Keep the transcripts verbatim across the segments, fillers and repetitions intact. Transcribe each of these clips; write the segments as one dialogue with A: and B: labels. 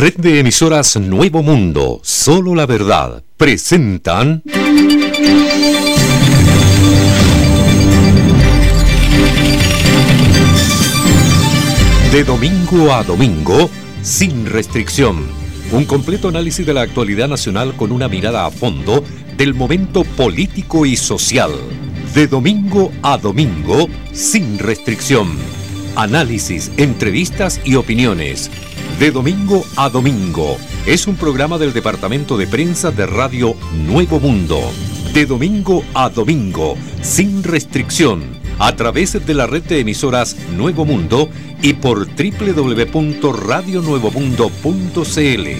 A: Red de emisoras Nuevo Mundo, solo la verdad, presentan... De domingo a domingo, sin restricción. Un completo análisis de la actualidad nacional con una mirada a fondo del momento político y social. De domingo a domingo, sin restricción. Análisis, entrevistas y opiniones. De domingo a domingo. Es un programa del Departamento de Prensa de Radio Nuevo Mundo. De domingo a domingo, sin restricción. A través de la red de emisoras Nuevo Mundo y por doble u doble u doble u punto radio nuevo mundo punto c l.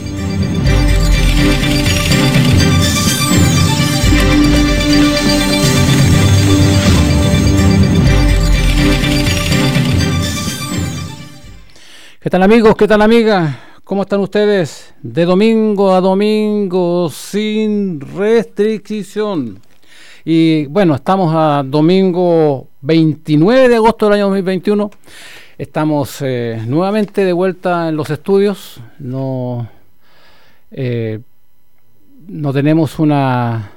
B: ¿Qué tal, amigos? ¿Qué tal, amigas? ¿Cómo están ustedes? De domingo a domingo, sin restricción. Y bueno, estamos a domingo veintinueve de agosto del año dos mil veintiuno. Estamos eh, nuevamente de vuelta en los estudios. No, eh, no tenemos una...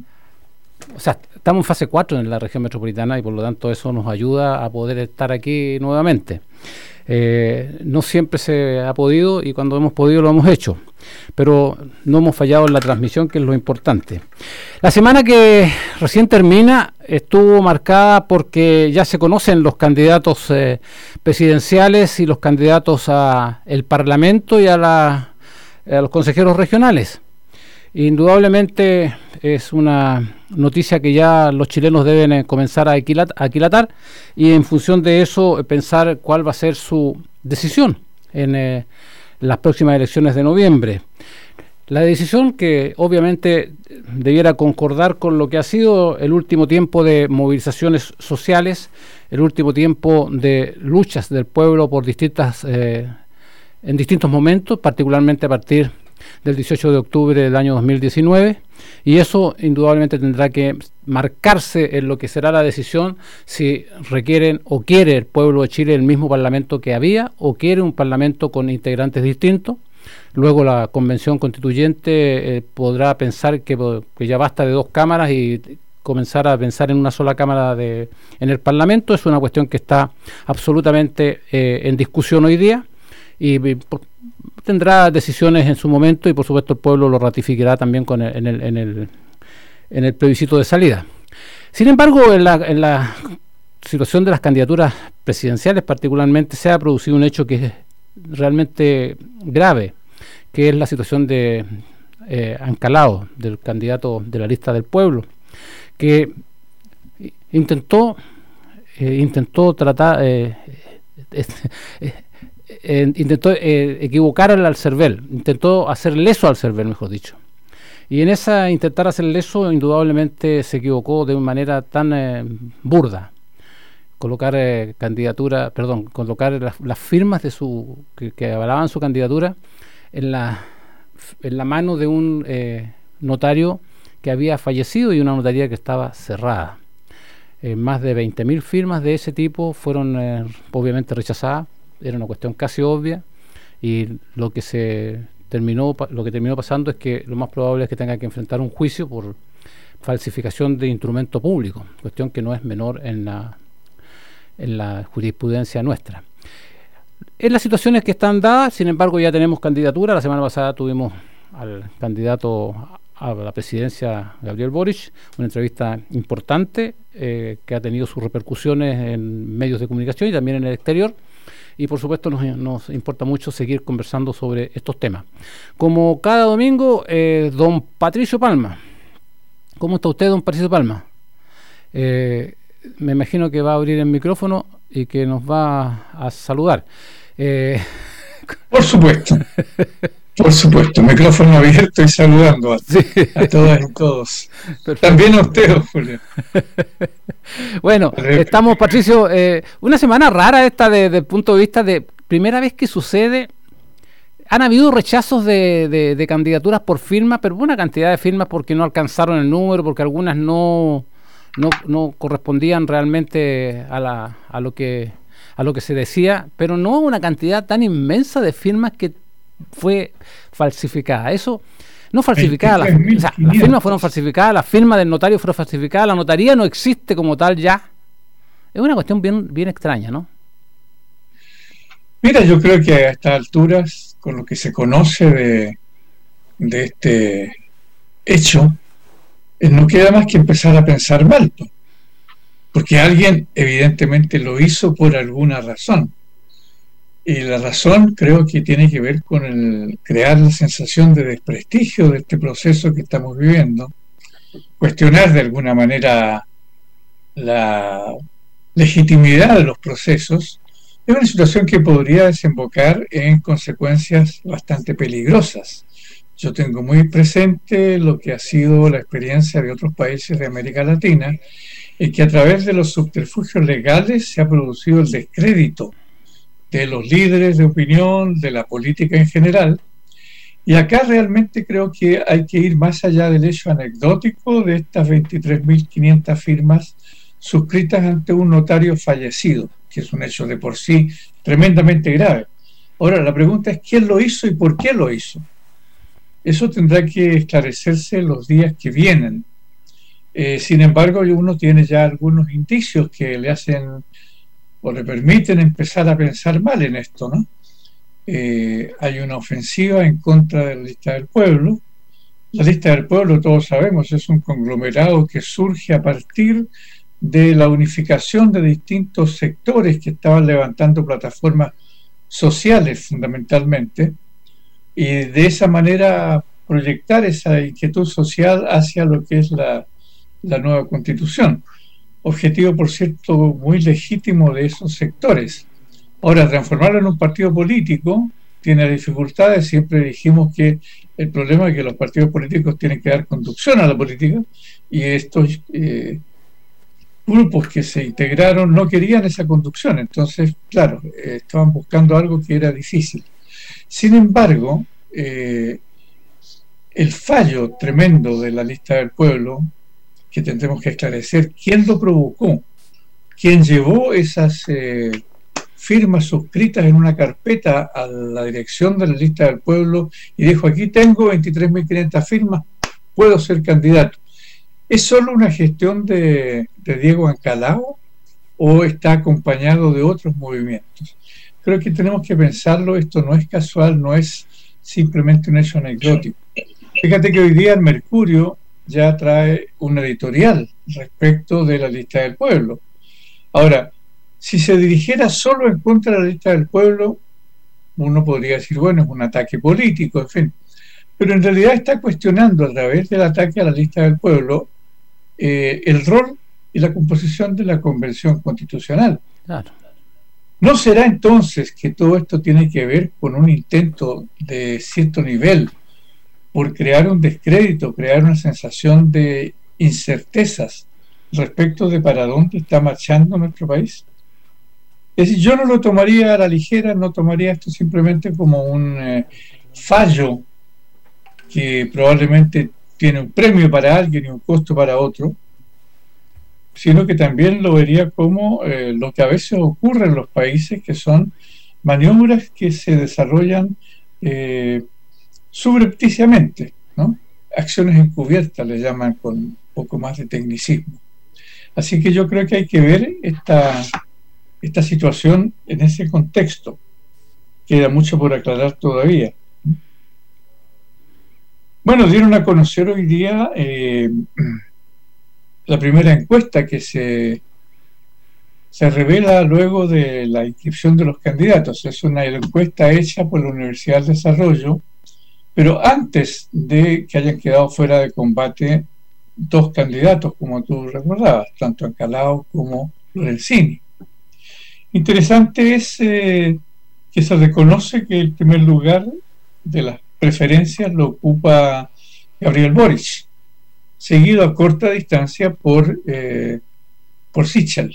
B: O sea, estamos en fase cuatro en la región metropolitana y por lo tanto eso nos ayuda a poder estar aquí nuevamente. Eh, no siempre se ha podido y cuando hemos podido lo hemos hecho, pero no hemos fallado en la transmisión, que es lo importante. La semana que recién termina estuvo marcada porque ya se conocen los candidatos eh, presidenciales y los candidatos a el Parlamento y a, la, a los consejeros regionales. Indudablemente es una noticia que ya los chilenos deben eh, comenzar a aquilat- a aquilatar y en función de eso eh, pensar cuál va a ser su decisión en eh, las próximas elecciones de noviembre. La decisión que obviamente debiera concordar con lo que ha sido el último tiempo de movilizaciones sociales, el último tiempo de luchas del pueblo por distintas eh, en distintos momentos, particularmente a partir del dieciocho de octubre del año dos mil diecinueve, y eso indudablemente tendrá que marcarse en lo que será la decisión si requieren o quiere el pueblo de Chile el mismo parlamento que había o quiere un parlamento con integrantes distintos. Luego la convención constituyente eh, podrá pensar que, que ya basta de dos cámaras y comenzar a pensar en una sola cámara de, en el parlamento. Es una cuestión que está absolutamente eh, en discusión hoy día y por, tendrá decisiones en su momento y por supuesto el pueblo lo ratificará también con el, en, el, en, el, en el plebiscito de salida. Sin embargo, en la, en la situación de las candidaturas presidenciales particularmente se ha producido un hecho que es realmente grave, que es la situación de eh, Ancalao, del candidato de la lista del pueblo, que intentó eh, intentó tratar eh, eh, Eh, intentó eh, equivocar al, al CERVEL, intentó hacer leso al CERVEL, mejor dicho. Y en esa intentar hacer leso, indudablemente se equivocó de una manera tan eh, burda. Colocar eh, candidatura, perdón, colocar las, las firmas de su que, que avalaban su candidatura en la en la mano de un eh, notario que había fallecido y una notaría que estaba cerrada. Eh, más de veinte mil firmas de ese tipo fueron eh, obviamente rechazadas. Era una cuestión casi obvia y lo que se terminó lo que terminó pasando es que lo más probable es que tenga que enfrentar un juicio por falsificación de instrumento público, cuestión que no es menor en la en la jurisprudencia nuestra. En las situaciones que están dadas, sin embargo, ya tenemos candidatura. La semana pasada tuvimos al candidato a la presidencia, Gabriel Boric, una entrevista importante eh, que ha tenido sus repercusiones en medios de comunicación y también en el exterior. Y por supuesto nos, nos importa mucho seguir conversando sobre estos temas. Como cada domingo, eh, don Patricio Palma. ¿Cómo está usted, don Patricio Palma? Eh, me imagino que va a abrir el micrófono y que nos va a saludar. Eh...
C: Por supuesto, por supuesto, micrófono abierto y saludando a, sí. a todas y todos. Perfecto. También a usted, Julio.
B: Bueno, estamos, Patricio, eh, una semana rara esta desde el punto de vista de primera vez que sucede. Han habido rechazos de, de, de candidaturas por firma, pero una cantidad de firmas porque no alcanzaron el número, porque algunas no, no, no correspondían realmente a, la, a, lo que, a lo que se decía, pero no una cantidad tan inmensa de firmas que fue falsificada. Eso, no falsificada, las, o sea, las firmas fueron falsificadas, las firmas del notario fueron falsificadas, la notaría no existe como tal ya. Es una cuestión bien, bien extraña, ¿no?
C: Mira, yo creo que a estas alturas, con lo que se conoce de, de este hecho, eh, no queda más que empezar a pensar mal, ¿no? Porque alguien evidentemente lo hizo por alguna razón. Y la razón creo que tiene que ver con el crear la sensación de desprestigio de este proceso que estamos viviendo, cuestionar de alguna manera la legitimidad de los procesos. Es una situación que podría desembocar en consecuencias bastante peligrosas. Yo tengo muy presente lo que ha sido la experiencia de otros países de América Latina, en que a través de los subterfugios legales se ha producido el descrédito de los líderes de opinión, de la política en general. Y acá realmente creo que hay que ir más allá del hecho anecdótico de estas veintitrés mil quinientas firmas suscritas ante un notario fallecido, que es un hecho de por sí tremendamente grave. Ahora, la pregunta es quién lo hizo y por qué lo hizo. Eso tendrá que esclarecerse en los días que vienen. Eh, sin embargo, uno tiene ya algunos indicios que le hacen o le permiten empezar a pensar mal en esto, ¿no? Eh, hay una ofensiva en contra de la lista del pueblo. La lista del pueblo, todos sabemos, es un conglomerado que surge a partir de la unificación de distintos sectores que estaban levantando plataformas sociales fundamentalmente, y de esa manera proyectar esa inquietud social hacia lo que es la, la nueva constitución. Objetivo, por cierto, muy legítimo de esos sectores. Ahora, transformarlo en un partido político tiene dificultades. Siempre dijimos que el problema es que los partidos políticos tienen que dar conducción a la política, y estos eh, grupos que se integraron no querían esa conducción. Entonces, claro, eh, estaban buscando algo que era difícil. Sin embargo, eh, el fallo tremendo de la lista del pueblo, que tendremos que esclarecer quién lo provocó, quién llevó esas eh, firmas suscritas en una carpeta a la dirección de la lista del pueblo y dijo: aquí tengo veintitrés mil quinientas firmas, puedo ser candidato. ¿Es solo una gestión de, de Diego Ancalao o está acompañado de otros movimientos? Creo que tenemos que pensarlo. Esto no es casual, no es simplemente un hecho anecdótico. Fíjate que hoy día el Mercurio ya trae un editorial respecto de la lista del pueblo. Ahora, si se dirigiera solo en contra de la lista del pueblo, uno podría decir, bueno, es un ataque político, en fin. Pero en realidad está cuestionando a través del ataque a la lista del pueblo eh, el rol y la composición de la Convención Constitucional.
B: Claro.
C: ¿No será entonces que todo esto tiene que ver con un intento de cierto nivel por crear un descrédito, crear una sensación de incertezas respecto de para dónde está marchando nuestro país? Es decir, yo no lo tomaría a la ligera, no tomaría esto simplemente como un eh, fallo que probablemente tiene un premio para alguien y un costo para otro, sino que también lo vería como eh, lo que a veces ocurre en los países, que son maniobras que se desarrollan eh, subrepticiamente, ¿no? Acciones encubiertas le llaman con un poco más de tecnicismo. Así que yo creo que hay que ver esta, esta situación en ese contexto. Queda mucho por aclarar todavía. Bueno, dieron a conocer hoy día eh, la primera encuesta que se, se revela luego de la inscripción de los candidatos. Es una encuesta hecha por la Universidad del Desarrollo, pero antes de que hayan quedado fuera de combate dos candidatos, como tú recordabas, tanto Ancalao como Lorenzini. Interesante es eh, que se reconoce que el primer lugar de las preferencias lo ocupa Gabriel Boric, seguido a corta distancia por, eh, por Sichel.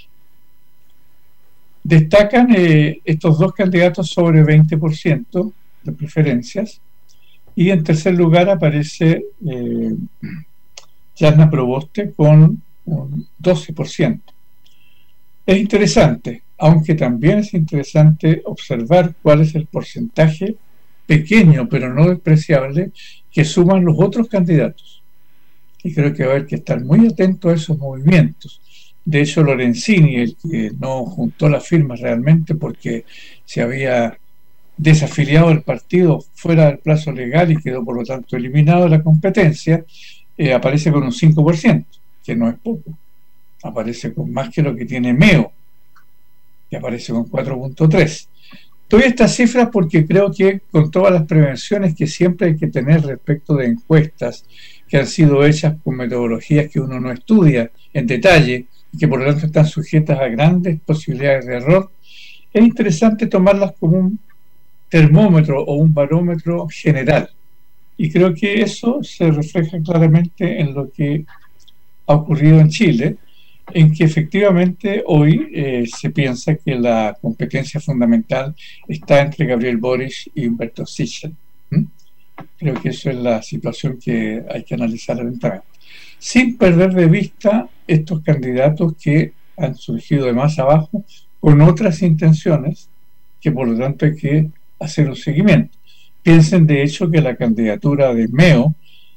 C: Destacan eh, estos dos candidatos sobre veinte por ciento de preferencias, y en tercer lugar aparece eh, Jasna Proboste con un doce por ciento. Es interesante, aunque también es interesante observar cuál es el porcentaje pequeño pero no despreciable que suman los otros candidatos. Y creo que va a haber que estar muy atento a esos movimientos. De hecho, Lorenzini, el que no juntó las firmas realmente porque se había desafiliado del partido fuera del plazo legal y quedó por lo tanto eliminado de la competencia, eh, aparece con un cinco por ciento, que no es poco. Aparece con más que lo que tiene Meo, que aparece con cuatro punto tres. Doy estas cifras porque creo que con todas las prevenciones que siempre hay que tener respecto de encuestas que han sido hechas con metodologías que uno no estudia en detalle y que por lo tanto están sujetas a grandes posibilidades de error, es interesante tomarlas como un termómetro o un barómetro general. Y creo que eso se refleja claramente en lo que ha ocurrido en Chile, en que efectivamente hoy eh, se piensa que la competencia fundamental está entre Gabriel Boric y Humberto Sichel. ¿Mm? Creo que eso es la situación que hay que analizar atentamente, sin perder de vista estos candidatos que han surgido de más abajo con otras intenciones, que por lo tanto hay que hacer un seguimiento. Piensen de hecho que la candidatura de Meo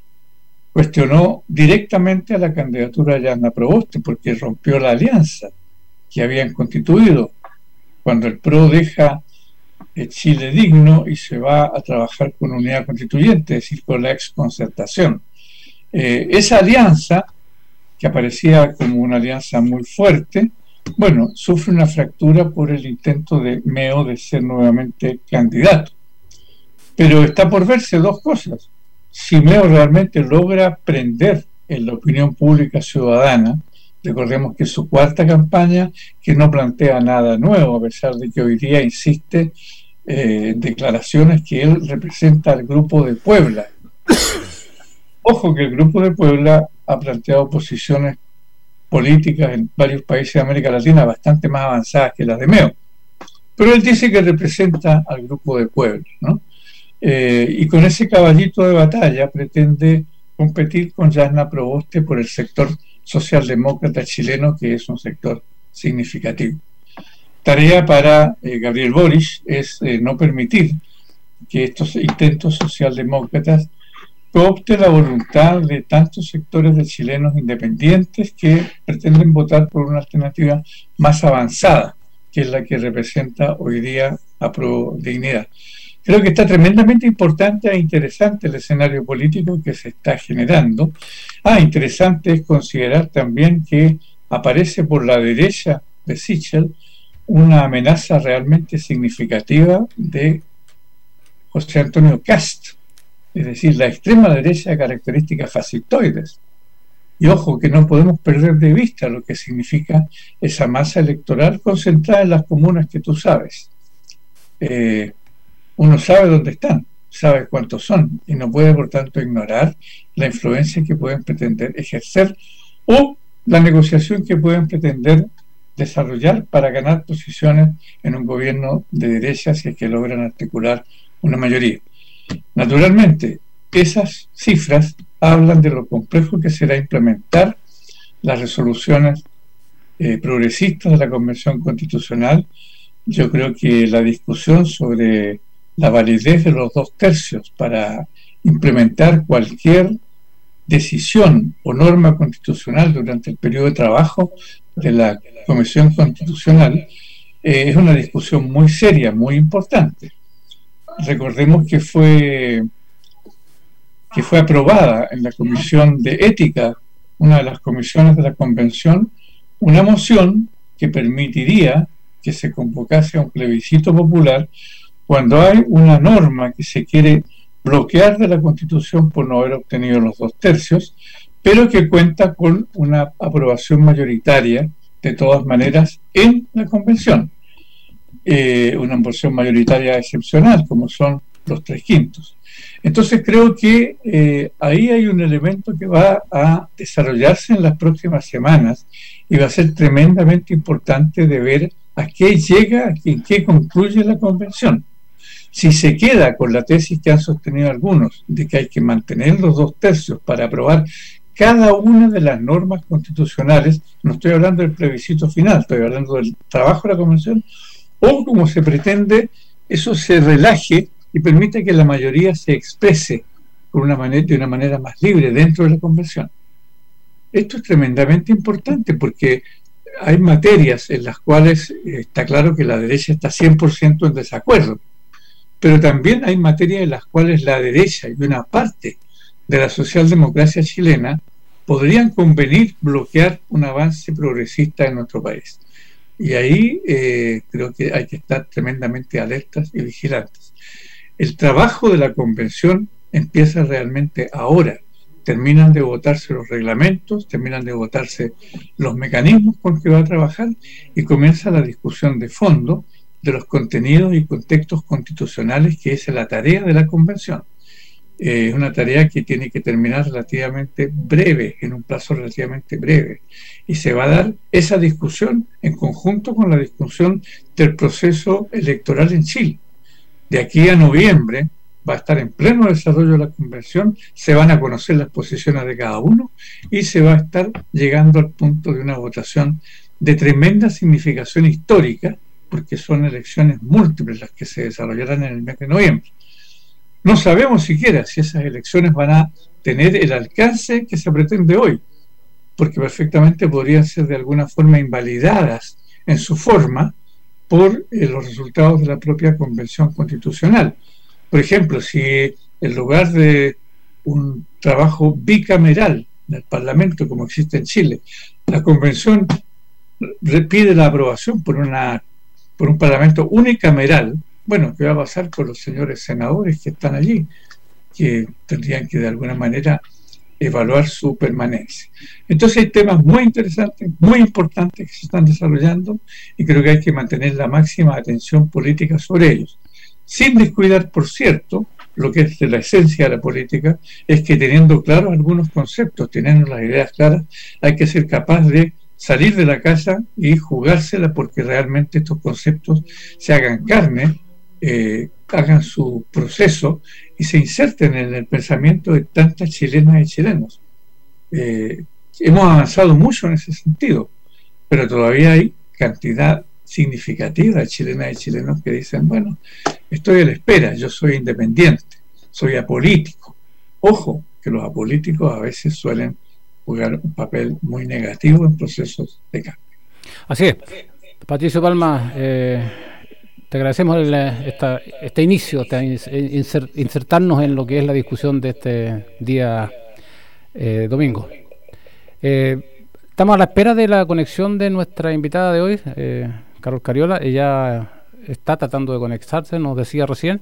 C: cuestionó directamente a la candidatura de Yasna Proboste porque rompió la alianza que habían constituido cuando el P R O deja eh, Chile Digno y se va a trabajar con unidad constituyente, es decir, con la exconcertación. Eh, esa alianza, que aparecía como una alianza muy fuerte, bueno, sufre una fractura por el intento de Meo de ser nuevamente candidato. Pero está por verse dos cosas. Si Meo realmente logra prender en la opinión pública ciudadana, recordemos que es su cuarta campaña, que no plantea nada nuevo, a pesar de que hoy día insiste eh, en declaraciones que él representa al Grupo de Puebla. Ojo que el Grupo de Puebla ha planteado posiciones políticas en varios países de América Latina bastante más avanzadas que las de Meo, pero él dice que representa al Grupo de Puebla, ¿no? Eh, y con ese caballito de batalla pretende competir con Yasna Proboste por el sector socialdemócrata chileno, que es un sector significativo. Tarea para eh, Gabriel Boric es eh, no permitir que estos intentos socialdemócratas coopten la voluntad de tantos sectores de chilenos independientes que pretenden votar por una alternativa más avanzada, que es la que representa hoy día a Pro Dignidad. Creo que está tremendamente importante e interesante el escenario político que se está generando. Ah, interesante es considerar también que aparece por la derecha de Sichel una amenaza realmente significativa de José Antonio Kast, es decir, la extrema derecha de características fascistoides. Y ojo, que no podemos perder de vista lo que significa esa masa electoral concentrada en las comunas que tú sabes. Eh, uno sabe dónde están, sabe cuántos son, y no puede por tanto ignorar la influencia que pueden pretender ejercer o la negociación que pueden pretender desarrollar para ganar posiciones en un gobierno de derecha si es que logran articular una mayoría. Naturalmente, esas cifras hablan de lo complejo que será implementar las resoluciones eh, progresistas de la Convención Constitucional. Yo creo que la discusión sobre la validez de los dos tercios para implementar cualquier decisión o norma constitucional durante el periodo de trabajo de la Comisión Constitucional eh, es una discusión muy seria, muy importante. Recordemos que fue que fue aprobada en la Comisión de Ética, una de las comisiones de la Convención, una moción que permitiría que se convocase a un plebiscito popular cuando hay una norma que se quiere bloquear de la Constitución por no haber obtenido los dos tercios, pero que cuenta con una aprobación mayoritaria de todas maneras en la Convención. Eh, una porción mayoritaria excepcional, como son los tres quintos. Entonces creo que eh, ahí hay un elemento que va a desarrollarse en las próximas semanas y va a ser tremendamente importante de ver a qué llega, en qué concluye la Convención. Si se queda con la tesis que han sostenido algunos, de que hay que mantener los dos tercios para aprobar cada una de las normas constitucionales, no estoy hablando del plebiscito final, estoy hablando del trabajo de la Convención, o como se pretende, eso se relaje y permite que la mayoría se exprese por una manera, de una manera más libre dentro de la convención. Esto es tremendamente importante porque hay materias en las cuales está claro que la derecha está cien por ciento en desacuerdo, pero también hay materias en las cuales la derecha y una parte de la socialdemocracia chilena podrían convenir bloquear un avance progresista en nuestro país. Y ahí eh, creo que hay que estar tremendamente alertas y vigilantes. El trabajo de la convención empieza realmente ahora. Terminan de votarse los reglamentos, terminan de votarse los mecanismos con que va a trabajar y comienza la discusión de fondo de los contenidos y contextos constitucionales, que es la tarea de la convención. Es eh, una tarea que tiene que terminar relativamente breve, en un plazo relativamente breve, y se va a dar esa discusión en conjunto con la discusión del proceso electoral en Chile. De aquí a noviembre va a estar en pleno desarrollo de la convención, se van a conocer las posiciones de cada uno y se va a estar llegando al punto de una votación de tremenda significación histórica, porque son elecciones múltiples las que se desarrollarán en el mes de noviembre. No sabemos siquiera si esas elecciones van a tener el alcance que se pretende hoy, porque perfectamente podrían ser de alguna forma invalidadas en su forma por eh, los resultados de la propia Convención Constitucional. Por ejemplo, si en lugar de un trabajo bicameral en el Parlamento, como existe en Chile, la Convención pide la aprobación por, una, por un Parlamento unicameral, bueno, ¿qué va a pasar con los señores senadores que están allí? Que tendrían que de alguna manera evaluar su permanencia. Entonces hay temas muy interesantes, muy importantes que se están desarrollando y creo que hay que mantener la máxima atención política sobre ellos. Sin descuidar, por cierto, lo que es de la esencia de la política, es que teniendo claros algunos conceptos, teniendo las ideas claras, hay que ser capaz de salir de la casa y jugársela porque realmente estos conceptos se hagan carne, eh, hagan su proceso y se inserten en el pensamiento de tantas chilenas y chilenos. Eh, hemos avanzado mucho en ese sentido, pero todavía hay cantidad significativa de chilenas y chilenos que dicen, bueno, estoy a la espera, yo soy independiente, soy apolítico. Ojo, que los apolíticos a veces suelen jugar un papel muy negativo en procesos de cambio.
B: Así es. Patricio Palma, eh, te agradecemos el, esta, este inicio, esta insert, insertarnos en lo que es la discusión de este día eh, domingo. Eh, estamos a la espera de la conexión de nuestra invitada de hoy, eh, Carol Cariola. Ella está tratando de conectarse, nos decía recién.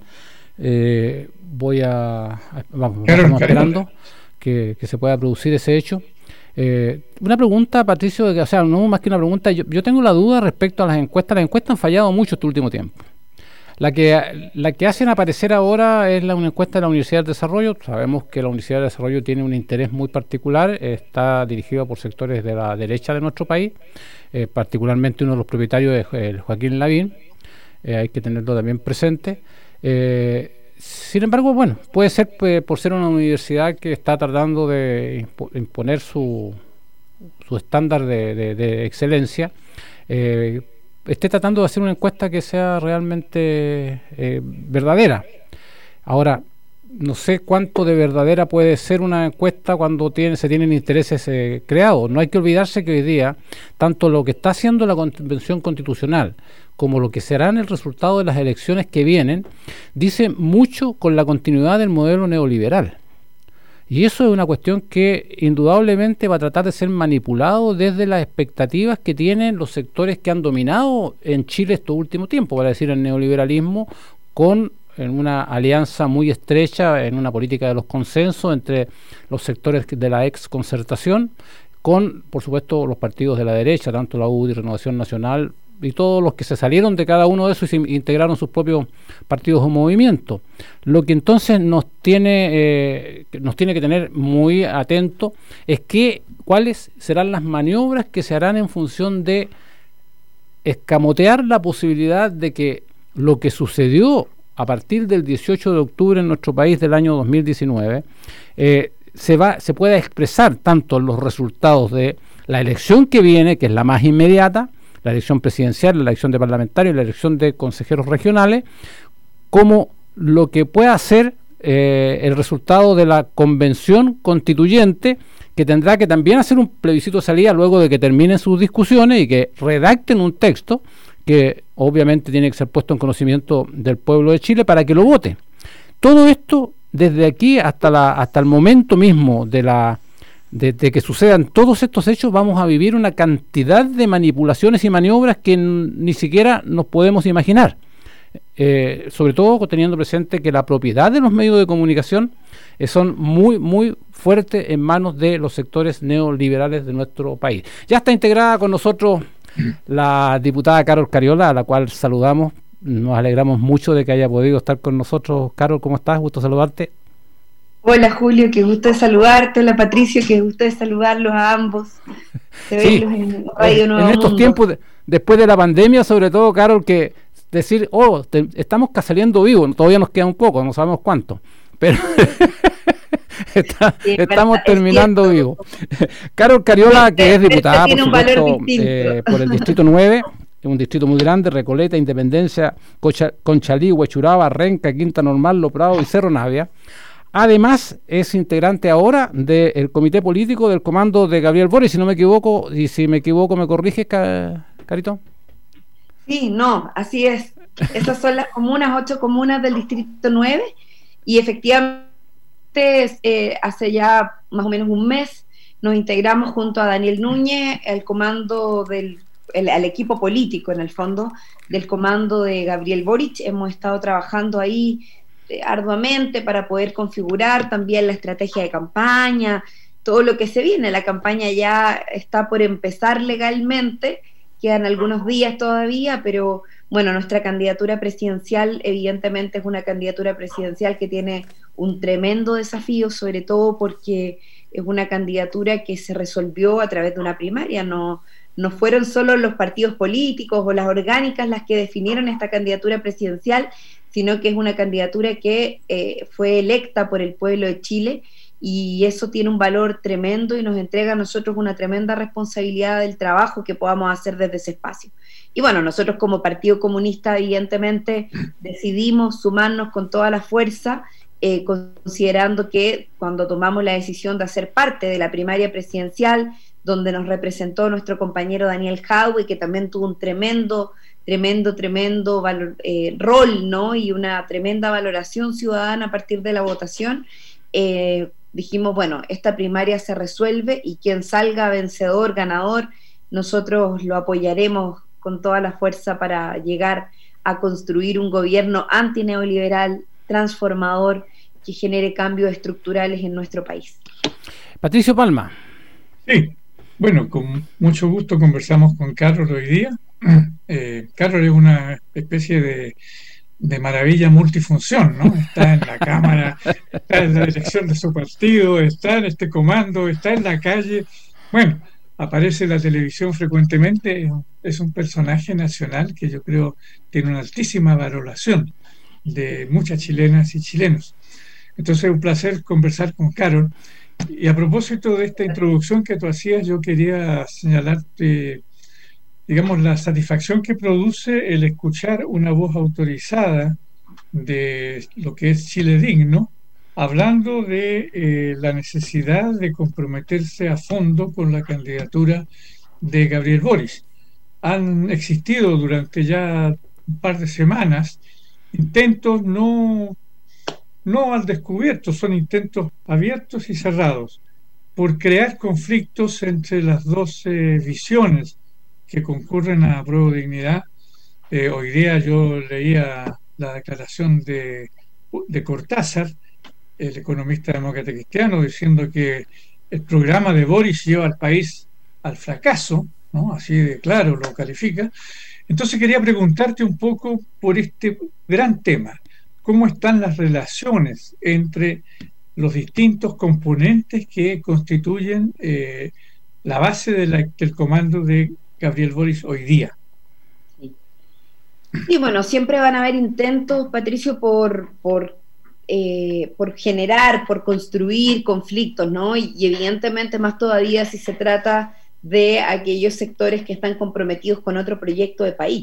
B: Eh, voy a... Vamos,
C: Carol,
B: estamos
C: Cariola.
B: esperando que, que se pueda producir ese hecho. Eh, una pregunta, Patricio, o sea, no más que una pregunta, yo, yo tengo la duda respecto a las encuestas. Las encuestas han fallado mucho este último tiempo. La que, la que hacen aparecer ahora es la, una encuesta de la Universidad del Desarrollo. Sabemos que la Universidad del Desarrollo tiene un interés muy particular, está dirigida por sectores de la derecha de nuestro país, eh, particularmente uno de los propietarios es el Joaquín Lavín, eh, hay que tenerlo también presente. Eh, sin embargo, bueno, puede ser pues, por ser una universidad que está tratando de imponer su, su estándar de, de, de excelencia, eh, esté tratando de hacer una encuesta que sea realmente eh, verdadera. Ahora, no sé cuánto de verdadera puede ser una encuesta cuando tiene, se tienen intereses eh, creados. No hay que olvidarse que hoy día, tanto lo que está haciendo la Convención Constitucional como lo que serán el resultado de las elecciones que vienen, dice mucho con la continuidad del modelo neoliberal. Y eso es una cuestión que indudablemente va a tratar de ser manipulado desde las expectativas que tienen los sectores que han dominado en Chile estos últimos tiempos, para decir el neoliberalismo, con en una alianza muy estrecha, en una política de los consensos entre los sectores de la ex concertación, con, por supuesto, los partidos de la derecha, tanto la U D I, Renovación Nacional, y todos los que se salieron de cada uno de esos y se integraron sus propios partidos o movimientos. Lo que entonces nos tiene eh, nos tiene que tener muy atento es que cuáles serán las maniobras que se harán en función de escamotear la posibilidad de que lo que sucedió a partir del dieciocho de octubre en nuestro país del año dos mil diecinueve eh, se va se pueda expresar tanto en los resultados de la elección que viene, que es la más inmediata, la elección presidencial, la elección de parlamentarios, la elección de consejeros regionales, como lo que pueda ser eh, el resultado de la convención constituyente, que tendrá que también hacer un plebiscito de salida luego de que terminen sus discusiones y que redacten un texto que obviamente tiene que ser puesto en conocimiento del pueblo de Chile para que lo vote. Todo esto, desde aquí hasta la hasta el momento mismo de la de, de que sucedan todos estos hechos, vamos a vivir una cantidad de manipulaciones y maniobras que n- ni siquiera nos podemos imaginar. Eh, sobre todo teniendo presente que la propiedad de los medios de comunicación eh, son muy muy fuertes en manos de los sectores neoliberales de nuestro país. Ya está integrada con nosotros la diputada Carol Cariola, a la cual saludamos. Nos alegramos mucho de que haya podido estar con nosotros. Carol, ¿cómo estás? Gusto saludarte.
D: Hola Julio, qué gusto de saludarte. Hola Patricio, qué gusto de saludarlos a ambos. De
B: Sí,
D: verlos en Radio
B: en
D: Nuevo
B: estos
D: Mundo.
B: tiempos, de- después de la pandemia, sobre todo, Carol, que decir, oh, te- estamos saliendo vivos, todavía nos queda un poco, no sabemos cuánto, pero está-
D: Sí, es
B: estamos
D: verdad, es
B: terminando
D: cierto.
B: vivos. Carol Cariola,
D: Este-
B: que es diputada,
D: este tiene
B: por
D: un valor
B: supuesto,
D: distinto.
B: eh, por el Distrito nueve, un distrito muy grande: Recoleta, Independencia, Cocha- Conchalí, Huechuraba, Renca, Quinta Normal, Lo Prado y Cerro Navia. Además, es integrante ahora del comité político del comando de Gabriel Boric, si no me equivoco, y si me equivoco me corriges, Ca- Carito.
D: Sí, no, así es. Esas son las comunas, ocho comunas del Distrito nueve, y efectivamente eh, hace ya más o menos un mes nos integramos junto a Daniel Núñez al comando del el, al equipo político, en el fondo, del comando de Gabriel Boric. Hemos estado trabajando ahí eh, arduamente para poder configurar también la estrategia de campaña, todo lo que se viene. La campaña ya está por empezar legalmente, quedan algunos días todavía, pero bueno, nuestra candidatura presidencial evidentemente es una candidatura presidencial que tiene un tremendo desafío, sobre todo porque es una candidatura que se resolvió a través de una primaria. No, no fueron solo los partidos políticos o las orgánicas las que definieron esta candidatura presidencial, sino que es una candidatura que eh, fue electa por el pueblo de Chile, y eso tiene un valor tremendo y nos entrega a nosotros una tremenda responsabilidad del trabajo que podamos hacer desde ese espacio. Y bueno, nosotros como Partido Comunista evidentemente decidimos sumarnos con toda la fuerza, eh, considerando que cuando tomamos la decisión de hacer parte de la primaria presidencial, donde nos representó nuestro compañero Daniel Jadwe, que también tuvo un tremendo, tremendo, tremendo valor, eh, rol, ¿no? Y una tremenda valoración ciudadana a partir de la votación, eh, dijimos, bueno, esta primaria se resuelve y quien salga vencedor, ganador, nosotros lo apoyaremos con toda la fuerza para llegar a construir un gobierno antineoliberal, transformador, que genere cambios estructurales en nuestro país.
B: Patricio Palma.
C: Sí, bueno, con mucho gusto conversamos con Carol hoy día. Eh, Carol es una especie de, de maravilla multifunción, ¿no? Está en la Cámara, está en la dirección de su partido, está en este comando, está en la calle. Bueno, aparece en la televisión frecuentemente, es un personaje nacional que yo creo tiene una altísima valoración de muchas chilenas y chilenos. Entonces es un placer conversar con Carol. Y a propósito de esta introducción que tú hacías, yo quería señalarte, digamos, la satisfacción que produce el escuchar una voz autorizada de lo que es Chile Digno, hablando de eh, la necesidad de comprometerse a fondo con la candidatura de Gabriel Boric. Han existido durante ya un par de semanas intentos no, no al descubierto, son intentos abiertos y cerrados por crear conflictos entre las dos eh, visiones que concurren a Apruebo Dignidad. Eh, hoy día yo leía la declaración de, de Cortázar, el economista demócrata cristiano, diciendo que el programa de Boric lleva al país al fracaso, ¿no? Así de claro lo califica. Entonces quería preguntarte un poco por este gran tema. ¿Cómo están las relaciones entre los distintos componentes que constituyen eh, la base de la, del comando de Gabriel Boric hoy día?
D: Sí, bueno, siempre van a haber intentos, Patricio, por, por, eh, por generar, por construir conflictos, ¿no? Y, y evidentemente más todavía si se trata de aquellos sectores que están comprometidos con otro proyecto de país.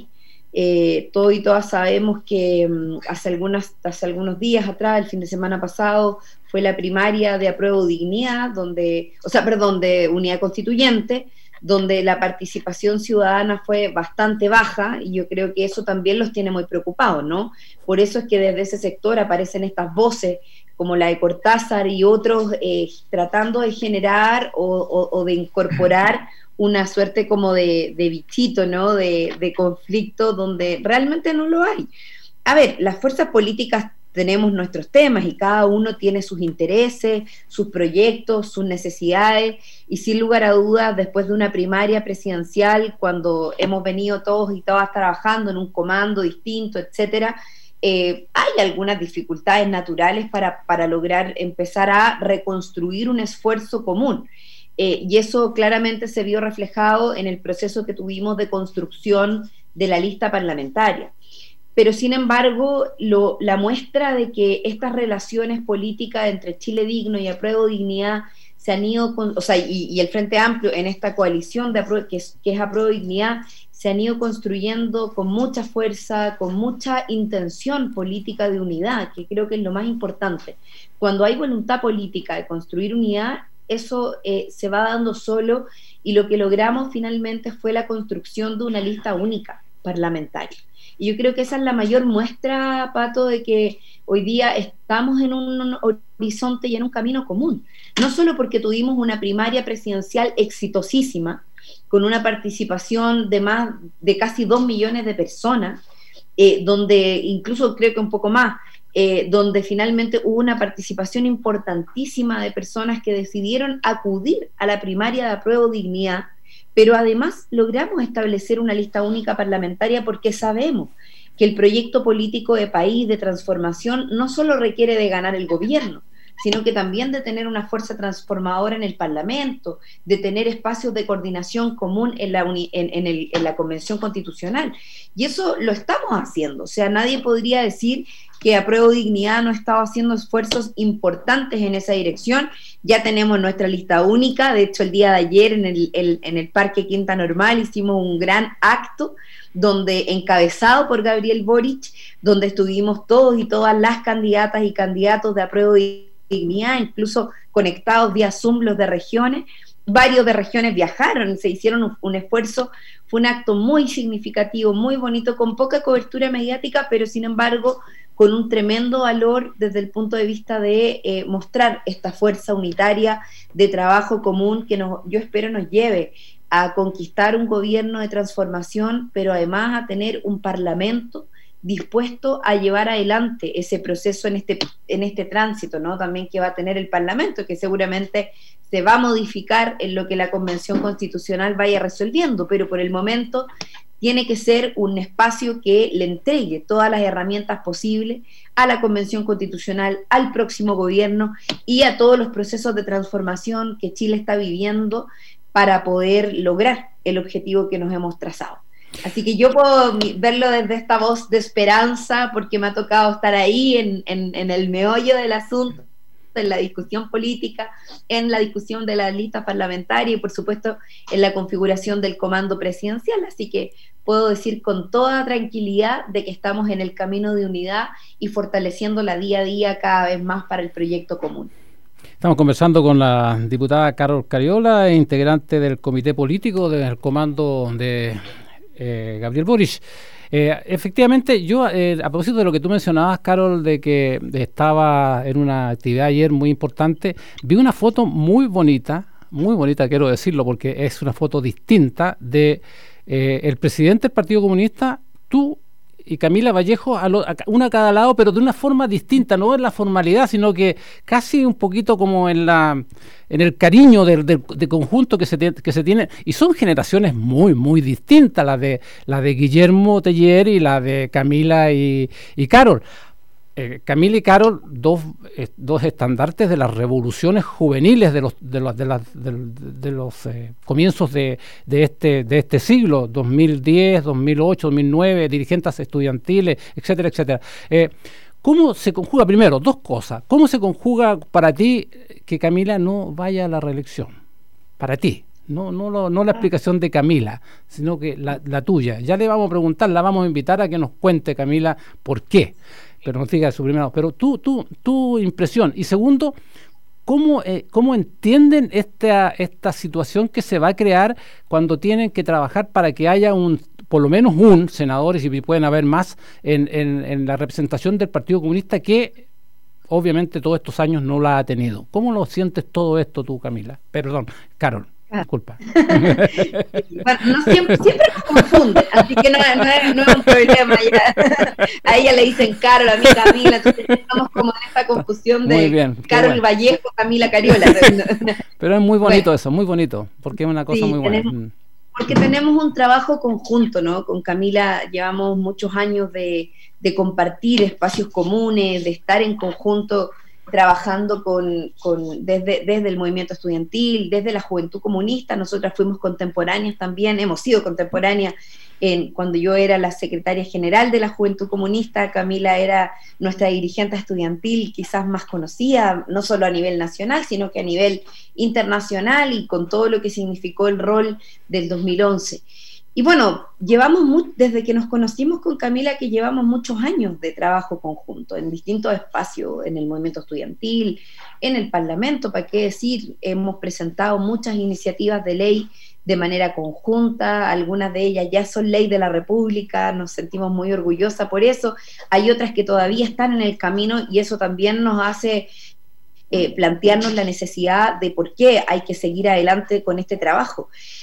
D: Eh, todos y todas sabemos que um, hace, algunas, hace algunos días atrás, el fin de semana pasado, fue la primaria de Apruebo Dignidad, donde, o sea, perdón, de Unidad Constituyente, donde la participación ciudadana fue bastante baja, y yo creo que eso también los tiene muy preocupados, ¿no? Por eso es que desde ese sector aparecen estas voces, como la de Cortázar y otros, eh, tratando de generar o, o, o de incorporar una suerte como de, de bichito, ¿no? De, de conflicto donde realmente no lo hay. A ver, las fuerzas políticas tenemos nuestros temas y cada uno tiene sus intereses, sus proyectos, sus necesidades, y sin lugar a dudas, después de una primaria presidencial, cuando hemos venido todos y todas trabajando en un comando distinto, etcétera, eh, hay algunas dificultades naturales para, para lograr empezar a reconstruir un esfuerzo común. Eh, y eso claramente se vio reflejado en el proceso que tuvimos de construcción de la lista parlamentaria. Pero sin embargo, lo, la muestra de que estas relaciones políticas entre Chile Digno y Apruebo Dignidad se han ido, con, o sea, y, y el Frente Amplio en esta coalición de Apruebo, que, es, que es Apruebo Dignidad, se han ido construyendo con mucha fuerza, con mucha intención política de unidad, que creo que es lo más importante. Cuando hay voluntad política de construir unidad, eso eh, se va dando solo, y lo que logramos finalmente fue la construcción de una lista única parlamentaria. Y yo creo que esa es la mayor muestra, Pato, de que hoy día estamos en un horizonte y en un camino común. No solo porque tuvimos una primaria presidencial exitosísima, con una participación de más de casi dos millones de personas, eh, donde incluso creo que un poco más, Eh, donde finalmente hubo una participación importantísima de personas que decidieron acudir a la primaria de Apruebo Dignidad, pero además logramos establecer una lista única parlamentaria porque sabemos que el proyecto político de país, de transformación, no solo requiere de ganar el gobierno, sino que también de tener una fuerza transformadora en el Parlamento, de tener espacios de coordinación común en la, uni, en, en, el, en la Convención Constitucional. Y eso lo estamos haciendo. O sea, nadie podría decir que Apruebo Dignidad no estaba haciendo esfuerzos importantes en esa dirección. Ya tenemos nuestra lista única. De hecho, el día de ayer en el, el, en el Parque Quinta Normal hicimos un gran acto donde, encabezado por Gabriel Boric, donde estuvimos todos y todas las candidatas y candidatos de Apruebo Dignidad, incluso conectados vía Zoom los de regiones. Varios de regiones viajaron, se hicieron un, un esfuerzo. Fue un acto muy significativo, muy bonito, con poca cobertura mediática, pero sin embargo con un tremendo valor desde el punto de vista de eh, mostrar esta fuerza unitaria de trabajo común que nos, yo espero nos lleve a conquistar un gobierno de transformación, pero además a tener un parlamento dispuesto a llevar adelante ese proceso en este, en este tránsito, ¿no? También que va a tener el Parlamento, que seguramente se va a modificar en lo que la Convención Constitucional vaya resolviendo, pero por el momento tiene que ser un espacio que le entregue todas las herramientas posibles a la Convención Constitucional, al próximo gobierno y a todos los procesos de transformación que Chile está viviendo para poder lograr el objetivo que nos hemos trazado. Así que yo puedo verlo desde esta voz de esperanza, porque me ha tocado estar ahí en, en, en el meollo del asunto, en la discusión política, en la discusión de la lista parlamentaria y por supuesto en la configuración del comando presidencial, así que puedo decir con toda tranquilidad de que estamos en el camino de unidad y fortaleciéndola día a día cada vez más para el proyecto común.
B: Estamos conversando con la diputada Carol Cariola, integrante del comité político del comando de eh, Gabriel Boric. Eh, efectivamente, yo, eh, a propósito de lo que tú mencionabas, Carol, de que estaba en una actividad ayer muy importante, vi una foto muy bonita, muy bonita, quiero decirlo, porque es una foto distinta de eh, el presidente del Partido Comunista, tú y Camila Vallejo, a lo, a una a cada lado, pero de una forma distinta, no en la formalidad, sino que casi un poquito como en la en el cariño del de, de conjunto que se, te, que se tiene, y son generaciones muy, muy distintas, la de la de Guillermo Teller y la de Camila y, y Carol. Eh, Camila y Carol, dos, eh, dos estandartes de las revoluciones juveniles de los de los, de las, de, de los eh, comienzos de, de este de este siglo, dos mil diez, dos mil ocho, dos mil nueve, dirigentes estudiantiles, etcétera, etcétera. Eh, ¿Cómo se conjuga? Primero, dos cosas. ¿Cómo se conjuga para ti que Camila no vaya a la reelección? Para ti, no, no, no, no la explicación de Camila, sino que la, la tuya. Ya le vamos a preguntar, la vamos a invitar a que nos cuente, Camila, por qué, pero nos diga su primero. Pero tú, tú, tu impresión. Y segundo, ¿cómo, eh, cómo entienden esta, esta situación que se va a crear cuando tienen que trabajar para que haya un, por lo menos un senador, y si pueden haber más, en, en, en la representación del Partido Comunista, que obviamente todos estos años no la ha tenido? ¿Cómo lo sientes todo esto tú, Camila? Perdón, Carol. Disculpa.
D: Bueno, no siempre, siempre nos confunden, así que no, no, es, no es un problema. Ya. A ella le dicen Carol, a mí Camila, entonces estamos como en esta confusión de bien, Carol bueno. Vallejo, Camila Cariola.
B: Pero es muy bonito bueno. eso, muy bonito, porque es una cosa sí, muy buena.
D: Tenemos, porque tenemos un trabajo conjunto, ¿no? Con Camila llevamos muchos años de, de compartir espacios comunes, de estar en conjunto trabajando con, con desde, desde el movimiento estudiantil, desde la Juventud Comunista. Nosotras fuimos contemporáneas también, hemos sido contemporáneas en, cuando yo era la secretaria general de la Juventud Comunista. Camila era nuestra dirigente estudiantil quizás más conocida, no solo a nivel nacional, sino que a nivel internacional, y con todo lo que significó el rol del dos mil once. Y bueno, llevamos muy, desde que nos conocimos con Camila, que llevamos muchos años de trabajo conjunto en distintos espacios, en el movimiento estudiantil, en el Parlamento, para qué decir, hemos presentado muchas iniciativas de ley de manera conjunta, algunas de ellas ya son ley de la República, nos sentimos muy orgullosas por eso, hay otras que todavía están en el camino, y eso también nos hace eh, plantearnos la necesidad de por qué hay que seguir adelante con este trabajo.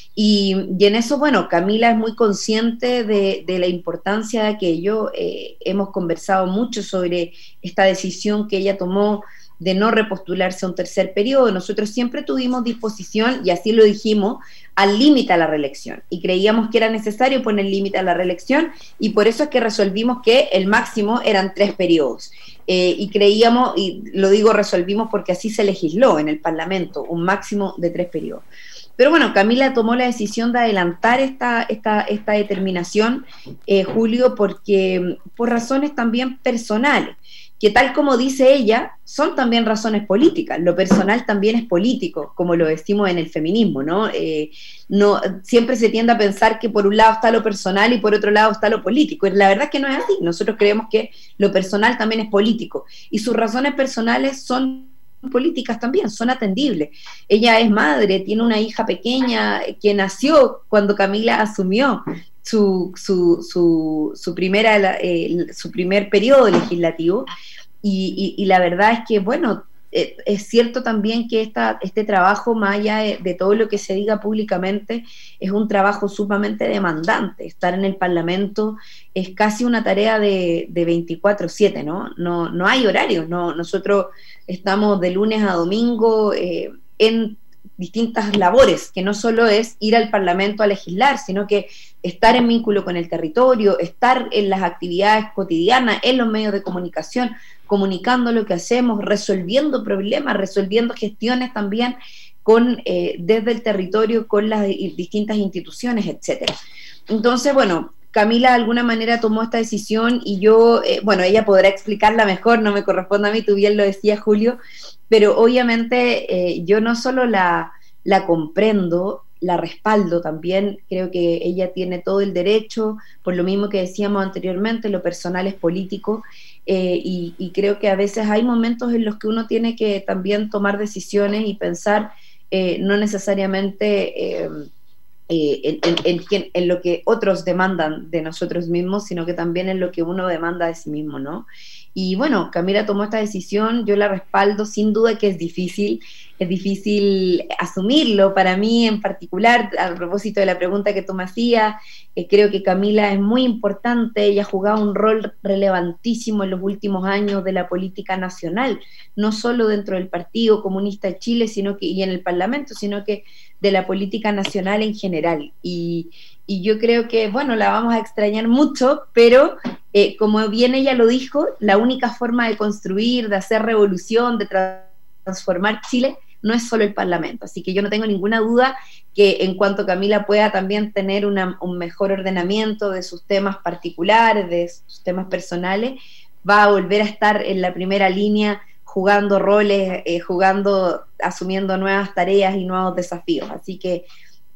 D: Y, y en eso, bueno, Camila es muy consciente de, de la importancia de aquello. Eh, hemos conversado mucho sobre esta decisión que ella tomó de no repostularse a un tercer periodo. Nosotros siempre tuvimos disposición, y así lo dijimos, al límite a la reelección, y creíamos que era necesario poner límite a la reelección, y por eso es que resolvimos que el máximo eran tres periodos. Eh, y creíamos, y lo digo resolvimos porque así se legisló en el Parlamento, un máximo de tres periodos. Pero bueno, Camila tomó la decisión de adelantar esta, esta, esta determinación, eh, Julio, porque por razones también personales, que tal como dice ella, son también razones políticas. Lo personal también es político, como lo decimos en el feminismo, ¿no? Eh, no siempre se tiende a pensar que por un lado está lo personal y por otro lado está lo político. Y la verdad es que no es así. Nosotros creemos que lo personal también es político. Y sus razones personales son políticas también, son atendibles. Ella es madre, tiene una hija pequeña que nació cuando Camila asumió su, su, su, su, primera, eh, su primer periodo legislativo, y, y, y la verdad es que, bueno, eh, es cierto también que esta, este trabajo, más allá de, de todo lo que se diga públicamente, es un trabajo sumamente demandante. Estar en el Parlamento es casi una tarea de, de veinticuatro siete, ¿no? No, no hay horarios, no, nosotros estamos de lunes a domingo eh, en distintas labores, que no solo es ir al Parlamento a legislar, sino que estar en vínculo con el territorio, estar en las actividades cotidianas, en los medios de comunicación, comunicando lo que hacemos, resolviendo problemas, resolviendo gestiones también con eh, desde el territorio, con las distintas instituciones, etcétera. Entonces, bueno, Camila de alguna manera tomó esta decisión, y yo, eh, bueno, ella podrá explicarla mejor, no me corresponde a mí, tú bien lo decías, Julio, pero obviamente eh, yo no solo la, la comprendo, la respaldo también. Creo que ella tiene todo el derecho, por lo mismo que decíamos anteriormente, lo personal es político, eh, y, y creo que a veces hay momentos en los que uno tiene que también tomar decisiones y pensar eh, no necesariamente eh, eh, en, en, en, quien, en lo que otros demandan de nosotros mismos, sino que también en lo que uno demanda de sí mismo, ¿no? Y bueno, Camila tomó esta decisión, yo la respaldo, sin duda que es difícil, es difícil asumirlo para mí en particular. A propósito de la pregunta que tú me hacías, eh, creo que Camila es muy importante, ella ha jugado un rol relevantísimo en los últimos años de la política nacional, no solo dentro del Partido Comunista de Chile sino que, y en el Parlamento, sino que de la política nacional en general. Y, y yo creo que, bueno, la vamos a extrañar mucho, pero eh, como bien ella lo dijo, la única forma de construir, de hacer revolución, de tra- transformar Chile, no es solo el Parlamento. Así que yo no tengo ninguna duda que en cuanto Camila pueda también tener una, un mejor ordenamiento de sus temas particulares, de sus temas personales, va a volver a estar en la primera línea jugando roles, eh, jugando, asumiendo nuevas tareas y nuevos desafíos. Así que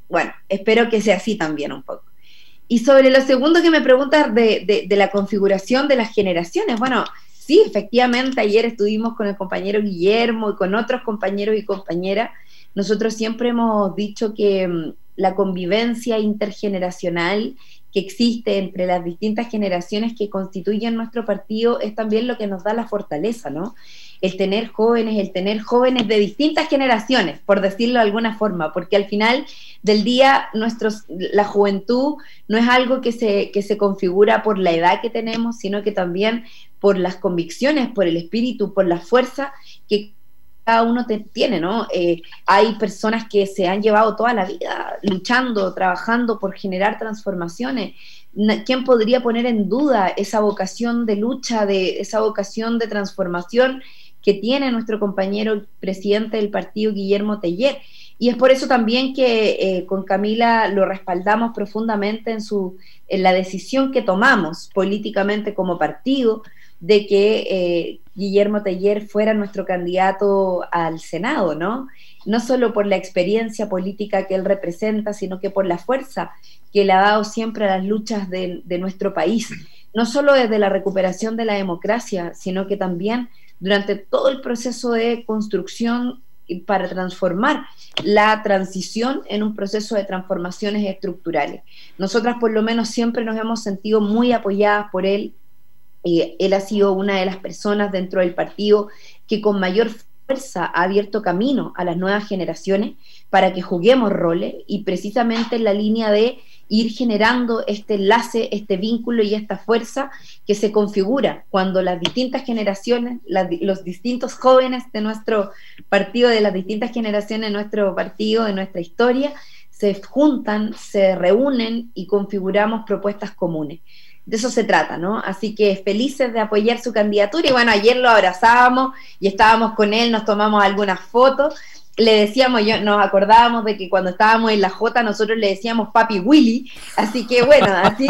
D: bueno, espero que sea así también un poco. Y sobre lo segundo que me preguntas de, de, de la configuración de las generaciones, bueno, sí, efectivamente, ayer estuvimos con el compañero Guillermo y con otros compañeros y compañeras. Nosotros siempre hemos dicho que um, la convivencia intergeneracional que existe entre las distintas generaciones que constituyen nuestro partido es también lo que nos da la fortaleza, ¿no? El tener jóvenes, el tener jóvenes de distintas generaciones, por decirlo de alguna forma, porque al final del día nuestros, la juventud no es algo que se, que se configura por la edad que tenemos, sino que también por las convicciones, por el espíritu, por la fuerza que cada uno te, tiene, ¿no? Eh, hay personas que se han llevado toda la vida luchando, trabajando por generar transformaciones. ¿Quién podría poner en duda esa vocación de lucha, de esa vocación de transformación que tiene nuestro compañero presidente del partido, Guillermo Teller? Y es por eso también que eh, con Camila lo respaldamos profundamente en, su, en la decisión que tomamos políticamente como partido de que eh, Guillermo Teller fuera nuestro candidato al Senado, ¿no? No solo por la experiencia política que él representa, sino que por la fuerza que le ha dado siempre a las luchas de, de nuestro país, no solo desde la recuperación de la democracia, sino que también durante todo el proceso de construcción para transformar la transición en un proceso de transformaciones estructurales. Nosotras por lo menos siempre nos hemos sentido muy apoyadas por él. Eh, él ha sido una de las personas dentro del partido que con mayor fuerza ha abierto camino a las nuevas generaciones para que juguemos roles, y precisamente en la línea de ir generando este enlace, este vínculo y esta fuerza que se configura cuando las distintas generaciones, las, los distintos jóvenes de nuestro partido, de las distintas generaciones de nuestro partido, de nuestra historia, se juntan, se reúnen y configuramos propuestas comunes. De eso se trata, ¿no? Así que felices de apoyar su candidatura, y bueno, ayer lo abrazábamos y estábamos con él, nos tomamos algunas fotos, le decíamos, yo, nos acordábamos de que cuando estábamos en la Jota nosotros le decíamos Papi Willy, así que bueno, así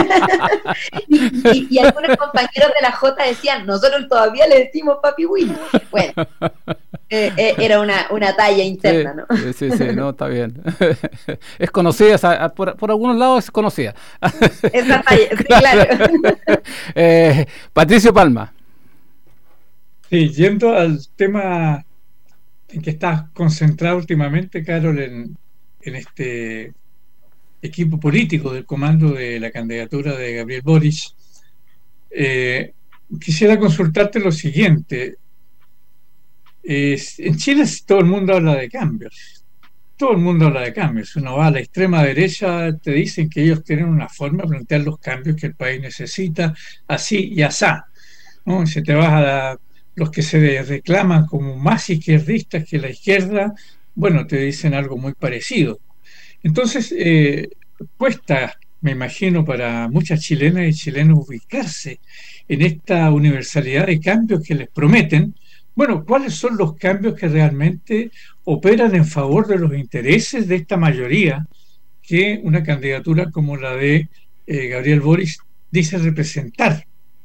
D: y, y, y algunos compañeros de la Jota decían, nosotros todavía le decimos Papi Willy. Bueno, eh, eh, era una, una talla interna,
B: sí,
D: ¿no?
B: Sí, sí, no, está bien. Es conocida, o sea, por, por algunos lados es conocida.
D: Esa talla, sí, claro.
B: eh, Patricio Palma.
C: Sí, yendo al tema en que estás concentrado últimamente, Carol, en, en este equipo político del comando de la candidatura de Gabriel Boric, eh, quisiera consultarte lo siguiente. Es, en Chile todo el mundo habla de cambios, todo el mundo habla de cambios. Uno va a la extrema derecha, te dicen que ellos tienen una forma de plantear los cambios que el país necesita, así y asá, ¿no? Si te vas a la los que se reclaman como más izquierdistas que la izquierda, bueno, te dicen algo muy parecido. Entonces, eh, cuesta, me imagino, para muchas chilenas y chilenos ubicarse en esta universalidad de cambios que les prometen. Bueno, ¿cuáles son los cambios que realmente operan en favor de los intereses de esta mayoría que una candidatura como la de eh, Gabriel Boric dice representar?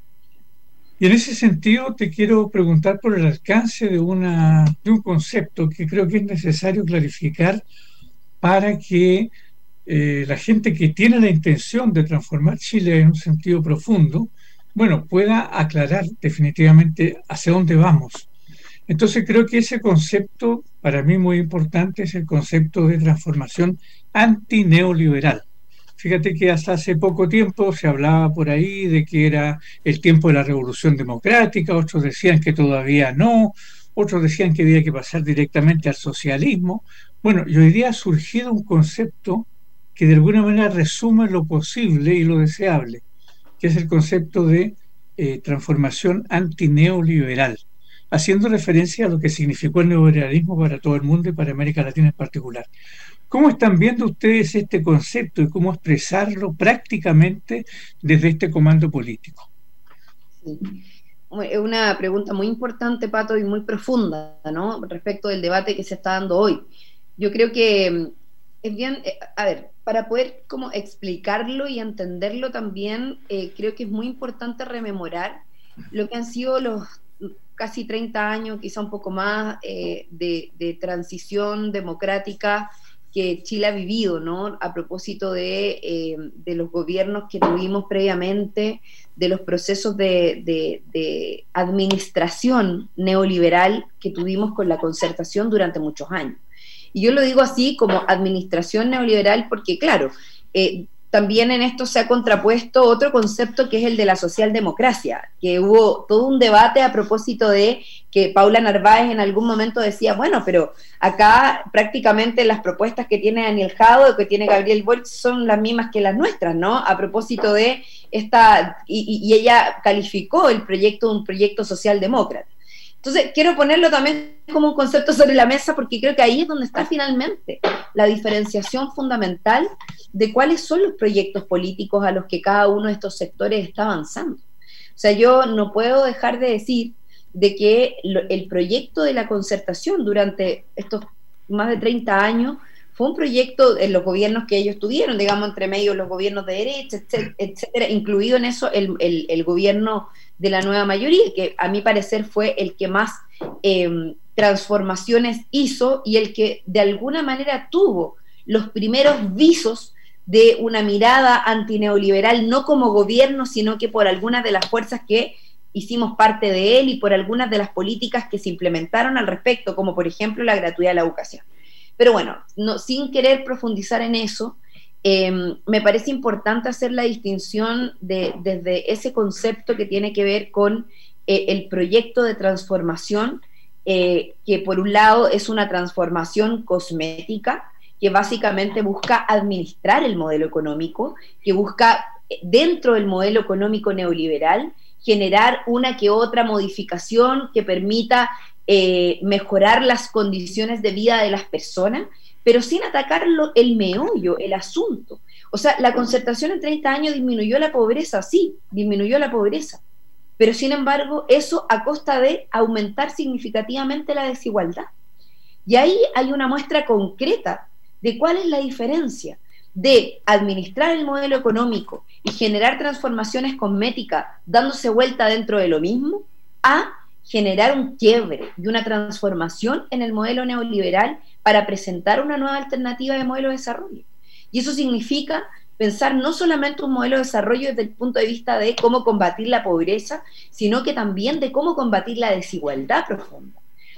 C: Y en ese sentido te quiero preguntar por el alcance de, una, de un concepto que creo que es necesario clarificar para que eh, la gente que tiene la intención de transformar Chile en un sentido profundo, bueno, pueda aclarar definitivamente hacia dónde vamos. Entonces creo que ese concepto, para mí muy importante, es el concepto de transformación antineoliberal. Fíjate que hasta hace poco tiempo se hablaba por ahí de que era el tiempo de la revolución democrática, otros decían que todavía no, otros decían que había que pasar directamente al socialismo. Bueno, y hoy día ha surgido un concepto que de alguna manera resume lo posible y lo deseable, que es el concepto de eh, transformación antineoliberal, haciendo referencia a lo que significó el neoliberalismo para todo el mundo y para América Latina en particular. ¿Cómo están viendo ustedes este concepto y cómo expresarlo prácticamente desde este comando político?
D: Sí. Es una pregunta muy importante, Pato, y muy profunda, ¿no? Respecto del debate que se está dando hoy. Yo creo que es bien, a ver, para poder como explicarlo y entenderlo también, eh, creo que es muy importante rememorar lo que han sido los casi treinta años, quizá un poco más, eh, de, de transición democrática que Chile ha vivido, ¿no? A propósito de, eh, de los gobiernos que tuvimos previamente, de los procesos de, de, de administración neoliberal que tuvimos con la concertación durante muchos años. Y yo lo digo así como administración neoliberal porque, claro, eh, también en esto se ha contrapuesto otro concepto que es el de la socialdemocracia, que hubo todo un debate a propósito de que Paula Narváez en algún momento decía, bueno, pero acá prácticamente las propuestas que tiene Daniel Jadot o que tiene Gabriel Boric son las mismas que las nuestras, ¿no? A propósito de esta, y, y ella calificó el proyecto de un proyecto socialdemócrata. Entonces, quiero ponerlo también como un concepto sobre la mesa porque creo que ahí es donde está finalmente la diferenciación fundamental de cuáles son los proyectos políticos a los que cada uno de estos sectores está avanzando. O sea, yo no puedo dejar de decir de que lo, el proyecto de la concertación durante estos más de treinta años fue un proyecto en los gobiernos que ellos tuvieron, digamos, entre medio los gobiernos de derecha, etcétera, etcétera, incluido en eso el, el, el gobierno de la nueva mayoría, que a mi parecer fue el que más eh, transformaciones hizo y el que de alguna manera tuvo los primeros visos de una mirada antineoliberal, no como gobierno, sino que por algunas de las fuerzas que hicimos parte de él y por algunas de las políticas que se implementaron al respecto, como por ejemplo la gratuidad de la educación. Pero bueno, no, sin querer profundizar en eso, eh, me parece importante hacer la distinción de, desde ese concepto que tiene que ver con eh, el proyecto de transformación, eh, que por un lado es una transformación cosmética, que básicamente busca administrar el modelo económico, que busca dentro del modelo económico neoliberal generar una que otra modificación que permita eh, mejorar las condiciones de vida de las personas, pero sin atacarlo el meollo, el asunto. O sea, la concertación en treinta años disminuyó la pobreza, sí, disminuyó la pobreza, pero sin embargo eso a costa de aumentar significativamente la desigualdad. Y ahí hay una muestra concreta de cuál es la diferencia de administrar el modelo económico y generar transformaciones cosméticas dándose vuelta dentro de lo mismo, a generar un quiebre y una transformación en el modelo neoliberal para presentar una nueva alternativa de modelo de desarrollo. Y eso significa pensar no solamente un modelo de desarrollo desde el punto de vista de cómo combatir la pobreza, sino que también de cómo combatir la desigualdad profunda,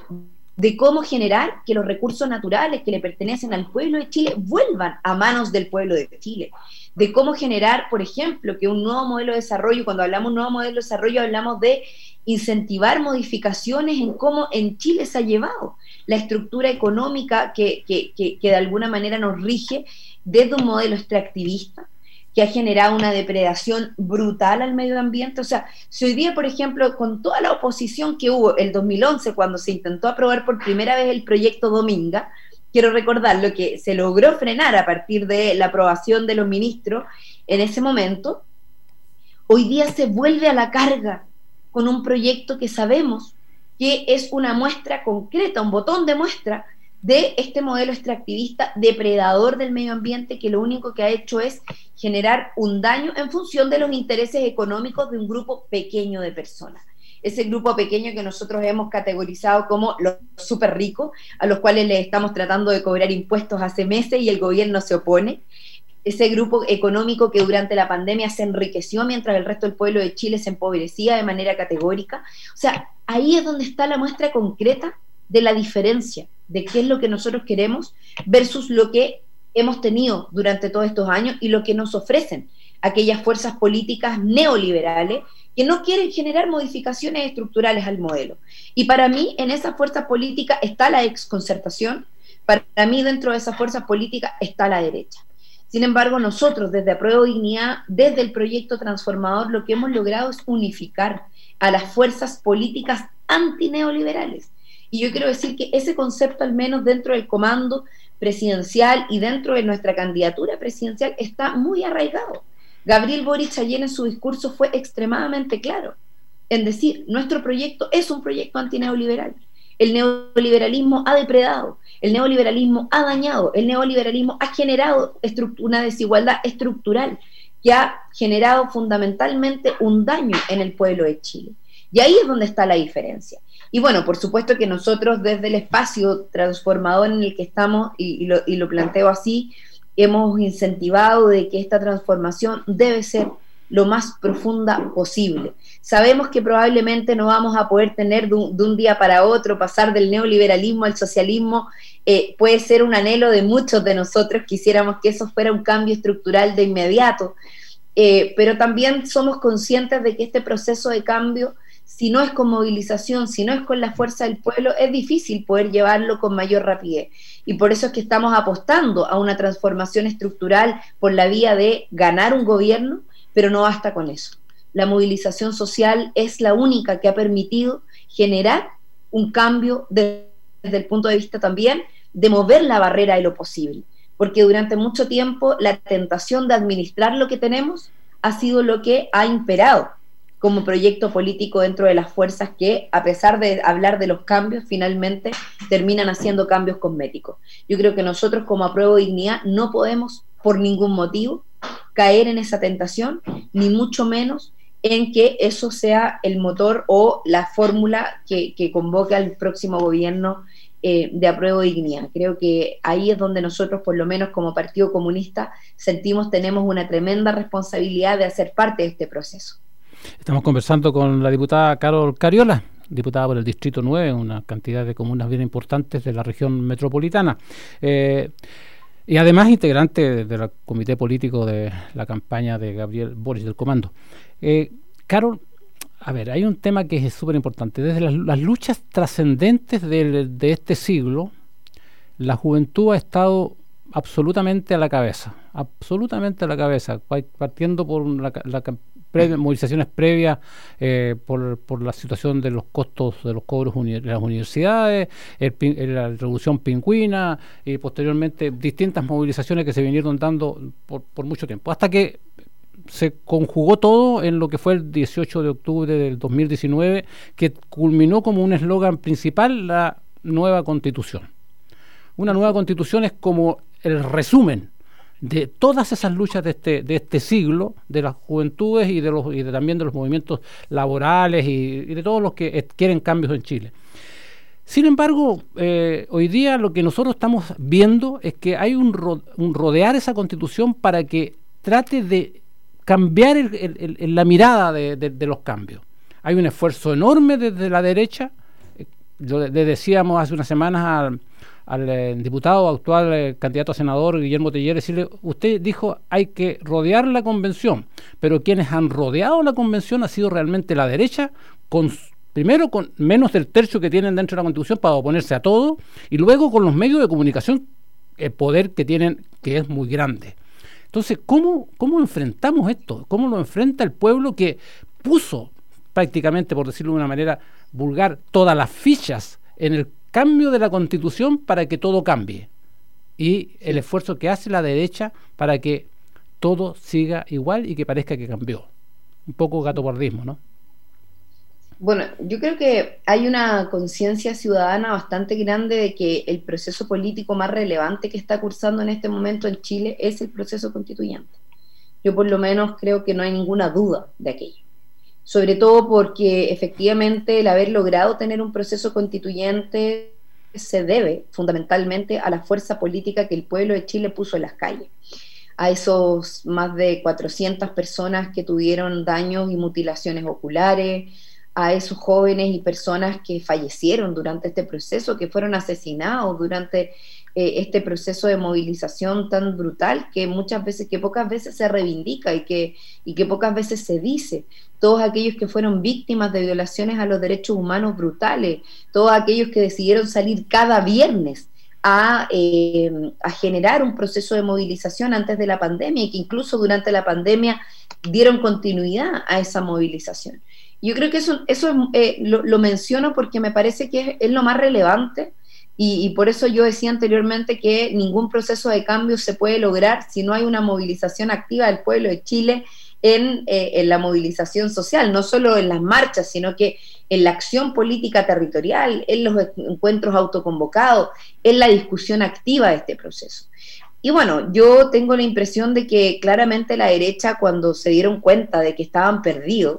D: de cómo generar que los recursos naturales que le pertenecen al pueblo de Chile vuelvan a manos del pueblo de Chile, de cómo generar, por ejemplo, que un nuevo modelo de desarrollo, cuando hablamos de un nuevo modelo de desarrollo, hablamos de incentivar modificaciones en cómo en Chile se ha llevado la estructura económica que, que, que, que de alguna manera nos rige desde un modelo extractivista, que ha generado una depredación brutal al medio ambiente. O sea, si hoy día, por ejemplo, con toda la oposición que hubo el dos mil once, cuando se intentó aprobar por primera vez el proyecto Dominga, quiero recordar lo que se logró frenar a partir de la aprobación de los ministros en ese momento, hoy día se vuelve a la carga con un proyecto que sabemos que es una muestra concreta, un botón de muestra de este modelo extractivista depredador del medio ambiente, que lo único que ha hecho es generar un daño en función de los intereses económicos de un grupo pequeño de personas. Ese grupo pequeño que nosotros hemos categorizado como los súper ricos, a los cuales les estamos tratando de cobrar impuestos hace meses y el gobierno se opone. Ese grupo económico que durante la pandemia se enriqueció mientras el resto del pueblo de Chile se empobrecía de manera categórica. O sea, ahí es donde está la muestra concreta de la diferencia de qué es lo que nosotros queremos versus lo que hemos tenido durante todos estos años y lo que nos ofrecen aquellas fuerzas políticas neoliberales que no quieren generar modificaciones estructurales al modelo. Y para mí, en esa fuerza política está la exconcertación, para mí dentro de esa fuerza política está la derecha. Sin embargo, nosotros desde Apruebo Dignidad, desde el proyecto transformador, lo que hemos logrado es unificar a las fuerzas políticas antineoliberales. Y yo quiero decir que ese concepto, al menos dentro del comando presidencial y dentro de nuestra candidatura presidencial, está muy arraigado. Gabriel Boric ayer en su discurso fue extremadamente claro en decir, nuestro proyecto es un proyecto antineoliberal. El neoliberalismo ha depredado, el neoliberalismo ha dañado, el neoliberalismo ha generado una desigualdad estructural que ha generado fundamentalmente un daño en el pueblo de Chile. Y ahí es donde está la diferencia. Y bueno, por supuesto que nosotros desde el espacio transformador en el que estamos, y, y, lo, y lo planteo así, hemos incentivado de que esta transformación debe ser lo más profunda posible. Sabemos que probablemente no vamos a poder tener de un, de un día para otro, pasar del neoliberalismo al socialismo, eh, puede ser un anhelo de muchos de nosotros, quisiéramos que eso fuera un cambio estructural de inmediato, eh, pero también somos conscientes de que este proceso de cambio, si no es con movilización, si no es con la fuerza del pueblo, es difícil poder llevarlo con mayor rapidez. Y por eso es que estamos apostando a una transformación estructural por la vía de ganar un gobierno, pero no basta con eso. La movilización social es la única que ha permitido generar un cambio desde el punto de vista también de mover la barrera de lo posible. Porque durante mucho tiempo la tentación de administrar lo que tenemos ha sido lo que ha imperado como proyecto político dentro de las fuerzas que, a pesar de hablar de los cambios, finalmente terminan haciendo cambios cosméticos. Yo creo que nosotros como Apruebo Dignidad no podemos, por ningún motivo, caer en esa tentación, ni mucho menos en que eso sea el motor o la fórmula que, que convoque al próximo gobierno eh, de Apruebo Dignidad. Creo que ahí es donde nosotros, por lo menos como Partido Comunista, sentimos tenemos una tremenda responsabilidad de hacer parte de este proceso.
B: Estamos conversando con la diputada Carol Cariola, diputada por el Distrito nueve, una cantidad de comunas bien importantes de la región metropolitana. Eh, y además integrante del comité político de la campaña de Gabriel Boric del Comando. Eh, Carol, a ver, hay un tema que es súper importante. Desde las, las luchas trascendentes de, de este siglo, la juventud ha estado absolutamente a la cabeza, absolutamente a la cabeza, partiendo por la, la Pre, movilizaciones previas eh, por, por la situación de los costos de los cobros uni- de las universidades, el, el, la revolución pingüina y posteriormente distintas movilizaciones que se vinieron dando por, por mucho tiempo, hasta que se conjugó todo en lo que fue el dieciocho de octubre del dos mil diecinueve, que culminó como un eslogan principal la nueva Constitución. Una nueva Constitución es como el resumen de todas esas luchas de este de este siglo, de las juventudes y de los y de, también de los movimientos laborales y, y de todos los que eh, quieren cambios en Chile. Sin embargo, eh, hoy día lo que nosotros estamos viendo es que hay un, ro, un rodear esa Constitución para que trate de cambiar el, el, el, la mirada de, de, de los cambios. Hay un esfuerzo enorme desde la derecha. Yo le, le decíamos hace unas semanas al al eh, diputado actual eh, candidato a senador Guillermo Teller, decirle, usted dijo hay que rodear la convención, pero quienes han rodeado la convención ha sido realmente la derecha, con primero con menos del tercio que tienen dentro de la Constitución para oponerse a todo, y luego con los medios de comunicación, el poder que tienen, que es muy grande. Entonces, ¿cómo, cómo enfrentamos esto? ¿Cómo lo enfrenta el pueblo que puso prácticamente, por decirlo de una manera vulgar, todas las fichas en el cambio de la Constitución para que todo cambie, y el esfuerzo que hace la derecha para que todo siga igual y que parezca que cambió? Un poco gatopardismo, ¿no?
D: Bueno, yo creo que hay una conciencia ciudadana bastante grande de que el proceso político más relevante que está cursando en este momento en Chile es el proceso constituyente. Yo por lo menos creo que no hay ninguna duda de aquello. Sobre todo porque efectivamente el haber logrado tener un proceso constituyente se debe fundamentalmente a la fuerza política que el pueblo de Chile puso en las calles, a esos más de cuatrocientas personas que tuvieron daños y mutilaciones oculares, a esos jóvenes y personas que fallecieron durante este proceso, que fueron asesinados durante eh, este proceso de movilización tan brutal que muchas veces, que pocas veces se reivindica y que, y que pocas veces se dice. Todos aquellos que fueron víctimas de violaciones a los derechos humanos brutales, todos aquellos que decidieron salir cada viernes a, eh, a generar un proceso de movilización antes de la pandemia y que incluso durante la pandemia dieron continuidad a esa movilización. Yo creo que eso, eso eh, lo, lo menciono porque me parece que es, es lo más relevante y, y por eso yo decía anteriormente que ningún proceso de cambio se puede lograr si no hay una movilización activa del pueblo de Chile en, eh, en la movilización social, no solo en las marchas, sino que en la acción política territorial, en los encuentros autoconvocados, en la discusión activa de este proceso. Y bueno, yo tengo la impresión de que claramente la derecha, cuando se dieron cuenta de que estaban perdidos,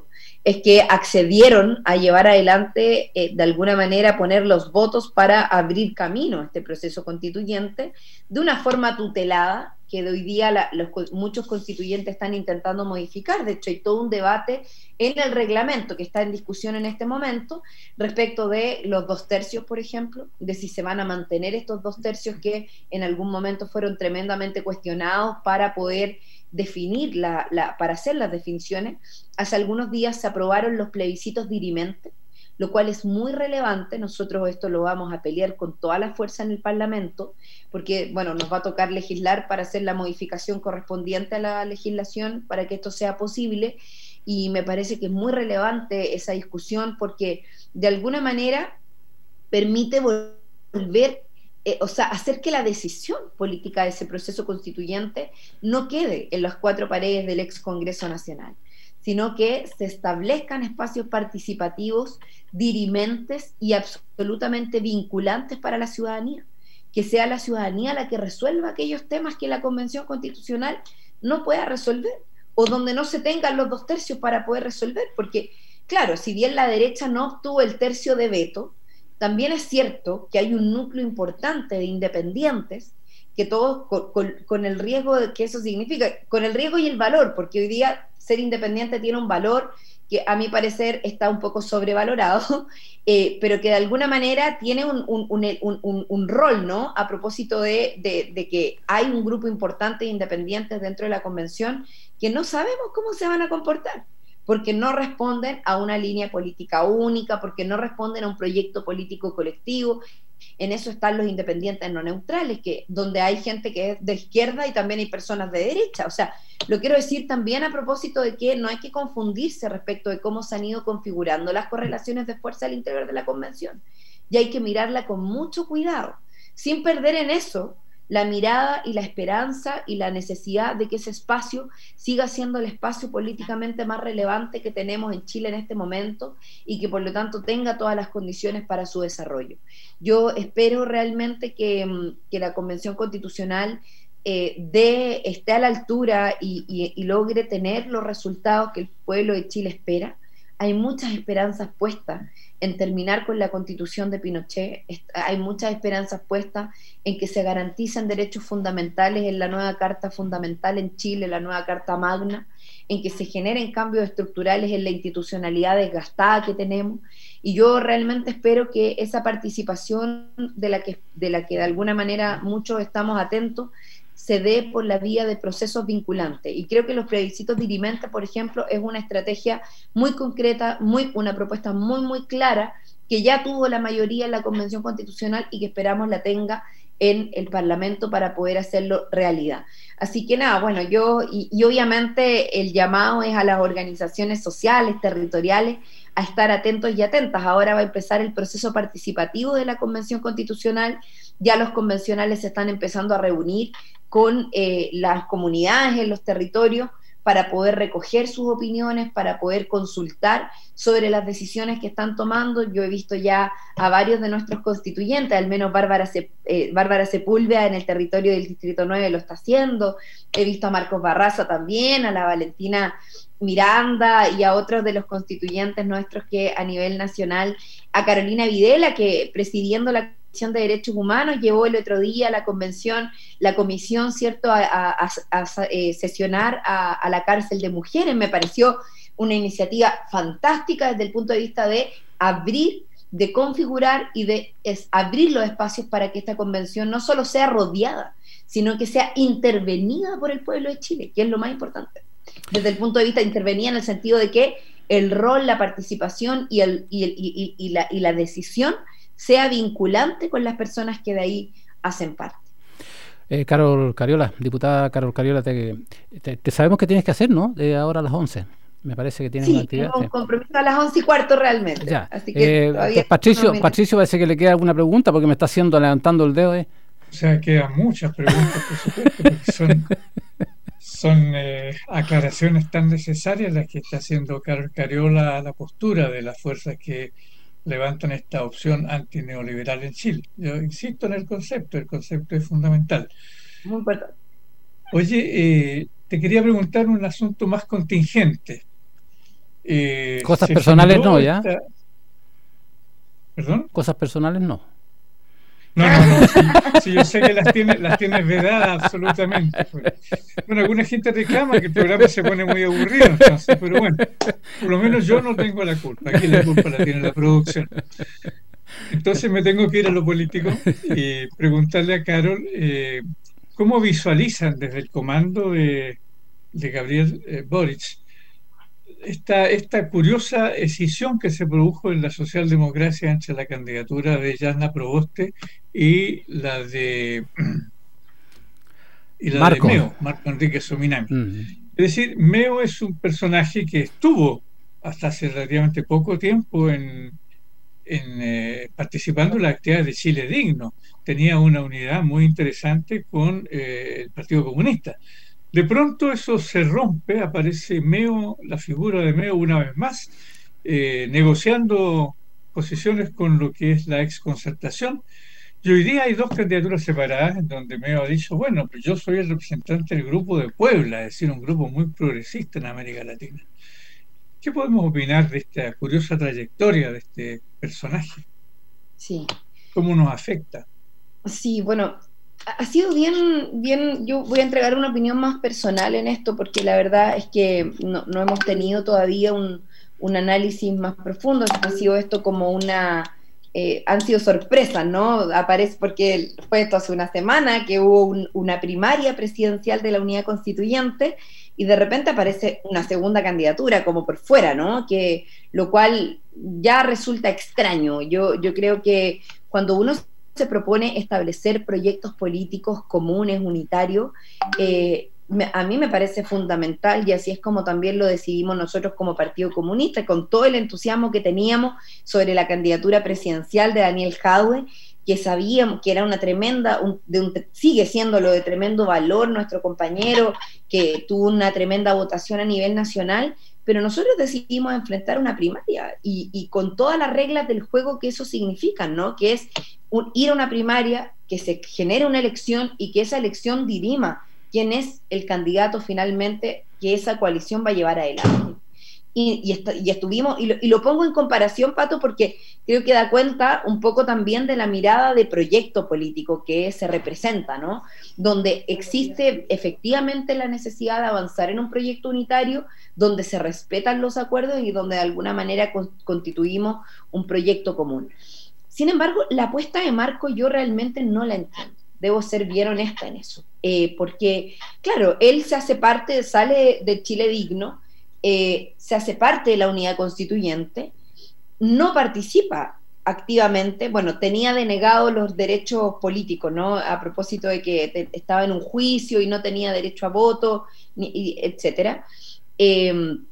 D: es que accedieron a llevar adelante, eh, de alguna manera, poner los votos para abrir camino a este proceso constituyente de una forma tutelada, que de hoy día la, los, muchos constituyentes están intentando modificar. De hecho, hay todo un debate en el reglamento que está en discusión en este momento respecto de los dos tercios, por ejemplo, de si se van a mantener estos dos tercios que en algún momento fueron tremendamente cuestionados para poder definir, la, la, para hacer las definiciones. Hace algunos días se aprobaron los plebiscitos dirimentes, lo cual es muy relevante. Nosotros esto lo vamos a pelear con toda la fuerza en el Parlamento, porque, bueno, nos va a tocar legislar para hacer la modificación correspondiente a la legislación para que esto sea posible, y me parece que es muy relevante esa discusión porque de alguna manera permite volver, eh, o sea, hacer que la decisión política de ese proceso constituyente no quede en las cuatro paredes del ex Congreso Nacional, sino que se establezcan espacios participativos, dirimentes y absolutamente vinculantes para la ciudadanía, que sea la ciudadanía la que resuelva aquellos temas que la Convención Constitucional no pueda resolver, o donde no se tengan los dos tercios para poder resolver, porque, claro, si bien la derecha no obtuvo el tercio de veto, también es cierto que hay un núcleo importante de independientes, que todos, con, con, con el riesgo de que eso significa, con el riesgo y el valor, porque hoy día ser independiente tiene un valor que a mi parecer está un poco sobrevalorado, eh, pero que de alguna manera tiene un, un, un, un, un rol, ¿no? A propósito de, de, de que hay un grupo importante de independientes dentro de la Convención que no sabemos cómo se van a comportar, porque no responden a una línea política única, porque no responden a un proyecto político colectivo. En eso están los independientes no neutrales, que donde hay gente que es de izquierda y también hay personas de derecha. O sea, lo quiero decir también a propósito de que no hay que confundirse respecto de cómo se han ido configurando las correlaciones de fuerza al interior de la Convención, y hay que mirarla con mucho cuidado, sin perder en eso la mirada y la esperanza y la necesidad de que ese espacio siga siendo el espacio políticamente más relevante que tenemos en Chile en este momento, y que por lo tanto tenga todas las condiciones para su desarrollo. Yo espero realmente que, que la Convención Constitucional eh, de, esté a la altura y, y, y logre tener los resultados que el pueblo de Chile espera. Hay muchas esperanzas puestas en terminar con la Constitución de Pinochet, hay muchas esperanzas puestas en que se garanticen derechos fundamentales en la nueva Carta Fundamental en Chile, la nueva Carta Magna, en que se generen cambios estructurales en la institucionalidad desgastada que tenemos, y yo realmente espero que esa participación de la que de, la que de alguna manera muchos estamos atentos se dé por la vía de procesos vinculantes. Y creo que los plebiscitos dirimentes, por ejemplo, es una estrategia muy concreta, muy, una propuesta muy, muy clara, que ya tuvo la mayoría en la Convención Constitucional y que esperamos la tenga en el Parlamento para poder hacerlo realidad. Así que nada, bueno, yo, y, y obviamente el llamado es a las organizaciones sociales, territoriales, a estar atentos y atentas. Ahora va a empezar el proceso participativo de la Convención Constitucional, ya los convencionales se están empezando a reunir con eh, las comunidades en los territorios para poder recoger sus opiniones, para poder consultar sobre las decisiones que están tomando. Yo he visto ya a varios de nuestros constituyentes, al menos Bárbara, Sep eh, Bárbara Sepúlveda en el territorio del Distrito nueve lo está haciendo, he visto a Marcos Barraza también, a la Valentina Miranda y a otros de los constituyentes nuestros que a nivel nacional, a Carolina Videla, que presidiendo la Comisión de Derechos Humanos llevó el otro día a la convención, la comisión, ¿cierto?, a, a, a, a eh, sesionar a, a la cárcel de mujeres. Me pareció una iniciativa fantástica desde el punto de vista de abrir, de configurar y de es, abrir los espacios para que esta convención no solo sea rodeada, sino que sea intervenida por el pueblo de Chile, que es lo más importante. Desde el punto de vista intervenida en el sentido de que el rol, la participación y, el, y, el, y, y, la, y la decisión sea vinculante con las personas que de ahí hacen parte.
B: Eh, Carol Cariola, diputada Carol Cariola, te, te, te sabemos que tienes que hacer, ¿no? De ahora a las once. Me parece que tienes
D: sí,
B: una actividad.
D: Tengo un compromiso a las once y cuarto realmente.
B: Ya.
D: Así que
B: eh, Patricio, no Patricio parece que le queda alguna pregunta porque me está haciendo levantando el dedo. Eh.
C: O sea, quedan muchas preguntas, por supuesto, porque son, son eh, aclaraciones tan necesarias las que está haciendo Carol Cariola a la postura de las fuerzas que levantan esta opción antineoliberal en Chile. Yo insisto en el concepto, el concepto es fundamental.
D: Muy importante.
C: Oye, eh, te quería preguntar un asunto más contingente. Eh,
B: Cosas personales no, ¿ya?
C: Esta... ¿Perdón?
B: Cosas personales no.
C: No, no, no, sí, sí, yo sé que las tienes las tienes vedadas absolutamente. Bueno, alguna gente reclama que el programa se pone muy aburrido, entonces, pero bueno, por lo menos yo no tengo la culpa, aquí la culpa la tiene la producción. Entonces me tengo que ir a lo político y preguntarle a Carol eh, cómo visualizan desde el comando de, de Gabriel eh, Boric esta, esta curiosa escisión que se produjo en la socialdemocracia entre la candidatura de Jasna Proboste y la de y la
B: Marco.
C: de Meo, Marco Enrique Sominami.
B: Mm.
C: Es decir, Meo es un personaje que estuvo hasta hace relativamente poco tiempo en, en eh, participando en las actividades de Chile Digno. Tenía una unidad muy interesante con eh, el Partido Comunista. De pronto eso se rompe, aparece Meo, la figura de Meo una vez más, eh, negociando posiciones con lo que es la exconcertación. Y hoy día hay dos candidaturas separadas en donde Meo ha dicho, bueno, pues yo soy el representante del grupo de Puebla, es decir, un grupo muy progresista en América Latina. ¿Qué podemos opinar de esta curiosa trayectoria de este personaje?
D: Sí.
C: ¿Cómo nos afecta?
D: Sí, bueno, ha sido bien, bien, yo voy a entregar una opinión más personal en esto, porque la verdad es que no, no hemos tenido todavía un, un análisis más profundo, ha sido esto como una, eh, han sido sorpresas, ¿no? Aparece, porque fue esto hace una semana, que hubo un, una primaria presidencial de la Unidad Constituyente, y de repente aparece una segunda candidatura como por fuera, ¿no? Que, lo cual ya resulta extraño. Yo, yo creo que cuando uno se propone establecer proyectos políticos comunes, unitarios, eh, me, a mí me parece fundamental, y así es como también lo decidimos nosotros como Partido Comunista, con todo el entusiasmo que teníamos sobre la candidatura presidencial de Daniel Jadwe, que sabíamos que era una tremenda, un, de un, sigue siéndolo de tremendo valor, nuestro compañero, que tuvo una tremenda votación a nivel nacional, pero nosotros decidimos enfrentar una primaria, y, y con todas las reglas del juego que eso significa, ¿no? Que es un, ir a una primaria, que se genere una elección, y que esa elección dirima quién es el candidato finalmente que esa coalición va a llevar adelante. Y, y, est y estuvimos, y lo, y lo pongo en comparación, Pato, porque creo que da cuenta un poco también de la mirada de proyecto político que se representa, ¿no? Donde existe efectivamente la necesidad de avanzar en un proyecto unitario, donde se respetan los acuerdos y donde de alguna manera con, constituimos un proyecto común. Sin embargo, la apuesta de Marco yo realmente no la entiendo. Debo ser bien honesta en eso. Eh, porque, claro, él se hace parte, sale de Chile Digno, Eh, se hace parte de la Unidad Constituyente, no participa activamente, bueno, tenía denegado los derechos políticos, ¿no? A propósito de que te, estaba en un juicio y no tenía derecho a voto, ni, y, etcétera. Eh,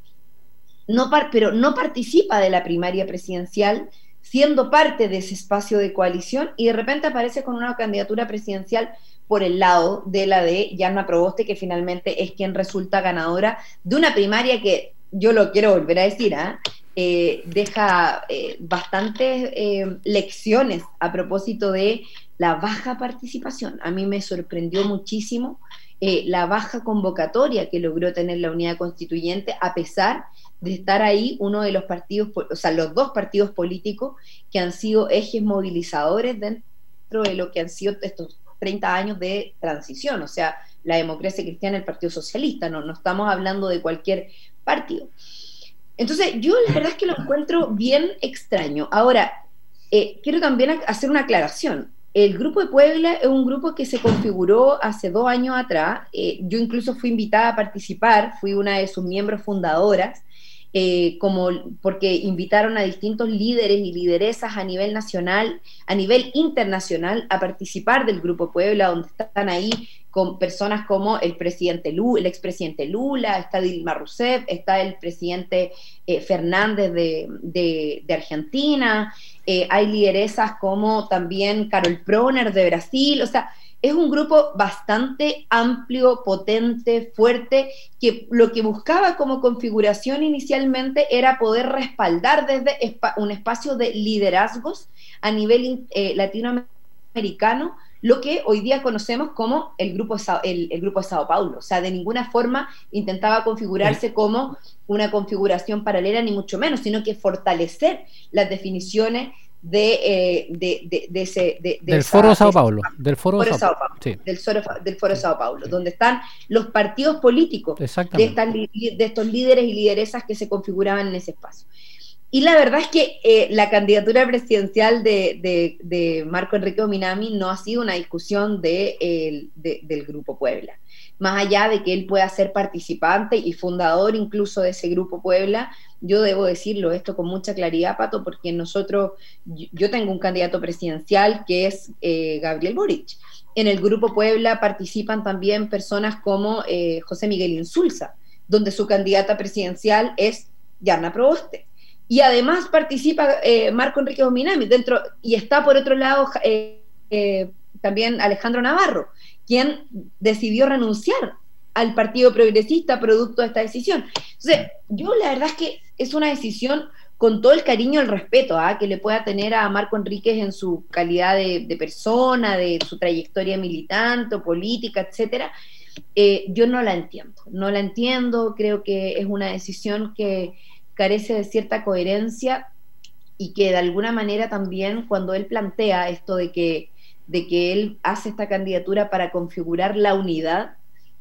D: no par, pero no participa de la primaria presidencial, siendo parte de ese espacio de coalición, y de repente aparece con una candidatura presidencial por el lado de la de Jasna Proboste, que finalmente es quien resulta ganadora de una primaria que, yo lo quiero volver a decir, ¿eh? Eh, deja eh, bastantes eh, lecciones a propósito de la baja participación. A mí me sorprendió muchísimo eh, la baja convocatoria que logró tener la Unidad Constituyente, a pesar de estar ahí uno de los partidos, o sea, los dos partidos políticos que han sido ejes movilizadores dentro de lo que han sido estos treinta años de transición, o sea, la Democracia Cristiana y el Partido Socialista, no, no estamos hablando de cualquier partido. Entonces, yo la verdad es que lo encuentro bien extraño. Ahora, eh, quiero también hacer una aclaración. El Grupo de Puebla es un grupo que se configuró hace dos años atrás. Eh, yo incluso fui invitada a participar, fui una de sus miembros fundadoras, Eh, como porque invitaron a distintos líderes y lideresas a nivel nacional, a nivel internacional, a participar del Grupo Puebla, donde están ahí con personas como el presidente Lula, el expresidente Lula, está Dilma Rousseff, está el presidente eh, Fernández de, de, de Argentina, eh, hay lideresas como también Carol Proner de Brasil, o sea, es un grupo bastante amplio, potente, fuerte, que lo que buscaba como configuración inicialmente era poder respaldar desde un espacio de liderazgos a nivel eh, latinoamericano lo que hoy día conocemos como el Grupo, el, el grupo de Sao Paulo. O sea, de ninguna forma intentaba configurarse como una configuración paralela, ni mucho menos, sino que fortalecer las definiciones de, eh, de, de, de ese... De, de
B: del
D: esa,
B: Foro de Sao
D: de
B: Paulo.
D: Esa,
B: del Foro de Sao,
D: Sao Paulo.
B: Sí.
D: Del, Foro, del Foro de Sao Paulo, sí. Donde están los partidos políticos de, estas, de estos líderes y lideresas que se configuraban en ese espacio. Y la verdad es que eh, la candidatura presidencial de, de, de Marco Enrique Ominami no ha sido una discusión de, eh, de, del Grupo Puebla. Más allá de que él pueda ser participante y fundador incluso de ese Grupo Puebla, yo debo decirlo esto con mucha claridad, Pato, porque nosotros, yo tengo un candidato presidencial que es eh, Gabriel Boric. En el Grupo Puebla participan también personas como eh, José Miguel Insulza, donde su candidata presidencial es Yarna Proboste. Y además participa eh, Marco Enrique Ominami dentro, y está por otro lado eh, eh, también Alejandro Navarro, quien decidió renunciar al Partido Progresista producto de esta decisión. Entonces, yo la verdad es que es una decisión con todo el cariño y el respeto ¿eh? que le pueda tener a Marco Enríquez en su calidad de, de persona, de su trayectoria militante, política, etcétera. Eh, yo no la entiendo, no la entiendo, creo que es una decisión que carece de cierta coherencia y que de alguna manera también cuando él plantea esto de que, de que él hace esta candidatura para configurar la unidad,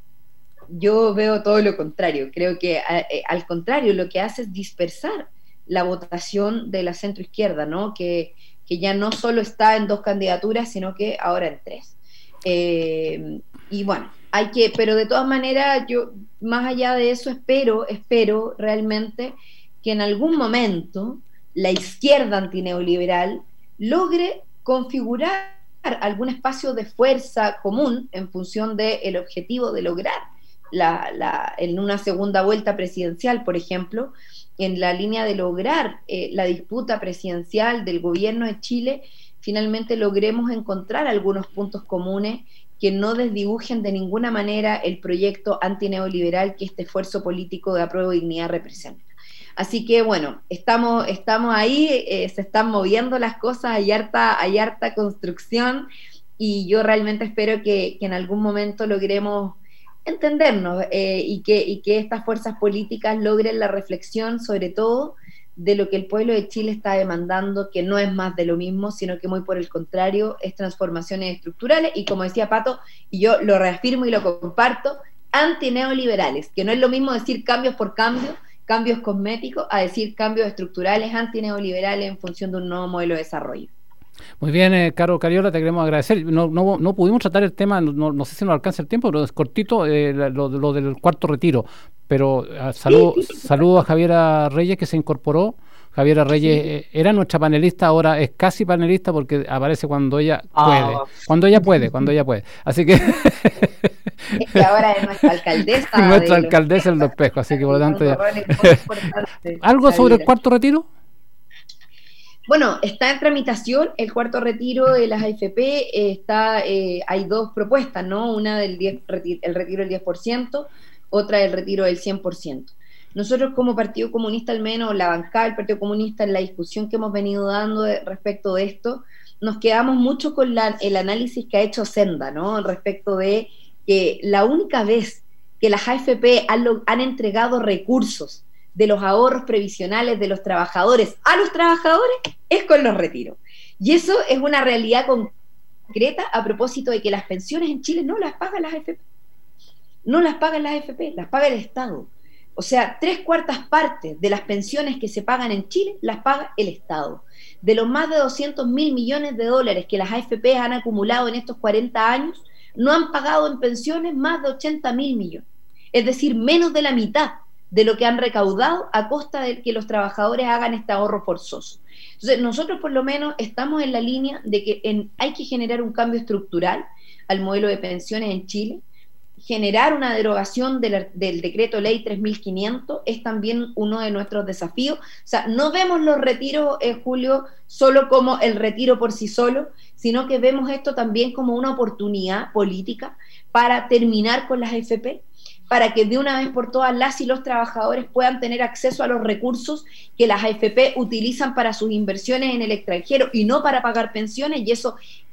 D: yo veo todo lo contrario. Creo que a, al contrario lo que hace es dispersar la votación de la centroizquierda, ¿no? Que, que ya no solo está en dos candidaturas, sino que ahora en tres. Eh, y bueno, hay que, pero de todas maneras, yo más allá de eso espero, espero realmente que en algún momento la izquierda antineoliberal logre configurar algún espacio de fuerza común en función del objetivo de lograr la, la, en una segunda vuelta presidencial, por ejemplo, en la línea de lograr eh, la disputa presidencial del gobierno de Chile, finalmente logremos encontrar algunos puntos comunes que no desdibujen de ninguna manera el proyecto antineoliberal que este esfuerzo político de apruebo dignidad representa. Así que bueno, estamos, estamos ahí, eh, se están moviendo las cosas, hay harta, hay harta construcción y yo realmente espero que, que en algún momento logremos entendernos eh, y, que, y que estas fuerzas políticas logren la reflexión sobre todo de lo que el pueblo de Chile está demandando, que no es más de lo mismo, sino que muy por el contrario, es transformaciones estructurales y como decía Pato, y yo lo reafirmo y lo comparto, antineoliberales, que no es lo mismo decir cambios por cambios, cambios cosméticos, a decir cambios estructurales antineoliberales en función de un nuevo modelo de desarrollo.
B: Muy bien, eh, Caro Cariola, te queremos agradecer. No, no, no pudimos tratar el tema, no, no sé si nos alcanza el tiempo, pero es cortito, eh, lo, lo del cuarto retiro. Pero uh, saludo, sí, sí, sí. saludo a Javiera Reyes, que se incorporó. Javiera Reyes sí. eh, era nuestra panelista, ahora es casi panelista porque aparece cuando ella puede. Oh. Cuando ella puede, cuando ella puede. Así que...
D: Es que ahora es nuestra alcaldesa.
B: nuestra alcaldesa en Los Espejos, así que por lo tanto ya... ¿Algo Javiera. sobre el cuarto retiro?
D: Bueno, está en tramitación el cuarto retiro de las A F P, eh, está, eh, hay dos propuestas, ¿no? Una del diez, el retiro del diez por ciento, otra del retiro del cien por ciento. Nosotros como Partido Comunista, al menos la bancada del Partido Comunista, en la discusión que hemos venido dando de, respecto de esto, nos quedamos mucho con la, el análisis que ha hecho Senda, ¿no? Respecto de que la única vez que las A F P han, han entregado recursos de los ahorros previsionales de los trabajadores a los trabajadores es con los retiros. Y eso es una realidad concreta a propósito de que las pensiones en Chile no las pagan las A F P. No las pagan las A F P, las paga el Estado. O sea, tres cuartas partes de las pensiones que se pagan en Chile las paga el Estado. De los más de doscientos mil millones de dólares que las A F P han acumulado en estos cuarenta años, no han pagado en pensiones más de ochenta mil millones. Es decir, menos de la mitad de lo que han recaudado a costa de que los trabajadores hagan este ahorro forzoso. Entonces, nosotros por lo menos estamos en la línea de que en, hay que generar un cambio estructural al modelo de pensiones en Chile, generar una derogación de la, del decreto ley tres mil quinientos es también uno de nuestros desafíos. O sea, no vemos los retiros, eh, Julio, solo como el retiro por sí solo, sino que vemos esto también como una oportunidad política para terminar con las A F P, para que de una vez por todas las y los trabajadores puedan tener acceso a los recursos que las A F P utilizan para sus inversiones en el extranjero y no para pagar pensiones, y eso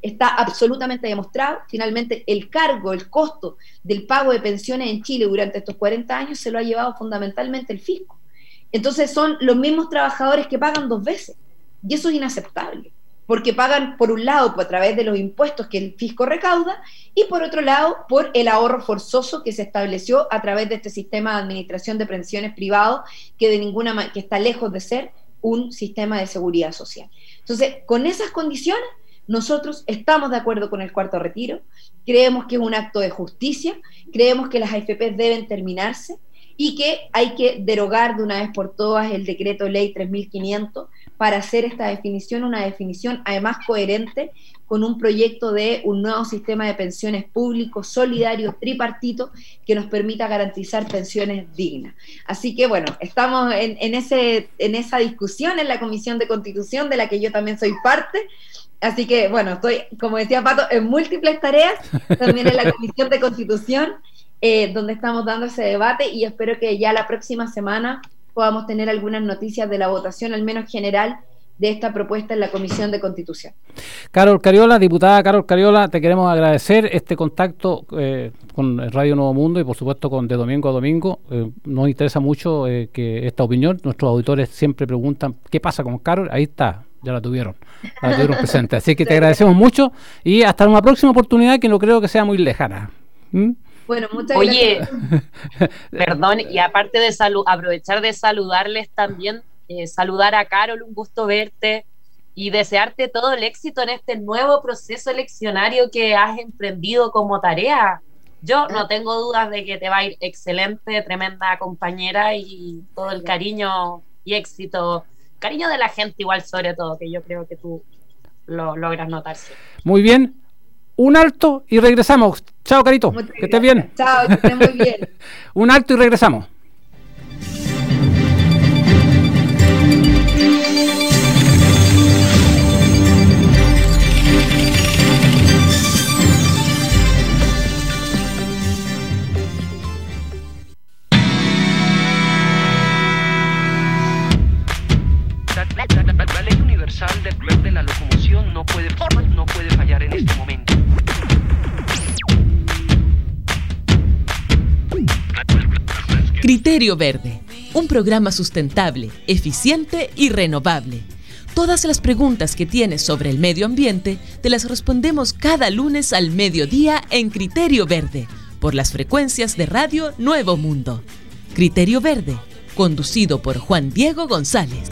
D: está absolutamente demostrado. Finalmente, el cargo, el costo del pago de pensiones en Chile durante estos cuarenta años se lo ha llevado fundamentalmente el fisco. Entonces son los mismos trabajadores que pagan dos veces, y eso es inaceptable, porque pagan por un lado a través de los impuestos que el fisco recauda, y por otro lado por el ahorro forzoso que se estableció a través de este sistema de administración de pensiones privado, que de ninguna ma- que está lejos de ser un sistema de seguridad social. Entonces, con esas condiciones, nosotros estamos de acuerdo con el cuarto retiro, creemos que es un acto de justicia, creemos que las A F P deben terminarse y que hay que derogar de una vez por todas el decreto ley tres mil quinientos para hacer esta definición una definición además coherente con un proyecto de un nuevo sistema de pensiones público, solidario, tripartito, que nos permita garantizar pensiones dignas. Así que bueno, estamos en, en, ese, en esa discusión en la Comisión de Constitución, de la que yo también soy parte. Así que, bueno, estoy, como decía Pato, en múltiples tareas, también en la Comisión de Constitución, eh, donde estamos dando ese debate, y espero que ya la próxima semana podamos tener algunas noticias de la votación, al menos general, de esta propuesta en la Comisión de Constitución.
B: Carol Cariola, diputada Carol Cariola, te queremos agradecer este contacto eh, con Radio Nuevo Mundo y por supuesto con De Domingo a Domingo. Eh, nos interesa mucho eh, que esta opinión, nuestros auditores siempre preguntan ¿qué pasa con Carol? Ahí está, ya la tuvieron, la tuvieron presente. Así que te agradecemos mucho y hasta una próxima oportunidad que no creo que sea muy lejana. ¿Mm?
D: Bueno, muchas
E: Oye,
D: gracias.
E: Perdón, y aparte de salu- aprovechar de saludarles también, eh, saludar a Carol, un gusto verte y desearte todo el éxito en este nuevo proceso eleccionario que has emprendido como tarea. Yo no tengo dudas de que te va a ir excelente, tremenda compañera y todo el cariño y éxito, cariño de la gente igual sobre todo, que yo creo que tú lo logras notar.
B: Muy bien. Un alto y regresamos. Chao, Carito.
D: Muchas
B: que estés
D: gracias.
B: bien.
D: Chao, que estés muy bien.
B: Un alto y regresamos.
F: La ley universal del- de la locomoción no puede, no puede fallar en este momento.
G: Criterio Verde, un programa sustentable, eficiente y renovable. Todas las preguntas que tienes sobre el medio ambiente te las respondemos cada lunes al mediodía en Criterio Verde, por las frecuencias de Radio Nuevo Mundo. Criterio Verde, conducido por Juan Diego González.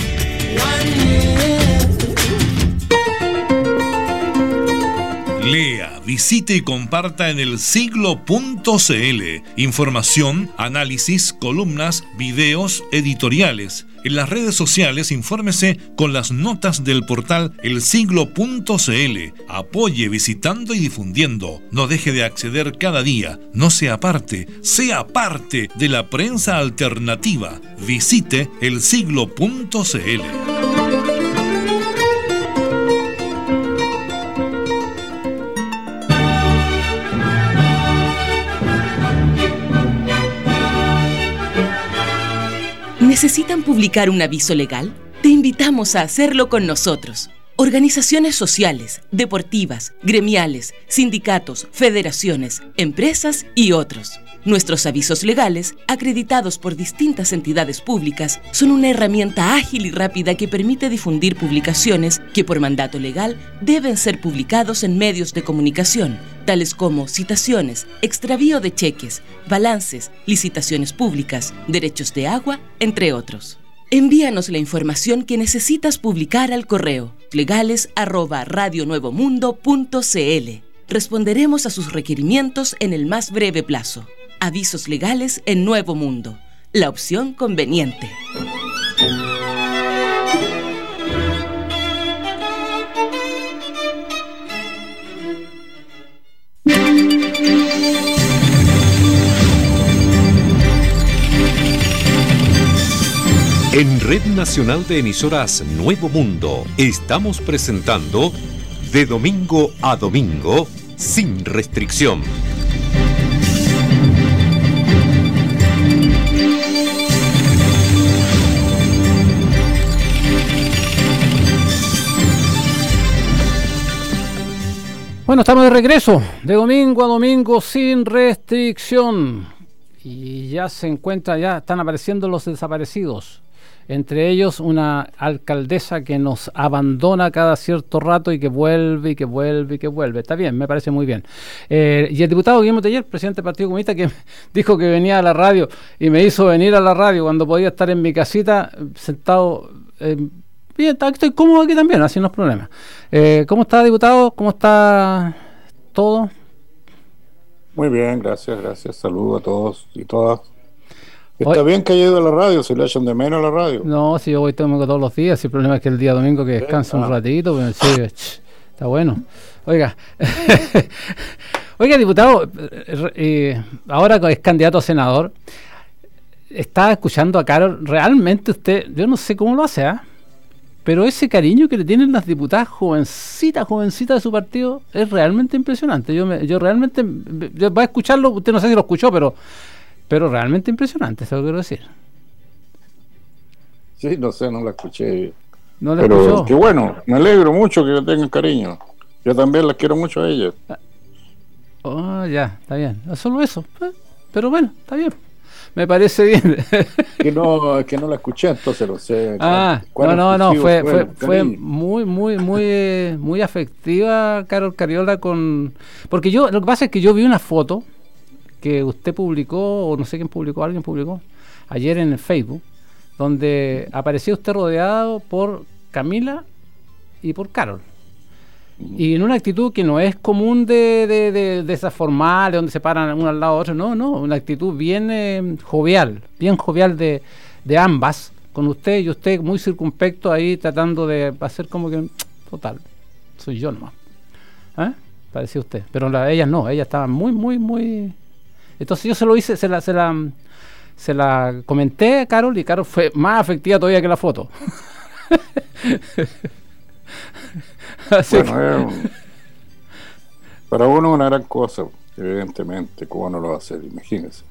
H: Lea, visite y comparta en el siglo punto c l. Información, análisis, columnas, videos, editoriales. En las redes sociales infórmese con las notas del portal el siglo punto c l. Apoye visitando y difundiendo. No deje de acceder cada día. No sea parte, sea parte de la prensa alternativa. Visite el siglo punto c l.
G: ¿Necesitan publicar un aviso legal? Te invitamos a hacerlo con nosotros. Organizaciones sociales, deportivas, gremiales, sindicatos, federaciones, empresas y otros. Nuestros avisos legales, acreditados por distintas entidades públicas, son una herramienta ágil y rápida que permite difundir publicaciones que por mandato legal deben ser publicados en medios de comunicación, tales como citaciones, extravío de cheques, balances, licitaciones públicas, derechos de agua, entre otros. Envíanos la información que necesitas publicar al correo legales arroba radionuevomundo punto c l. Responderemos a sus requerimientos en el más breve plazo. Avisos legales en Nuevo Mundo, la opción conveniente.
A: En Red Nacional de Emisoras Nuevo Mundo estamos presentando De Domingo a Domingo, sin restricción.
B: Bueno, estamos de regreso, de domingo a domingo sin restricción. Y ya se encuentra, ya están apareciendo los desaparecidos. Entre ellos una alcaldesa que nos abandona cada cierto rato y que vuelve y que vuelve y que vuelve. Está bien, me parece muy bien. Eh, y el diputado Guillermo Teller, presidente del Partido Comunista, que dijo que venía a la radio y me hizo venir a la radio cuando podía estar en mi casita sentado. Eh, bien, estoy cómodo aquí también, así no es problema. Eh, ¿Cómo está, diputado? ¿Cómo está todo?
I: Muy bien, gracias, gracias. Saludos a todos y todas. Está Hoy, bien que haya ido a la radio, si le echan de menos a la radio.
B: No, si yo voy domingo todos los días, el problema es que el día domingo que descansa ah. un ratito, pues, sí, ch, está bueno. Oiga, oiga, diputado, eh, ahora es candidato a senador, estaba escuchando a Carol, realmente usted, yo no sé cómo lo hace, ¿eh? Pero ese cariño que le tienen las diputadas jovencitas, jovencitas de su partido, es realmente impresionante. Yo me, yo realmente, yo, va a escucharlo, usted no sé si lo escuchó, pero pero realmente impresionante, eso lo quiero decir.
I: Sí, no sé, no la escuché.
B: No la
I: pero
B: escuchó.
I: Qué bueno, me alegro mucho que le tengan cariño. Yo también las quiero mucho a ellas.
B: Oh, ya, está bien. Solo eso. Pero bueno, está bien. Me parece bien.
I: que no que no la escuché, entonces lo sé.
B: Ah, no, no, no, fue fue, fue muy, muy, muy, muy afectiva Carol Cariola con... Porque yo, lo que pasa es que yo vi una foto que usted publicó, o no sé quién publicó, alguien publicó, ayer en el Facebook, donde aparecía usted rodeado por Camila y por Carol. Y en una actitud que no es común de, de, de, de esas formales, donde se paran uno al lado de otro, no, no, una actitud bien eh, jovial, bien jovial de, de ambas, con usted y usted muy circunspecto ahí tratando de hacer como que, total, soy yo nomás. ¿Eh? Parecía usted. Pero la, ellas no, ellas estaban muy, muy, muy... Entonces yo se lo hice, se la, se la, se la comenté a Carol y Carol fue más afectiva todavía que la foto. Así
I: bueno,
B: que...
I: es un, para uno es una gran cosa, evidentemente, ¿cómo no lo va a hacer? Imagínese.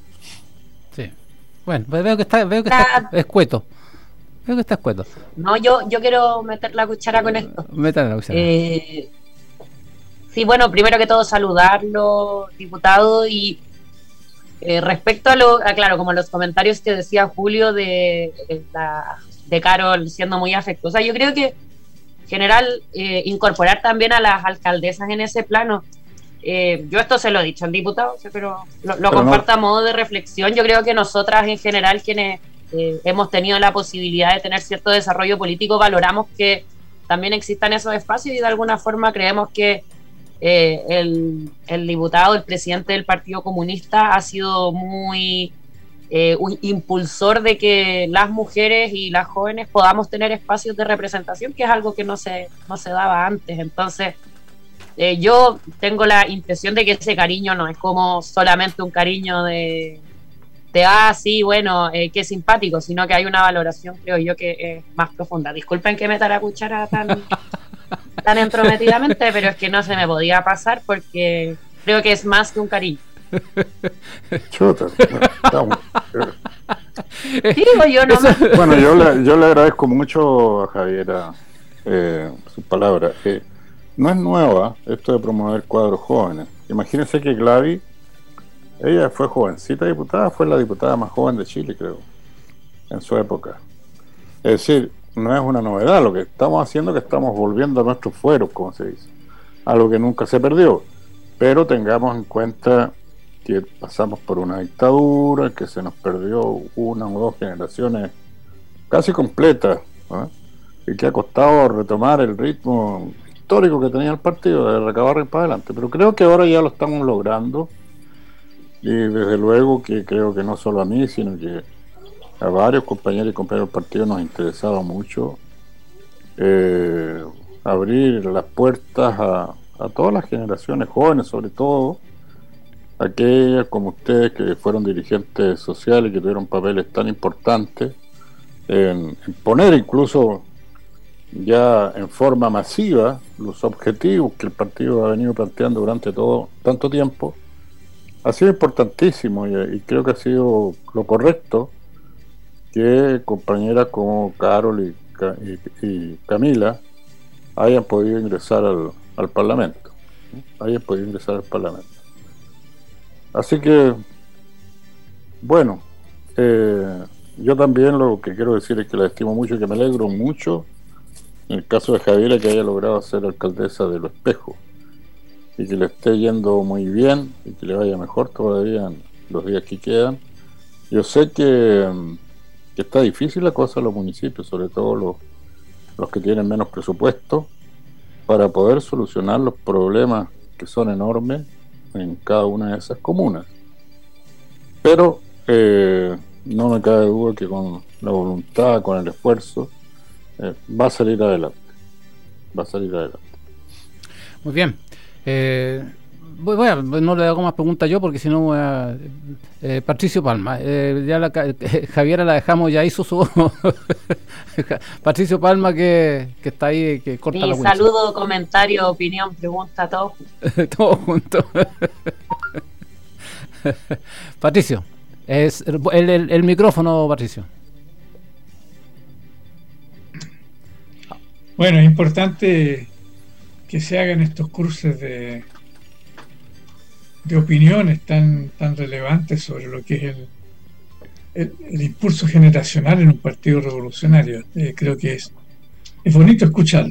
B: Sí. Bueno, pues veo que está, veo que está escueto. Veo que está escueto.
E: No, yo, yo quiero meter la cuchara con esto.
B: Métale la cuchara.
E: Eh, sí, bueno, primero que todo saludarlo, diputado, y eh, respecto a lo, a, claro, como los comentarios que decía Julio de, de, la, de Carol siendo muy afectuosa, yo creo que general, eh, incorporar también a las alcaldesas en ese plano. Eh, yo esto se lo he dicho al diputado, pero lo, lo pero comparto no. a modo de reflexión. Yo creo que nosotras en general, quienes eh, hemos tenido la posibilidad de tener cierto desarrollo político, valoramos que también existan esos espacios y de alguna forma creemos que eh, el, el diputado, el presidente del Partido Comunista ha sido muy... Eh, un impulsor de que las mujeres y las jóvenes podamos tener espacios de representación, que es algo que no se, no se daba antes. Entonces eh, yo tengo la impresión de que ese cariño no es como solamente un cariño de, de ah, sí, bueno, eh, qué simpático, sino que hay una valoración, creo yo, que es más profunda. Disculpen que meta la cuchara tan, tan entrometidamente, pero es que no se me podía pasar porque creo que es más que un cariño.
I: Chuta, bueno,
E: Digo, yo no me...
I: bueno, yo le, yo le agradezco mucho a Javiera eh, sus palabras. Eh, no es nueva esto de promover cuadros jóvenes. Imagínense que Gladys, ella fue jovencita diputada, fue la diputada más joven de Chile, creo, en su época. Es decir, no es una novedad. Lo que estamos haciendo es que estamos volviendo a nuestros fueros, como se dice, algo que nunca se perdió. Pero tengamos en cuenta que pasamos por una dictadura, que se nos perdió una o dos generaciones casi completas, ¿no? Y que ha costado retomar el ritmo histórico que tenía el partido, de recabar para adelante. Pero creo que ahora ya lo estamos logrando, y desde luego que creo que no solo a mí, sino que a varios compañeros y compañeros del partido nos interesaba mucho eh, abrir las puertas a, a todas las generaciones jóvenes, sobre todo aquellas como ustedes que fueron dirigentes sociales y que tuvieron papeles tan importantes en, en poner incluso ya en forma masiva los objetivos que el partido ha venido planteando durante todo tanto tiempo. Ha sido importantísimo y, y creo que ha sido lo correcto que compañeras como Carol y, y, y Camila hayan podido ingresar al, al Parlamento. Alguien puede ingresar al Parlamento. Así que, bueno, eh, yo también lo que quiero decir es que la estimo mucho y que me alegro mucho en el caso de Javiera que haya logrado ser alcaldesa de Lo Espejo y que le esté yendo muy bien y que le vaya mejor todavía en los días que quedan. Yo sé que, que está difícil la cosa en los municipios, sobre todo los, los que tienen menos presupuesto, para poder solucionar los problemas que son enormes en cada una de esas comunas. Pero eh, no me cabe duda que con la voluntad, con el esfuerzo, eh, va a salir adelante. Va a salir adelante.
B: Muy bien. Eh, voy, voy a, no le hago más preguntas yo porque si no voy a... Eh, Patricio Palma. Eh, ya la, eh, Javiera la dejamos, ya hizo su... Patricio Palma que, que está ahí, que corta
E: sí,
B: la wincha.
E: Saludo, comentario, opinión, pregunta, todo.
B: Todo junto. Patricio, es el, el, el micrófono, Patricio.
C: Bueno, es importante que se hagan estos cruces de, de opiniones tan, tan relevantes sobre lo que es el, el, el impulso generacional en un partido revolucionario. Eh, creo que es, es bonito escucharlo.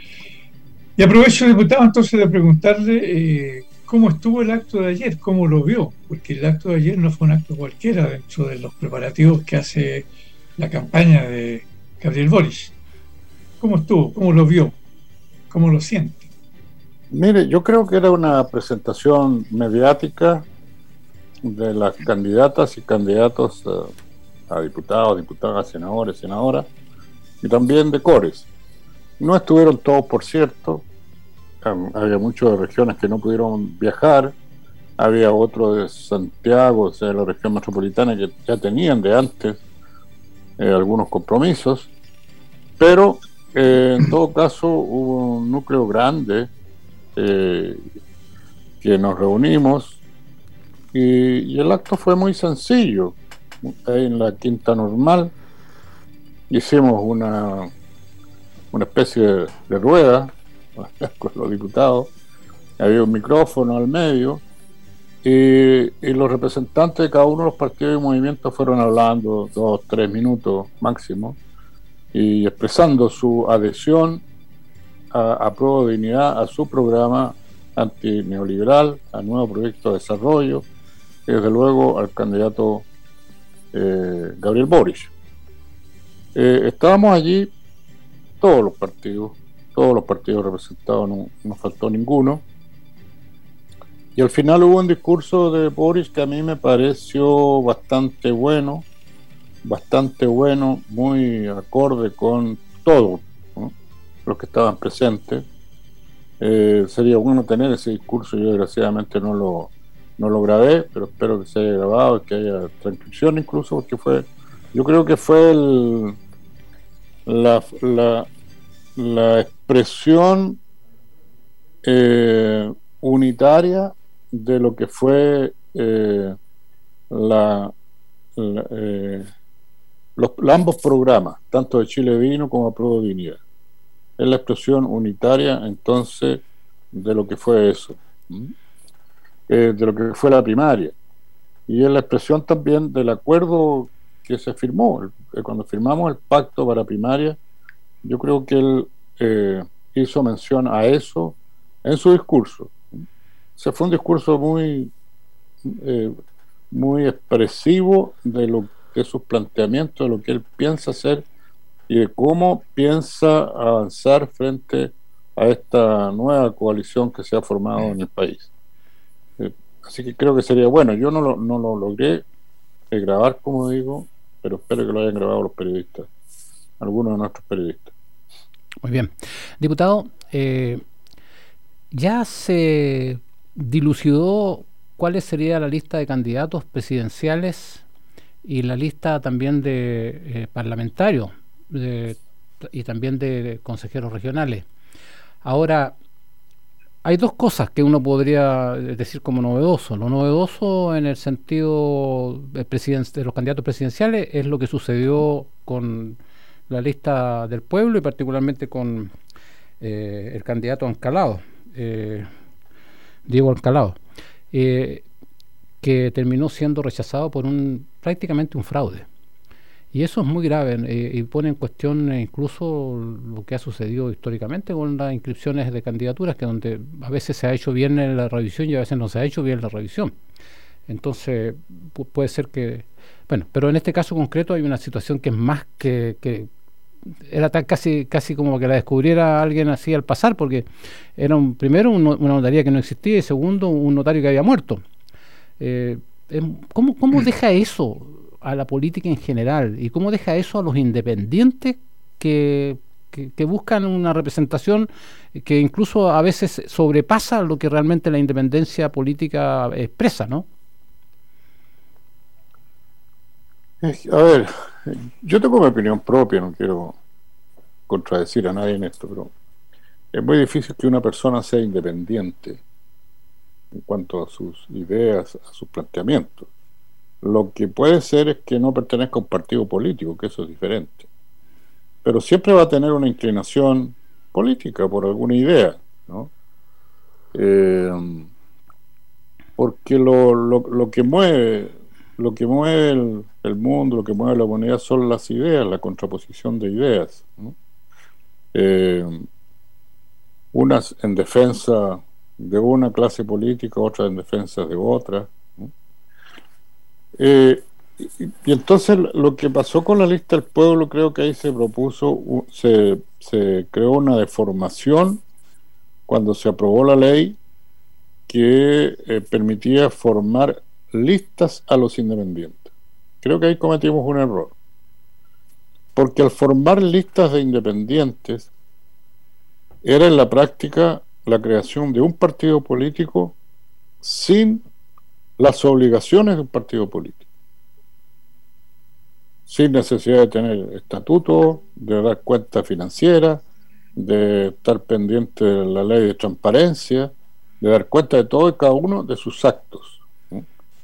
C: Y aprovecho, diputado, entonces de preguntarle eh, cómo estuvo el acto de ayer, cómo lo vio, porque el acto de ayer no fue un acto cualquiera dentro de los preparativos que hace la campaña de Gabriel Boric. ¿Cómo estuvo? ¿Cómo lo vio? ¿Cómo lo siente?
I: Mire, yo creo que era una presentación mediática de las candidatas y candidatos uh, a diputados, diputadas, senadores, senadoras, y también de cores. No estuvieron todos, por cierto. Um, había muchos de regiones que no pudieron viajar. Había otros de Santiago, o sea, de la región metropolitana, que ya tenían de antes eh, algunos compromisos. Pero Eh, en todo caso hubo un núcleo grande eh, que nos reunimos y, y el acto fue muy sencillo. Ahí en la Quinta Normal hicimos una una especie de, de rueda con los diputados, había un micrófono al medio y, y los representantes de cada uno de los partidos y movimientos fueron hablando dos, tres minutos máximo y expresando su adhesión a, a Prueba de Dignidad, a su programa antineoliberal, al nuevo proyecto de desarrollo, y desde luego al candidato eh, Gabriel Boric. Eh, estábamos allí todos los partidos, todos los partidos representados, no, no faltó ninguno, y al final hubo un discurso de Boric que a mí me pareció bastante bueno, bastante bueno, muy acorde con todos, ¿no?, los que estaban presentes. Eh, sería bueno tener ese discurso, yo desgraciadamente no lo, no lo grabé, pero espero que se haya grabado y que haya transcripción incluso, porque fue, yo creo que fue el, la, la, la expresión eh, unitaria de lo que fue eh, la, la eh, Los, ambos programas, tanto de Chile Vino como Prueba de Dignidad. Es la expresión unitaria entonces de lo que fue eso, eh, de lo que fue la primaria, y es la expresión también del acuerdo que se firmó, el, cuando firmamos el pacto para primaria. Yo creo que él eh, hizo mención a eso en su discurso. O sea, fue un discurso muy eh, muy expresivo de lo de sus planteamientos, de lo que él piensa hacer y de cómo piensa avanzar frente a esta nueva coalición que se ha formado en el país. Eh, así que creo que sería bueno. Yo no lo, no lo logré eh, grabar, como digo, pero espero que lo hayan grabado los periodistas, algunos de nuestros periodistas.
B: Muy bien. Diputado, eh, ya se dilucidó cuál sería la lista de candidatos presidenciales y la lista también de eh, parlamentarios de, y también de, de consejeros regionales. Ahora, hay dos cosas que uno podría decir como novedoso. Lo novedoso en el sentido de, presiden- de los candidatos presidenciales es lo que sucedió con la lista del pueblo y particularmente con eh, el candidato Ancalado. Eh, Diego Alcalá, eh, que terminó siendo rechazado por un prácticamente un fraude. Y eso es muy grave eh, y pone en cuestión eh, incluso lo que ha sucedido históricamente con las inscripciones de candidaturas, que donde a veces se ha hecho bien la revisión y a veces no se ha hecho bien la revisión. Entonces pu puede ser que, bueno, pero en este caso concreto hay una situación que es más que, que era tan casi casi como que la descubriera alguien así al pasar, porque era un primero un, una notaría que no existía y segundo un notario que había muerto. Eh, ¿cómo, ¿Cómo deja eso a la política en general y cómo deja eso a los independientes que, que, que buscan una representación que incluso a veces sobrepasa lo que realmente la independencia política expresa, ¿no?
I: A ver, yo tengo mi opinión propia, no quiero contradecir a nadie en esto, pero es muy difícil que una persona sea independiente en cuanto a sus ideas, a sus planteamientos. Lo que puede ser es que no pertenezca a un partido político, que eso es diferente. Pero siempre va a tener una inclinación política por alguna idea, ¿no? Eh, porque lo, lo, lo que mueve, lo que mueve el, el mundo, lo que mueve la humanidad son las ideas, la contraposición de ideas, ¿no? Eh, unas en defensa de una clase política, otras en defensa de otra, ¿no? Eh, y, y entonces lo que pasó con la lista del pueblo, creo que ahí se propuso, se, se creó una deformación cuando se aprobó la ley que eh, permitía formar listas a los independientes. Creo que ahí cometimos un error, porque al formar listas de independientes era en la práctica la creación de un partido político sin las obligaciones de un partido político, sin necesidad de tener estatuto, de dar cuenta financiera, de estar pendiente de la ley de transparencia, de dar cuenta de todo y cada uno de sus actos, ¿no?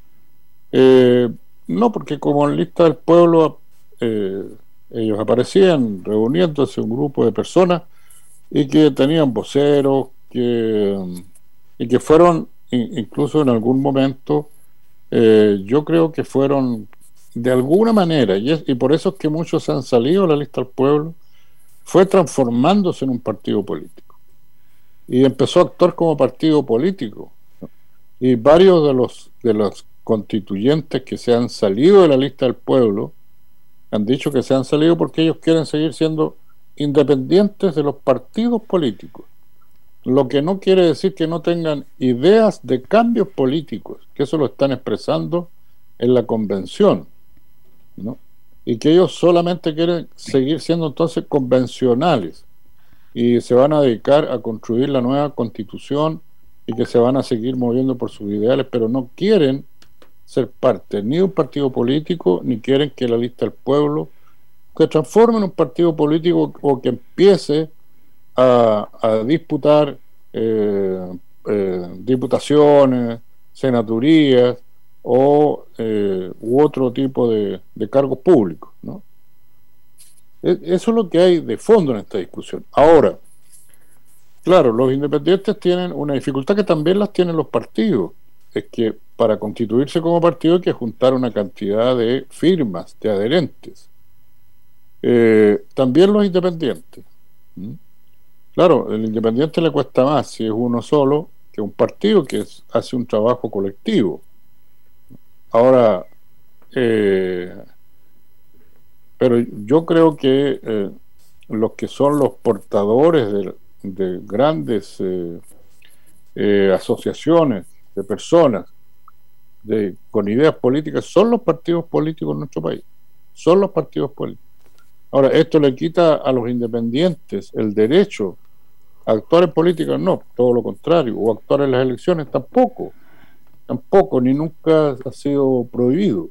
I: Eh, no, porque como en lista del pueblo eh, ellos aparecían reuniéndose un grupo de personas y que tenían voceros que, y que fueron incluso en algún momento eh, yo creo que fueron de alguna manera, y, es, y por eso es que muchos han salido de la lista del pueblo, fue transformándose en un partido político y empezó a actuar como partido político, ¿no? Y varios de los de los constituyentes que se han salido de la lista del pueblo han dicho que se han salido porque ellos quieren seguir siendo independientes de los partidos políticos, lo que no quiere decir que no tengan ideas de cambios políticos, que eso lo están expresando en la convención, ¿no? Y que ellos solamente quieren seguir siendo entonces convencionales y se van a dedicar a construir la nueva constitución y que se van a seguir moviendo por sus ideales, pero no quieren ser parte ni de un partido político, ni quieren que la lista del pueblo se transforme en un partido político o que empiece a, a disputar eh, eh, diputaciones, senaturías o eh, u otro tipo de, de cargos públicos, ¿no? Eso es lo que hay de fondo en esta discusión. Ahora, claro, los independientes tienen una dificultad que también las tienen los partidos, es que para constituirse como partido hay que juntar una cantidad de firmas, de adherentes. Eh, también los independientes. ¿Mm? Claro, el independiente le cuesta más si es uno solo que un partido que es, hace un trabajo colectivo. Ahora, eh, pero yo creo que eh, los que son los portadores de, de grandes eh, eh, asociaciones de personas de, con ideas políticas son los partidos políticos en nuestro país, son los partidos políticos. Ahora, esto le quita a los independientes el derecho a actuar en política, no, todo lo contrario, o actuar en las elecciones tampoco, tampoco, ni nunca ha sido prohibido.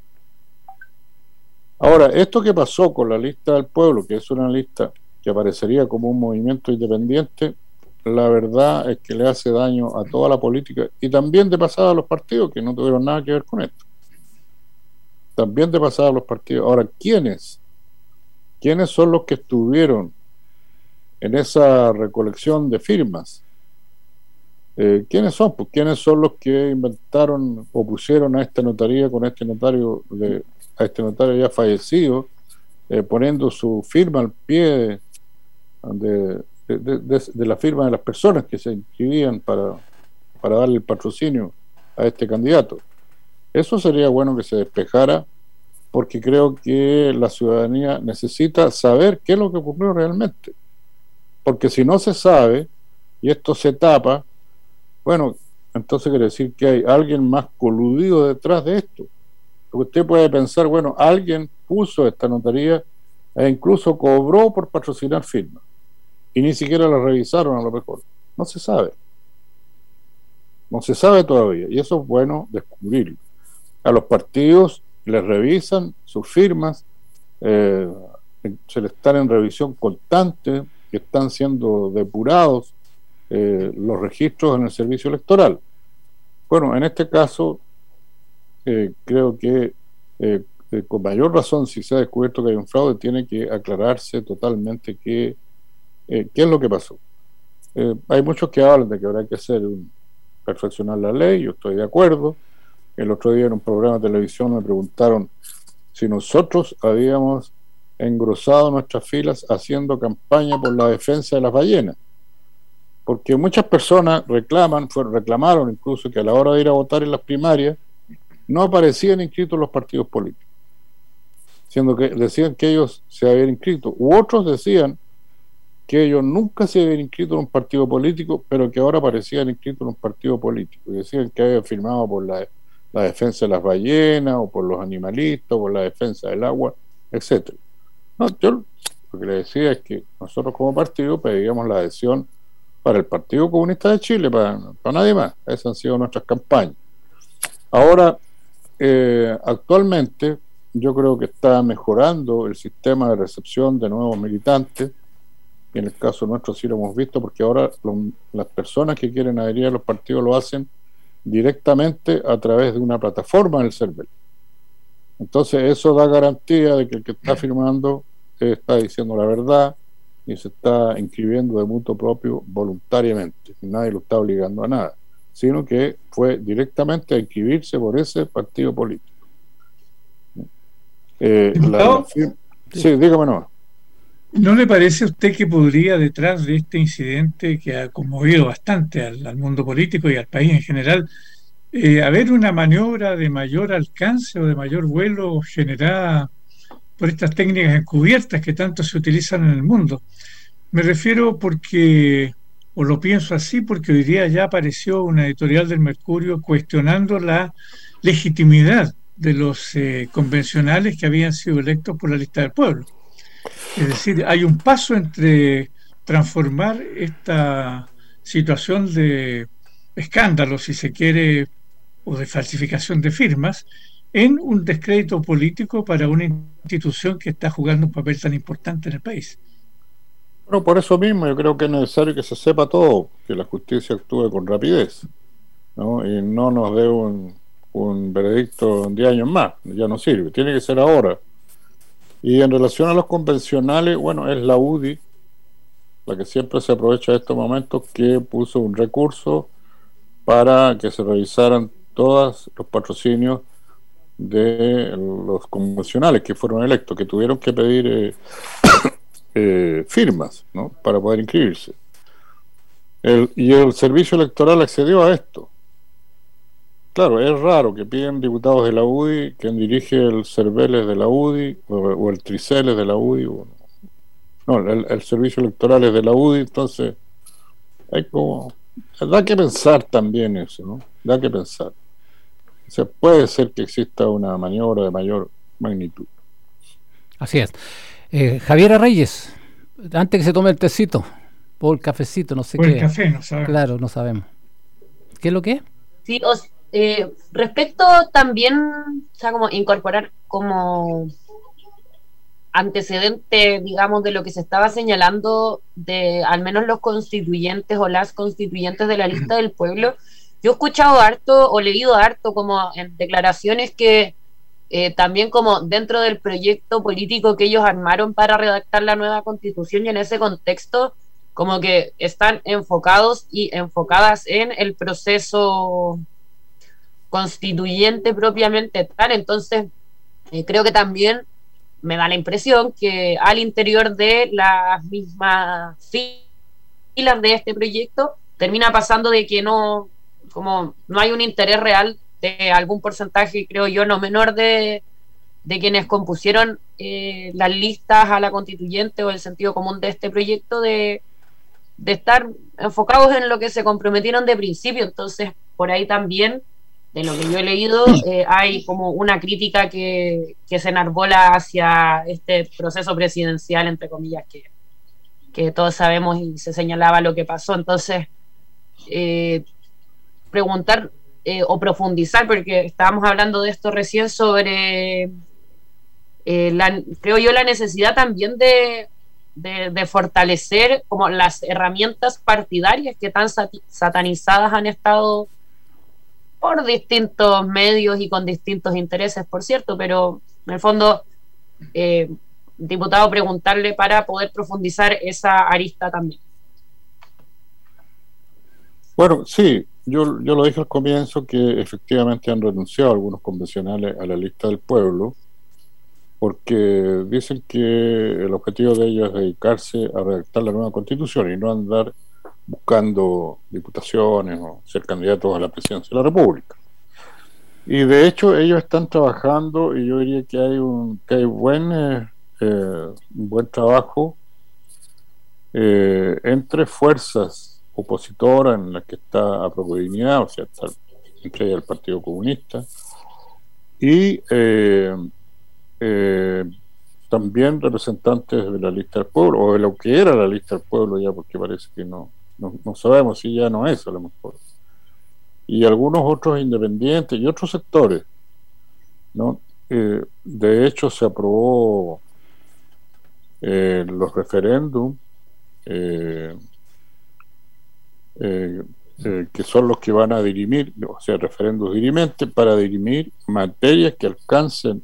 I: Ahora, esto que pasó con la lista del pueblo, que es una lista que aparecería como un movimiento independiente, la verdad es que le hace daño a toda la política y también de pasada a los partidos que no tuvieron nada que ver con esto. También de pasada a los partidos. Ahora, ¿quiénes? ¿Quiénes son los que estuvieron en esa recolección de firmas? Eh, ¿Quiénes son? Pues quiénes son los que inventaron o pusieron a esta notaría con este notario de, a este notario ya fallecido, eh, poniendo su firma al pie de, de, de, de, de la firma de las personas que se inscribían para, para darle el patrocinio a este candidato. Eso sería bueno que se despejara, porque creo que la ciudadanía necesita saber qué es lo que ocurrió realmente, porque si no se sabe y esto se tapa, bueno, entonces quiere decir que hay alguien más coludido detrás de esto. Porque usted puede pensar, bueno, alguien puso esta notaría e incluso cobró por patrocinar firmas y ni siquiera la revisaron a lo mejor. No se sabe. No se sabe todavía, y eso es bueno descubrirlo. A los partidos les revisan sus firmas, eh, se les están en revisión constante, que están siendo depurados Eh, los registros en el servicio electoral. Bueno, en este caso eh, creo que eh, eh, con mayor razón, si se ha descubierto que hay un fraude, tiene que aclararse totalmente qué eh, qué es lo que pasó. Eh, hay muchos que hablan de que habrá que hacer un, perfeccionar la ley, yo estoy de acuerdo. El otro día en un programa de televisión me preguntaron si nosotros habíamos engrosado nuestras filas haciendo campaña por la defensa de las ballenas, porque muchas personas reclaman, fueron, reclamaron incluso que a la hora de ir a votar en las primarias no aparecían inscritos los partidos políticos, siendo que decían que ellos se habían inscrito, u otros decían que ellos nunca se habían inscrito en un partido político, pero que ahora aparecían inscritos en un partido político, y decían que habían firmado por la, la defensa de las ballenas, o por los animalistas, o por la defensa del agua, etcétera. No, yo lo que le decía es que nosotros como partido pedíamos la adhesión para el Partido Comunista de Chile, para, para nadie más. Esas han sido nuestras campañas. Ahora, eh, actualmente, yo creo que está mejorando el sistema de recepción de nuevos militantes, y en el caso nuestro sí lo hemos visto, porque ahora lo, las personas que quieren adherir a los partidos lo hacen directamente a través de una plataforma del CERVEL. Entonces, eso da garantía de que el que está firmando eh, está diciendo la verdad, y se está inscribiendo de mutuo propio voluntariamente. Nadie lo está obligando a nada, sino que fue directamente a inscribirse por ese partido político. Eh, la, la firma... Sí, dígame no.
C: ¿No le parece a usted que podría, detrás de este incidente que ha conmovido bastante al, al mundo político y al país en general, eh, haber una maniobra de mayor alcance o de mayor vuelo generada por estas técnicas encubiertas que tanto se utilizan en el mundo? Me refiero porque, o lo pienso así, porque hoy día ya apareció una editorial del Mercurio cuestionando la legitimidad de los eh, convencionales que habían sido electos por la lista del pueblo. Es decir, hay un paso entre transformar esta situación de escándalo, si se quiere, o de falsificación de firmas, en un descrédito político para una institución que está jugando un papel tan importante en el país.
I: Bueno, por eso mismo yo creo que es necesario que se sepa todo, que la justicia actúe con rapidez, ¿no? Y no nos dé un, un veredicto en diez años más, ya no sirve, tiene que ser ahora. Y en relación a los convencionales, bueno, es la U D I la que siempre se aprovecha de estos momentos, que puso un recurso para que se revisaran todos los patrocinios de los convencionales que fueron electos, que tuvieron que pedir eh, eh, firmas, ¿no?, para poder inscribirse. El, y el servicio electoral accedió a esto. Claro, es raro que piden diputados de la U D I, quien dirige el CERVEL de la U D I, o, o el TRICEL de la U D I, o, no, el, el servicio electoral es de la U D I, entonces hay como, da que pensar también eso, ¿no? Da que pensar. O sea, puede ser que exista una maniobra de mayor magnitud.
B: Así es. Eh, Javiera Reyes, antes que se tome el tecito, o el cafecito, no sé
C: o
B: qué.
C: el café, no sabemos.
B: Claro, no sabemos. ¿Qué es lo que es?
E: Sí, o, eh, respecto también, o sea, como incorporar como antecedente, digamos, de lo que se estaba señalando de al menos los constituyentes o las constituyentes de la lista del pueblo. Yo he escuchado harto o leído harto como en declaraciones que eh, también como dentro del proyecto político que ellos armaron para redactar la nueva constitución, y en ese contexto como que están enfocados y enfocadas en el proceso constituyente propiamente tal. Entonces, eh, creo que también me da la impresión que al interior de las mismas filas de este proyecto termina pasando de que no, como no hay un interés real de algún porcentaje, creo yo, no menor de, de quienes compusieron eh, las listas a la constituyente o el sentido común de este proyecto de, de estar enfocados en lo que se comprometieron de principio. Entonces, por ahí también, de lo que yo he leído, eh, hay como una crítica que, que se enarbola hacia este proceso presidencial, entre comillas, que, que todos sabemos y se señalaba lo que pasó. Entonces, eh, preguntar eh, o profundizar, porque estábamos hablando de esto recién, sobre, eh, la, creo yo, la necesidad también de, de, de fortalecer como las herramientas partidarias que tan sat- satanizadas han estado por distintos medios y con distintos intereses, por cierto, pero en el fondo, eh, diputado, preguntarle para poder profundizar esa arista también.
I: Bueno, sí, yo, yo lo dije al comienzo que efectivamente han renunciado algunos convencionales a la lista del pueblo, porque dicen que el objetivo de ellos es dedicarse a redactar la nueva constitución y no andar buscando diputaciones o ser candidatos a la presidencia de la República. Y de hecho ellos están trabajando, y yo diría que hay un que hay buen eh, eh, un buen trabajo eh, entre fuerzas opositoras en las que está Aprobó Dignidad, o sea, está entre ellas el Partido Comunista, y eh, eh, también representantes de la lista del pueblo, o de lo que era la lista del pueblo ya, porque parece que no No, no sabemos si ya no es, a lo mejor, y algunos otros independientes y otros sectores, ¿no? Eh, de hecho se aprobó eh, los referéndums eh, eh, eh, que son los que van a dirimir, o sea, referéndums dirimentes para dirimir materias que alcancen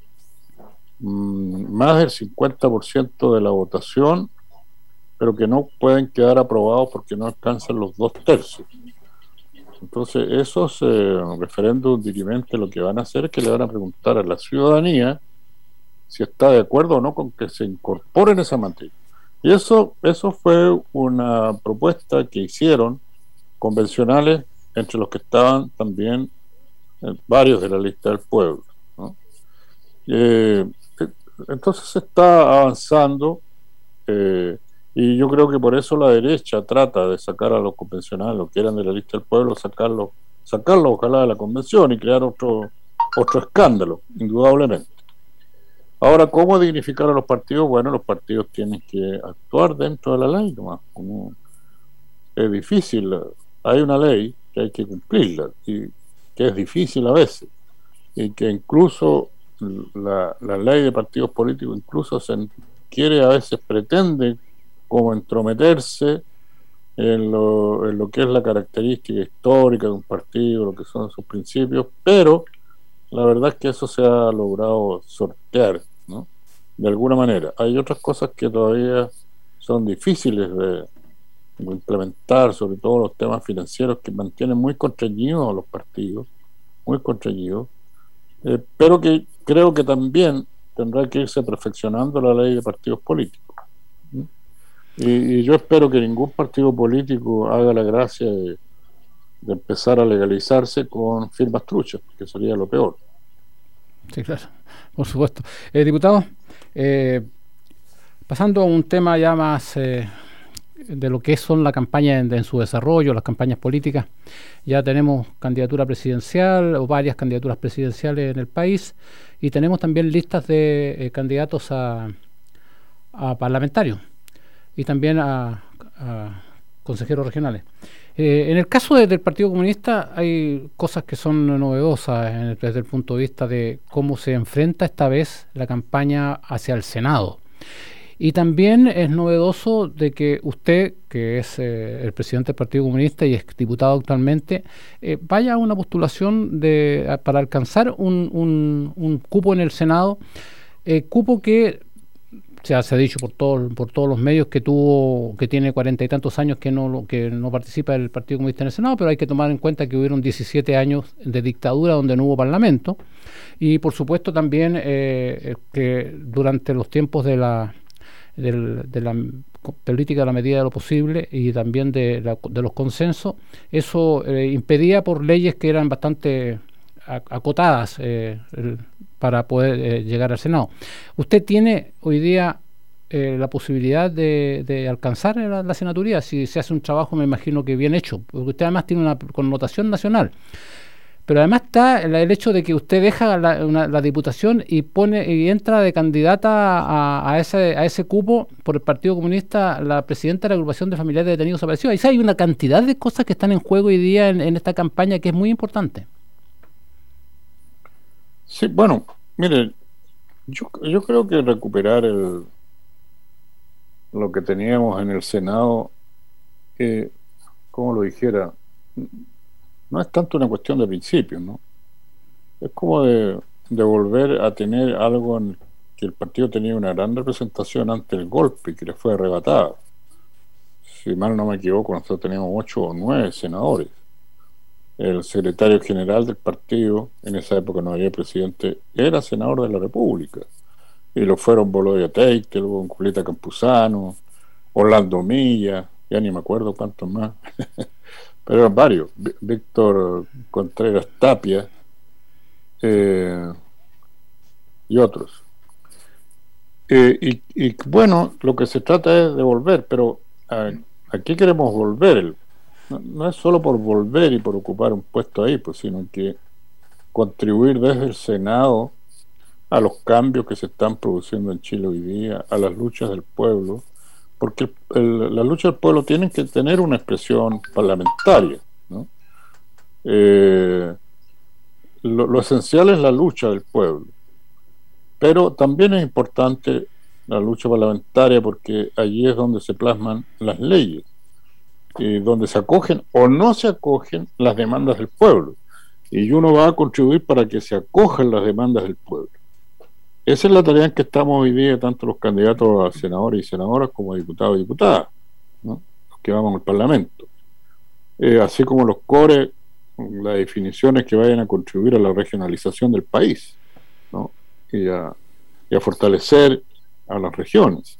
I: mmm, más del cincuenta por ciento de la votación, pero que no pueden quedar aprobados porque no alcanzan los dos tercios. Entonces, esos eh, referéndums dirimentes lo que van a hacer es que le van a preguntar a la ciudadanía si está de acuerdo o no con que se incorporen esa materia. Y eso, eso fue una propuesta que hicieron convencionales, entre los que estaban también eh, varios de la lista del pueblo, ¿no? Eh, entonces se está avanzando, eh, y yo creo que por eso la derecha trata de sacar a los convencionales, los que eran de la lista del pueblo, sacarlos, sacarlos ojalá de la convención y crear otro, otro escándalo, indudablemente. Ahora, ¿cómo dignificar a los partidos? Bueno, los partidos tienen que actuar dentro de la ley nomás. Como es difícil, hay una ley que hay que cumplirla, y que es difícil a veces, y que incluso la, la ley de partidos políticos incluso se quiere, a veces pretende como entrometerse en lo, en lo que es la característica histórica de un partido, lo que son sus principios, pero la verdad es que eso se ha logrado sortear, ¿no? De alguna manera. Hay otras cosas que todavía son difíciles de, de implementar, sobre todo los temas financieros, que mantienen muy contrañidos a los partidos, muy contrañidos, eh, pero que creo que también tendrá que irse perfeccionando la ley de partidos políticos. Y, y yo espero que ningún partido político haga la gracia de, de empezar a legalizarse con firmas truchas, que sería lo peor.
B: Sí, claro, por supuesto. Eh, diputado, eh, pasando a un tema ya más eh, de lo que son la campaña en, en su desarrollo, las campañas políticas, ya tenemos candidatura presidencial o varias candidaturas presidenciales en el país, y tenemos también listas de eh, candidatos a, a parlamentarios y también a, a consejeros regionales. Eh, en el caso de, del Partido Comunista hay cosas que son novedosas en el, desde el punto de vista de cómo se enfrenta esta vez la campaña hacia el Senado. Y también es novedoso de que usted, que es eh, el presidente del Partido Comunista y es diputado actualmente, eh, vaya a una postulación de, a, para alcanzar un, un, un cupo en el Senado, eh, cupo que sea, se ha dicho por todo, por todos los medios que tuvo, que tiene cuarenta y tantos años que no que no participa del Partido Comunista en el Senado, pero hay que tomar en cuenta que hubieron diecisiete años de dictadura donde no hubo parlamento, y por supuesto también eh, que durante los tiempos de la del, de la política de la medida de lo posible y también de, la, de los consensos, eso eh, impedía por leyes que eran bastante acotadas eh, el, para poder eh, llegar al Senado. ¿Usted tiene hoy día eh, la posibilidad de, de alcanzar la, la senaturía? Si se hace un trabajo, me imagino que bien hecho, porque usted además tiene una connotación nacional. Pero además está el, el hecho de que usted deja la, una, la diputación y pone y entra de candidata a, a, ese, a ese cupo por el Partido Comunista, la presidenta de la agrupación de familiares de detenidos desaparecidos. Ahí hay una cantidad de cosas que están en juego hoy día en, en esta campaña que es muy importante.
I: Sí, bueno, mire, yo, yo creo que recuperar el, lo que teníamos en el Senado, eh, como lo dijera, no es tanto una cuestión de principios, ¿no? Es como de, de volver a tener algo en que el partido tenía una gran representación ante el golpe que le fue arrebatada. Si mal no me equivoco, nosotros teníamos ocho o nueve senadores. El secretario general del partido, en esa época no había presidente, era senador de la República. Y lo fueron Bolodia Teitelbaum, Julieta Campuzano, Orlando Milla, ya ni me acuerdo cuántos más. Pero eran varios. V- Víctor Contreras Tapia eh, y otros. Eh, y, y bueno, lo que se trata es de volver, pero ¿a, a qué queremos volver? El, no, no es solo por volver y por ocupar un puesto ahí, pues, sino que contribuir desde el Senado a los cambios que se están produciendo en Chile hoy día, a las luchas del pueblo, porque el, el, las luchas del pueblo tienen que tener una expresión parlamentaria, ¿no? Eh, lo, lo esencial es la lucha del pueblo, pero también es importante la lucha parlamentaria porque allí es donde se plasman las leyes, y donde se acogen o no se acogen las demandas del pueblo, y uno va a contribuir para que se acojan las demandas del pueblo. Esa es la tarea en que estamos hoy día, tanto los candidatos a senadores y senadoras como a diputados y diputadas, ¿no? Los que vamos al Parlamento. Eh, así como los core, las definiciones que vayan a contribuir a la regionalización del país, ¿no? y, a, y a fortalecer a las regiones.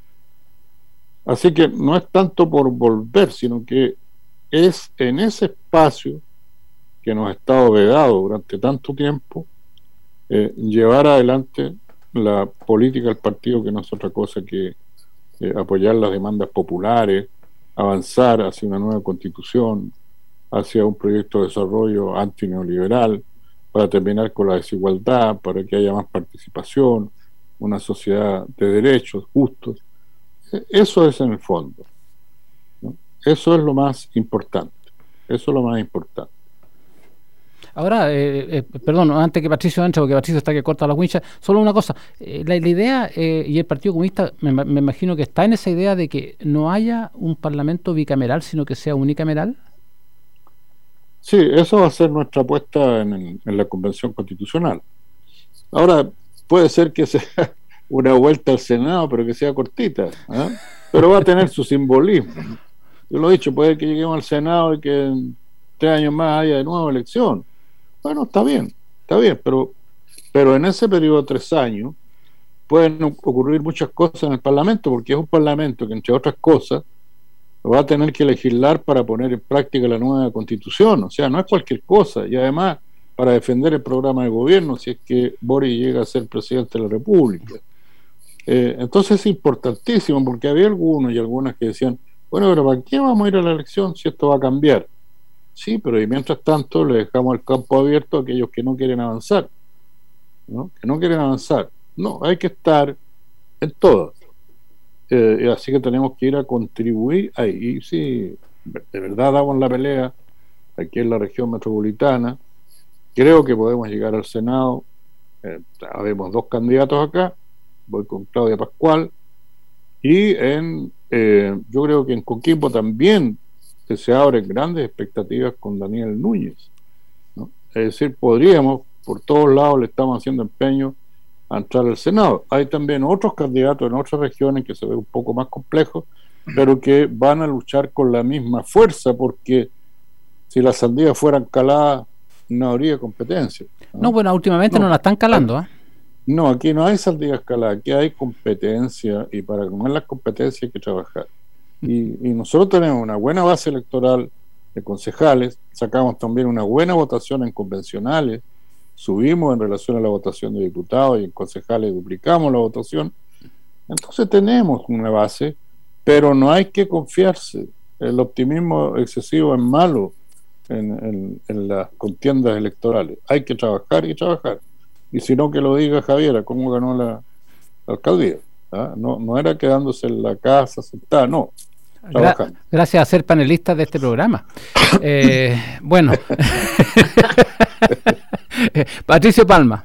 I: Así que no es tanto por volver, sino que es en ese espacio que nos ha estado vedado durante tanto tiempo, Eh, llevar adelante la política del partido, que no es otra cosa que eh, apoyar las demandas populares, avanzar hacia una nueva constitución, hacia un proyecto de desarrollo antineoliberal, para terminar con la desigualdad, para que haya más participación, una sociedad de derechos justos. Eso es en el fondo, ¿no? Eso es lo más importante, eso es lo más importante.
B: Ahora, eh, eh, perdón, antes que Patricio entre, porque Patricio está que corta la wincha, solo una cosa, eh, la, la idea, eh, y el Partido Comunista me, me imagino que está en esa idea de que no haya un parlamento bicameral, sino que sea unicameral.
I: Sí, eso va a ser nuestra apuesta en, el, en la Convención Constitucional. Ahora, puede ser que sea una vuelta al Senado, pero que sea cortita, ¿eh? Pero va a tener su simbolismo. Yo lo he dicho, puede que lleguemos al Senado y que en tres años más haya de nuevo elección. Bueno, está bien, está bien, pero, pero en ese periodo de tres años pueden ocurrir muchas cosas en el Parlamento, porque es un Parlamento que, entre otras cosas, va a tener que legislar para poner en práctica la nueva Constitución. O sea, no es cualquier cosa, y además para defender el programa de gobierno si es que Boric llega a ser presidente de la República. Eh, entonces es importantísimo, porque había algunos y algunas que decían, bueno, pero ¿para qué vamos a ir a la elección si esto va a cambiar? Sí, pero y mientras tanto le dejamos el campo abierto a aquellos que no quieren avanzar, ¿no? Que no quieren avanzar. No, hay que estar en todas. Eh, así que tenemos que ir a contribuir ahí. Y sí, de verdad damos la pelea aquí en la región metropolitana. Creo que podemos llegar al Senado. Eh, habemos dos candidatos acá. Voy con Claudia Pascual. Y en eh, yo creo que en Coquimbo también que se abren grandes expectativas con Daniel Núñez, ¿no? Es decir, podríamos, por todos lados le estamos haciendo empeño a entrar al Senado. Hay también otros candidatos en otras regiones que se ven un poco más complejos, pero que van a luchar con la misma fuerza, porque si las sandías fueran caladas no habría competencia.
B: No, no bueno, últimamente no, no la están calando. ¿eh?
I: No, aquí no hay sandías caladas, aquí hay competencia, y para comer las competencias hay que trabajar. Y, y nosotros tenemos una buena base electoral de concejales, sacamos también una buena votación en convencionales, subimos en relación a la votación de diputados, y en concejales duplicamos la votación. Entonces tenemos una base, pero no hay que confiarse. El optimismo excesivo es malo en, en, en las contiendas electorales. Hay que trabajar y trabajar. Y si no, que lo diga Javiera, cómo ganó la, la alcaldía. ¿Ah? No, no era quedándose en la casa sentada, no.
B: Gra- gracias a ser panelistas de este programa. Eh, bueno, Patricio Palma.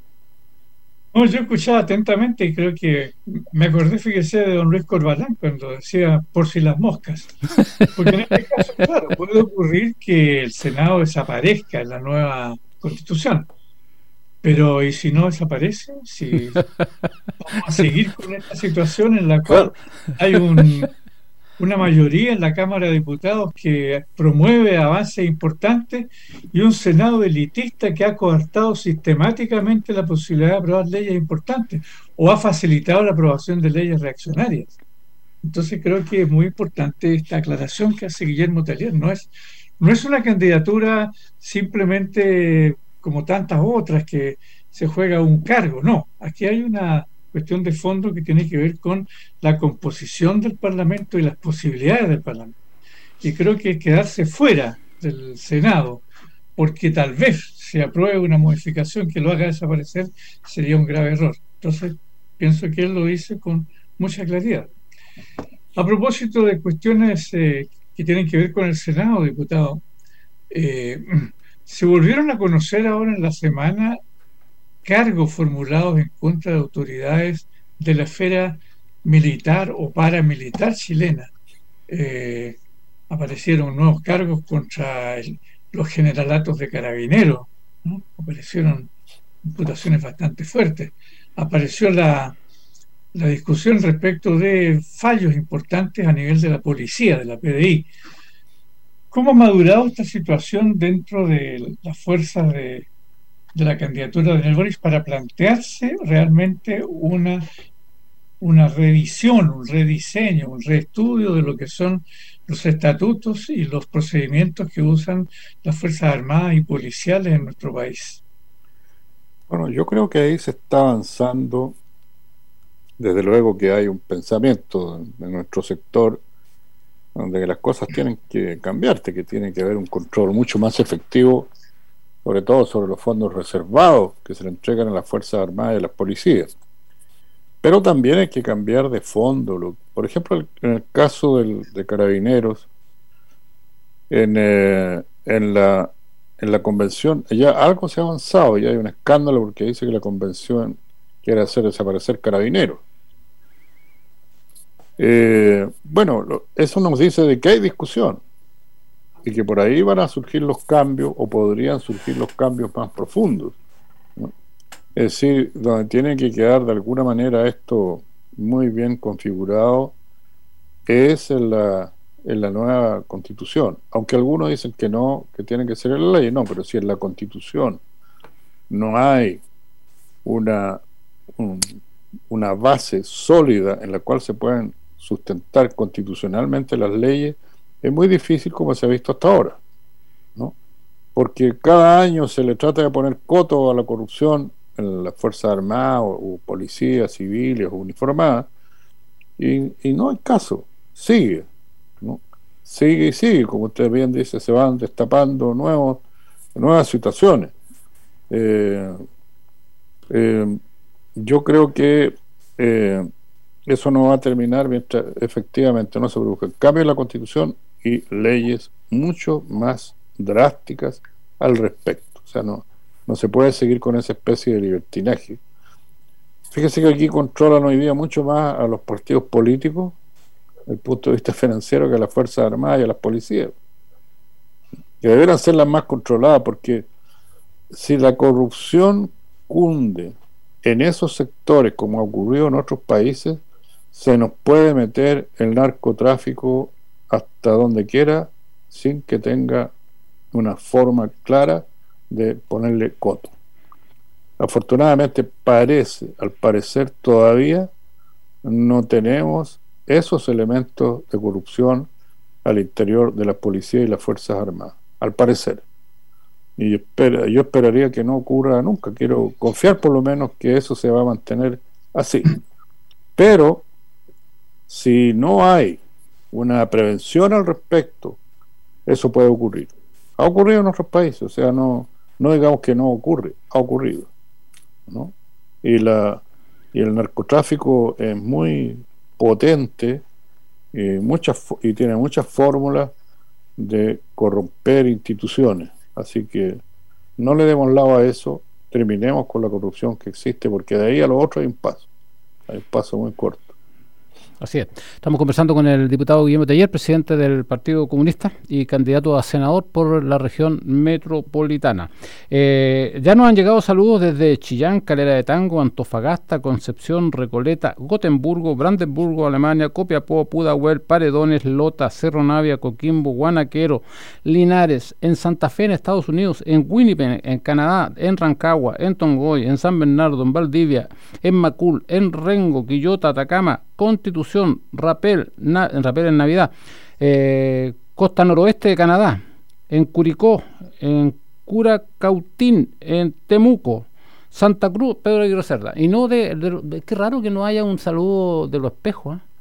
C: No, yo escuchaba atentamente y creo que me acordé, fíjese, de don Luis Corbalán cuando decía por si las moscas. Porque en este caso, claro, puede ocurrir que el Senado desaparezca en la nueva Constitución. Pero, ¿y si no desaparece? Si vamos a seguir con esta situación en la cual hay un, una mayoría en la Cámara de Diputados que promueve avances importantes y un Senado elitista que ha coartado sistemáticamente la posibilidad de aprobar leyes importantes o ha facilitado la aprobación de leyes reaccionarias. Entonces creo que es muy importante esta aclaración que hace Guillermo Tellier. No es, no es una candidatura simplemente como tantas otras que se juega un cargo, no, aquí hay una cuestión de fondo que tiene que ver con la composición del Parlamento y las posibilidades del Parlamento. Y creo que quedarse fuera del Senado, porque tal vez se apruebe una modificación que lo haga desaparecer, sería un grave error. Entonces, pienso que él lo dice con mucha claridad. A propósito de cuestiones eh, que tienen que ver con el Senado, diputado, eh, se volvieron a conocer ahora en la semana cargos formulados en contra de autoridades de la esfera militar o paramilitar chilena. Eh, aparecieron nuevos cargos contra el, los generalatos de carabineros, ¿no? Aparecieron imputaciones bastante fuertes. Apareció la, la discusión respecto de fallos importantes a nivel de la policía, de la P D I. ¿Cómo ha madurado esta situación dentro de las fuerzas de, de la candidatura de Daniel Boric para plantearse realmente una, una revisión, un rediseño, un reestudio de lo que son los estatutos y los procedimientos que usan las Fuerzas Armadas y policiales en nuestro país?
I: Bueno, yo creo que ahí se está avanzando. Desde luego que hay un pensamiento en nuestro sector donde las cosas tienen que cambiarte, que tiene que haber un control mucho más efectivo, sobre todo sobre los fondos reservados que se le entregan a las Fuerzas Armadas y a las policías. Pero también hay que cambiar de fondo. Lo, por ejemplo, en el caso del, de Carabineros, en, eh, en, la, en la convención, ya algo se ha avanzado, ya hay un escándalo porque dice que la convención quiere hacer desaparecer Carabineros. Eh, bueno, lo, eso nos dice de que hay discusión y que por ahí van a surgir los cambios o podrían surgir los cambios más profundos, ¿no? Es decir, donde tiene que quedar de alguna manera esto muy bien configurado es en la, en la nueva Constitución, aunque algunos dicen que no, que tiene que ser en la ley, no, pero si en la Constitución no hay una, un, una base sólida en la cual se pueden sustentar constitucionalmente las leyes, es muy difícil como se ha visto hasta ahora, ¿no? Porque cada año se le trata de poner coto a la corrupción en las Fuerzas Armadas o, o policías civiles o uniformadas y, y no hay caso, sigue, ¿no? Sigue y sigue, como usted bien dice, se van destapando nuevos, nuevas situaciones. Eh, eh, yo creo que eh, eso no va a terminar mientras efectivamente no se produzca el cambio en la Constitución y leyes mucho más drásticas al respecto. O sea, no, no se puede seguir con esa especie de libertinaje. Fíjese que aquí controlan hoy día mucho más a los partidos políticos desde el punto de vista financiero que a las Fuerzas Armadas y a las policías, que deberán ser las más controladas, porque si la corrupción cunde en esos sectores, como ha ocurrido en otros países, se nos puede meter el narcotráfico hasta donde quiera sin que tenga una forma clara de ponerle coto. Afortunadamente parece, al parecer todavía no tenemos esos elementos de corrupción al interior de la policía y las Fuerzas Armadas, al parecer. Y espera, yo esperaría que no ocurra nunca. Quiero confiar por lo menos que eso se va a mantener así. Pero si no hay una prevención al respecto, eso puede ocurrir. Ha ocurrido en otros países, o sea, no, no digamos que no ocurre, ha ocurrido, ¿no? Y la y el narcotráfico es muy potente y, muchas, y tiene muchas fórmulas de corromper instituciones. Así que no le demos lado a eso, terminemos con la corrupción que existe, porque de ahí a lo otro hay un paso, hay un paso muy corto.
B: Así es. Estamos conversando con el diputado Guillermo Teller, presidente del Partido Comunista y candidato a senador por la región metropolitana. Eh, ya nos han llegado saludos desde Chillán, Calera de Tango, Antofagasta, Concepción, Recoleta, Gotemburgo, Brandenburgo, Alemania, Copiapó, Pudahuel, Paredones, Lota, Cerro Navia, Coquimbo, Guanaquero, Linares, en Santa Fe, en Estados Unidos, en Winnipeg, en Canadá, en Rancagua, en Tongoy, en San Bernardo, en Valdivia, en Macul, en Rengo, Quillota, Atacama, Constitución, Rapel, na, Rapel en Navidad, eh, costa noroeste de Canadá, en Curicó, en Curacautín, en Temuco, Santa Cruz, Pedro Aguirre Cerda. Y no de, de, de, qué raro que no haya un saludo de los espejos, ¿eh?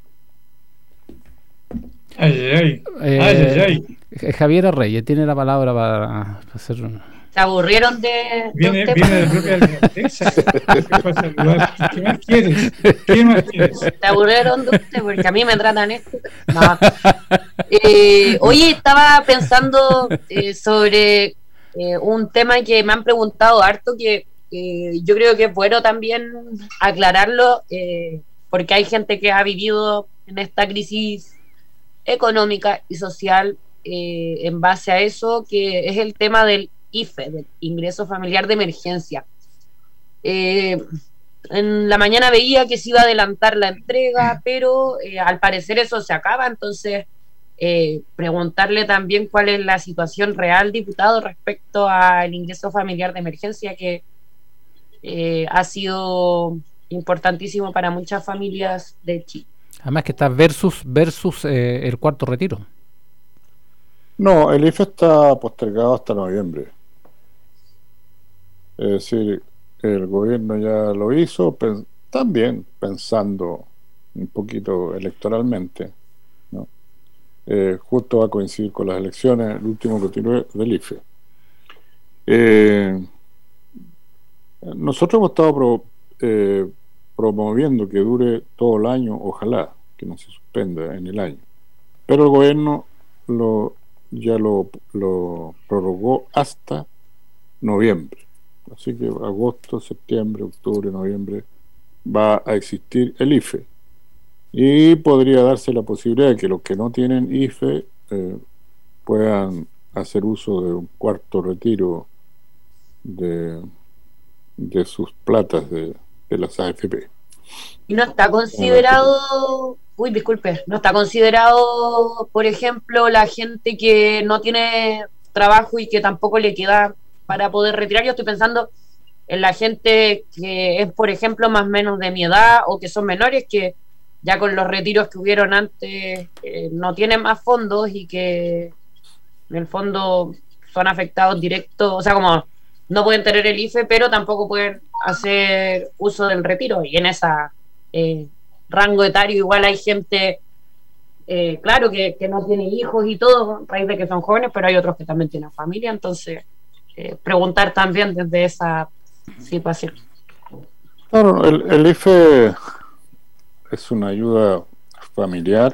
C: Ay, ay, ay.
B: Eh,
C: ay, ay,
B: ay. Javiera Reyes tiene la palabra para, para hacer...
E: Se aburrieron de...
C: Viene,
E: de
C: viene de propia alcaldesa. ¿Qué más quieres? ¿Qué más quieres?
E: Se aburrieron de usted porque a mí me tratan esto. No. Eh, oye, estaba pensando eh, sobre eh, un tema que me han preguntado harto, que eh, yo creo que es bueno también aclararlo, eh, porque hay gente que ha vivido en esta crisis económica y social eh, en base a eso, que es el tema del I F E, del ingreso familiar de emergencia. Eh, en la mañana veía que se iba a adelantar la entrega, pero eh, al parecer eso se acaba, entonces eh, preguntarle también cuál es la situación real, diputado, respecto al ingreso familiar de emergencia, que eh, ha sido importantísimo para muchas familias de Chile.
B: Además que está versus, versus eh, el cuarto retiro.
I: No, el I F E está postergado hasta noviembre. Es decir, el gobierno ya lo hizo, pen, también pensando un poquito electoralmente, ¿no? Eh, justo va a coincidir con las elecciones, el último retiro del I F E. Eh, nosotros hemos estado pro, eh, promoviendo que dure todo el año, ojalá que no se suspenda en el año, pero el gobierno lo, ya lo, lo prorrogó hasta noviembre. Así que agosto, septiembre, octubre, noviembre va a existir el I F E. Y podría darse la posibilidad de que los que no tienen I F E eh, puedan hacer uso de un cuarto retiro de, de sus platas de, de las A F P.
E: Y no está considerado, uy, disculpe, no está considerado, por ejemplo, la gente que no tiene trabajo y que tampoco le queda para poder retirar. Yo estoy pensando en la gente que es, por ejemplo, más o menos de mi edad o que son menores, que ya con los retiros que hubieron antes eh, no tienen más fondos y que en el fondo son afectados directos, o sea, como no pueden tener el I F E, pero tampoco pueden hacer uso del retiro. Y en ese eh, rango etario igual hay gente, eh, claro, que, que no tiene hijos y todo, a raíz de que son jóvenes, pero hay otros que también tienen familia, entonces... Eh, preguntar también desde esa situación.
I: Claro, el, el I F E es una ayuda familiar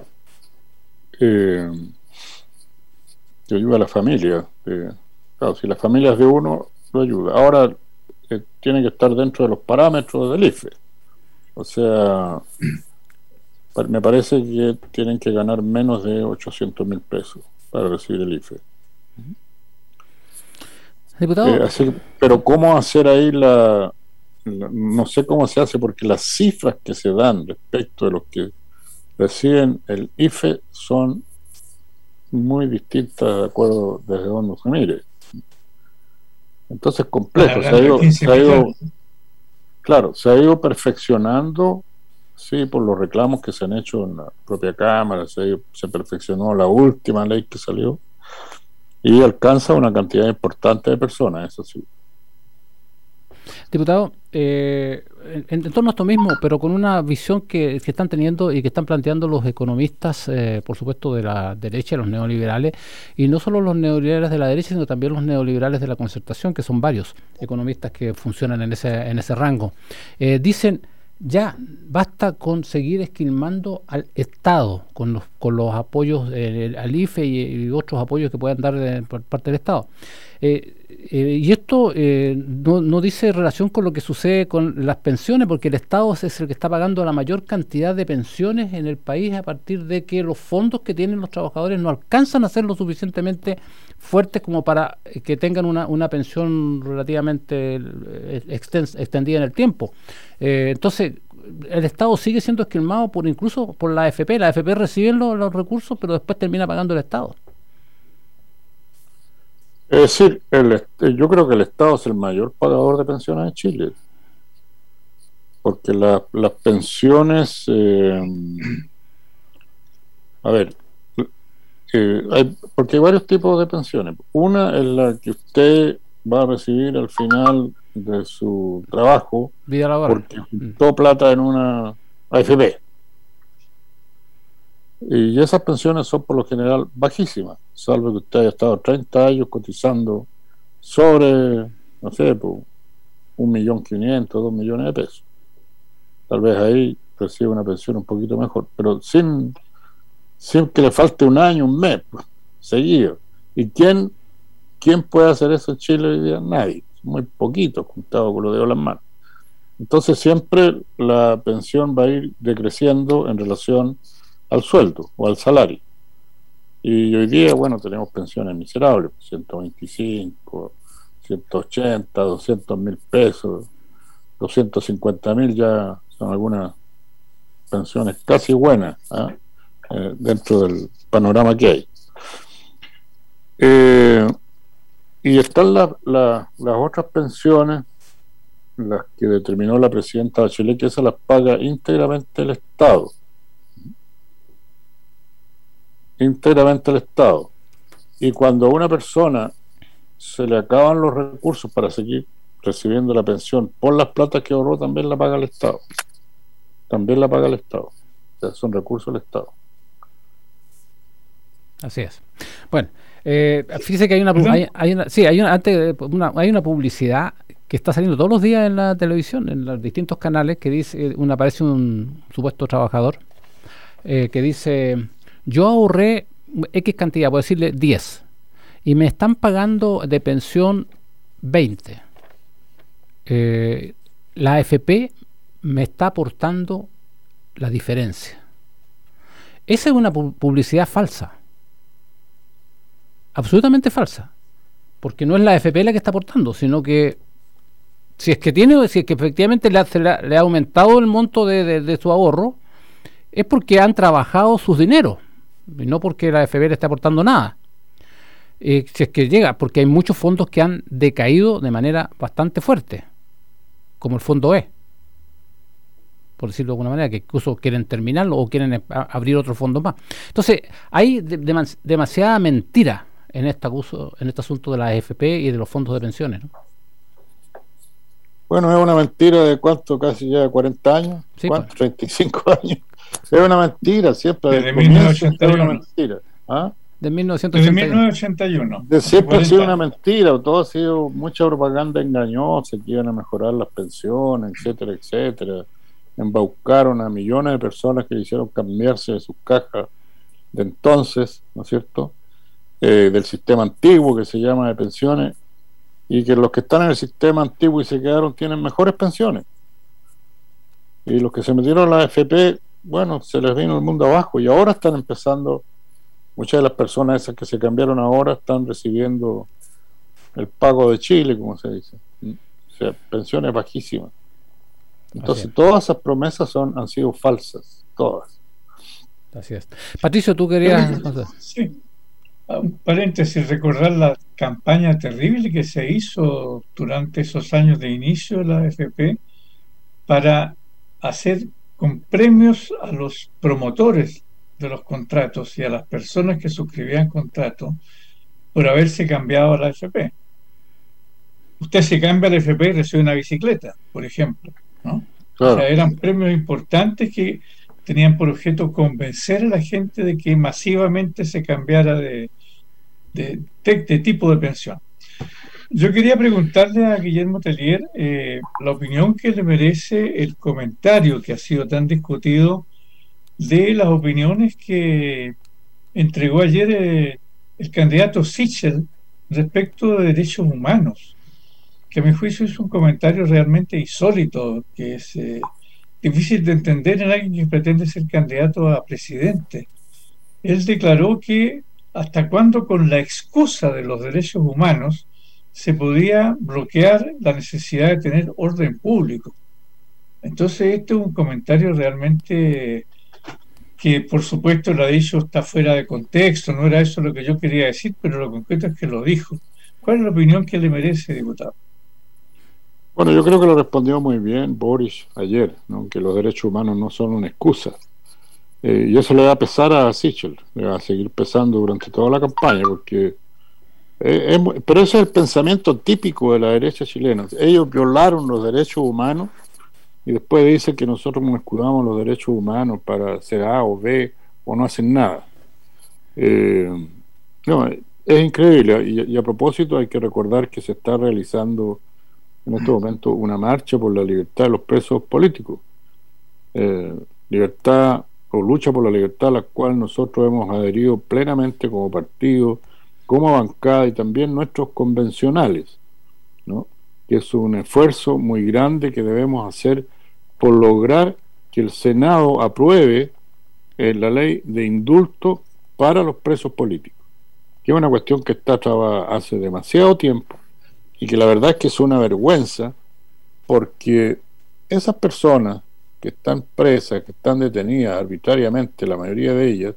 I: eh, que ayuda a la familia. Eh, claro, si la familia es de uno, lo ayuda. Ahora eh, tiene que estar dentro de los parámetros del I F E. O sea, me parece que tienen que ganar menos de ochocientos mil pesos para recibir el I F E.
B: Diputado.
I: Eh, así, pero ¿cómo hacer ahí la, no sé cómo se hace, porque las cifras que se dan respecto de los que reciben el I F E son muy distintas de acuerdo desde donde se mire. Entonces, complejo, se ha ido, se ha ido, claro, se ha ido perfeccionando, sí, por los reclamos que se han hecho en la propia Cámara, se, ha ido, se perfeccionó la última ley que salió y alcanza una cantidad importante de personas, eso sí.
B: Diputado, eh, en, en torno a esto mismo, pero con una visión que, que están teniendo y que están planteando los economistas, eh, por supuesto, de la derecha, los neoliberales, y no solo los neoliberales de la derecha, sino también los neoliberales de la concertación, que son varios economistas que funcionan en ese, en ese rango. Eh, dicen, ya basta con seguir esquilmando al Estado con los, con los apoyos eh, al I F E y, y otros apoyos que puedan dar de, por parte del Estado. Eh, eh, y esto eh, no, no dice relación con lo que sucede con las pensiones, porque el Estado es el que está pagando la mayor cantidad de pensiones en el país a partir de que los fondos que tienen los trabajadores no alcanzan a ser lo suficientemente fuertes como para que tengan una, una pensión relativamente extens, extendida en el tiempo. Eh, entonces, el Estado sigue siendo esquilmado por incluso por la A F P. La A F P reciben los, los recursos, pero después termina pagando el Estado.
I: Es decir, el, yo creo que el Estado es el mayor pagador de pensiones en Chile, porque la, las pensiones, eh, a ver, eh, hay, porque hay varios tipos de pensiones. Una es la que usted va a recibir al final de su trabajo,
B: vida laboral,
I: porque juntó plata en una A F P. Y esas pensiones son por lo general bajísimas, salvo que usted haya estado treinta años cotizando sobre, no sé, pues, un millón quinientos, dos millones de pesos. Tal vez ahí recibe una pensión un poquito mejor, pero sin, sin que le falte un año, un mes, pues, seguido. ¿Y quién, quién puede hacer eso en Chile hoy día? Nadie, muy poquito, juntado con los dedos de las manos. Entonces siempre la pensión va a ir decreciendo en relación al sueldo o al salario. Y hoy día, bueno, tenemos pensiones miserables, ciento veinticinco, ciento ochenta, doscientos mil pesos, doscientos cincuenta mil ya son algunas pensiones casi buenas, ¿eh? Eh, dentro del panorama que hay. Eh, y están la, la, las otras pensiones, las que determinó la presidenta Bachelet, que esas las paga íntegramente el Estado. íntegramente el Estado. Y cuando a una persona se le acaban los recursos para seguir recibiendo la pensión por las platas que ahorró, también la paga el Estado. También la paga el Estado. O sea, son recursos del Estado.
B: Así es. Bueno, eh, fíjese que hay una, hay, hay una sí, hay una, antes, una, hay una publicidad que está saliendo todos los días en la televisión, en los distintos canales, que dice, una, aparece un supuesto trabajador eh, que dice: yo ahorré X cantidad, por decirle diez, y me están pagando de pensión veinte. Eh, la A F P me está aportando la diferencia. Esa es una publicidad falsa. Absolutamente falsa. Porque no es la A F P la que está aportando, sino que si es que tiene, si es que efectivamente le ha, le ha aumentado el monto de, de, de su ahorro, es porque han trabajado sus dineros. Y no porque la A F P le esté aportando nada. Eh, si es que llega, porque hay muchos fondos que han decaído de manera bastante fuerte, como el fondo E, por decirlo de alguna manera, que incluso quieren terminarlo o quieren a, abrir otro fondo más. Entonces, hay de, de, demasiada mentira en este, acuso, en este asunto de la A F P y de los fondos de pensiones, ¿no?
I: Bueno, es una mentira de cuánto, casi ya cuarenta años, sí, ¿cuánto? Pues. treinta y cinco años. Es una mentira, siempre.
C: Desde mil novecientos ochenta y uno.
I: Es una mentira. ¿Ah?
B: De mil novecientos ochenta y uno.
C: Desde mil novecientos ochenta y uno.
I: De siempre ha sido una mentira, todo ha sido mucha propaganda engañosa, que iban a mejorar las pensiones, etcétera, etcétera. Embaucaron a millones de personas que le hicieron cambiarse de sus cajas de entonces, ¿no es cierto? Eh, del sistema antiguo que se llama de pensiones, y que los que están en el sistema antiguo y se quedaron tienen mejores pensiones. Y los que se metieron a la A F P, bueno, se les vino el mundo abajo, y ahora están empezando, muchas de las personas esas que se cambiaron ahora están recibiendo el pago de Chile, como se dice. O sea, pensiones bajísimas. Entonces, todas esas promesas son, han sido falsas, todas.
B: Así es. Patricio, tú querías...
C: Sí. Un paréntesis, recordar la campaña terrible que se hizo durante esos años de inicio de la A F P para hacer con premios a los promotores de los contratos y a las personas que suscribían contratos por haberse cambiado a la A F P. Usted se cambia a la A F P y recibe una bicicleta, por ejemplo, ¿no? Claro. O sea, eran premios importantes que tenían por objeto convencer a la gente de que masivamente se cambiara de, de, de, de tipo de pensión. Yo quería preguntarle a Guillermo Tellier eh, la opinión que le merece el comentario que ha sido tan discutido de las opiniones que entregó ayer eh, el candidato Sichel respecto de derechos humanos, que a mi juicio es un comentario realmente insólito, que es eh, difícil de entender en alguien que pretende ser candidato a presidente. Él declaró que hasta cuándo con la excusa de los derechos humanos se podía bloquear la necesidad de tener orden público. Entonces este es un comentario realmente que por supuesto lo ha dicho, está fuera de contexto, no era eso lo que yo quería decir, pero lo concreto es que lo dijo. ¿Cuál es la opinión que le merece, diputado?
I: Bueno, yo creo que lo respondió muy bien Boris ayer, ¿no? Que los derechos humanos no son una excusa. Eh, y eso le va a pesar a Sichel, le va a seguir pesando durante toda la campaña, porque eh, es muy, pero ese es el pensamiento típico de la derecha chilena. Ellos violaron los derechos humanos y después dicen que nosotros nos escudamos los derechos humanos para hacer A o B o no hacen nada. Eh, no, es increíble. Y, y a propósito hay que recordar que se está realizando en este momento una marcha por la libertad de los presos políticos. Eh, libertad o lucha por la libertad a la cual nosotros hemos adherido plenamente como partido, como bancada y también nuestros convencionales, ¿no? Que es un esfuerzo muy grande que debemos hacer por lograr que el Senado apruebe eh, la ley de indulto para los presos políticos, que es una cuestión que está trabajada hace demasiado tiempo y que la verdad es que es una vergüenza, porque esas personas que están presas, que están detenidas arbitrariamente, la mayoría de ellas,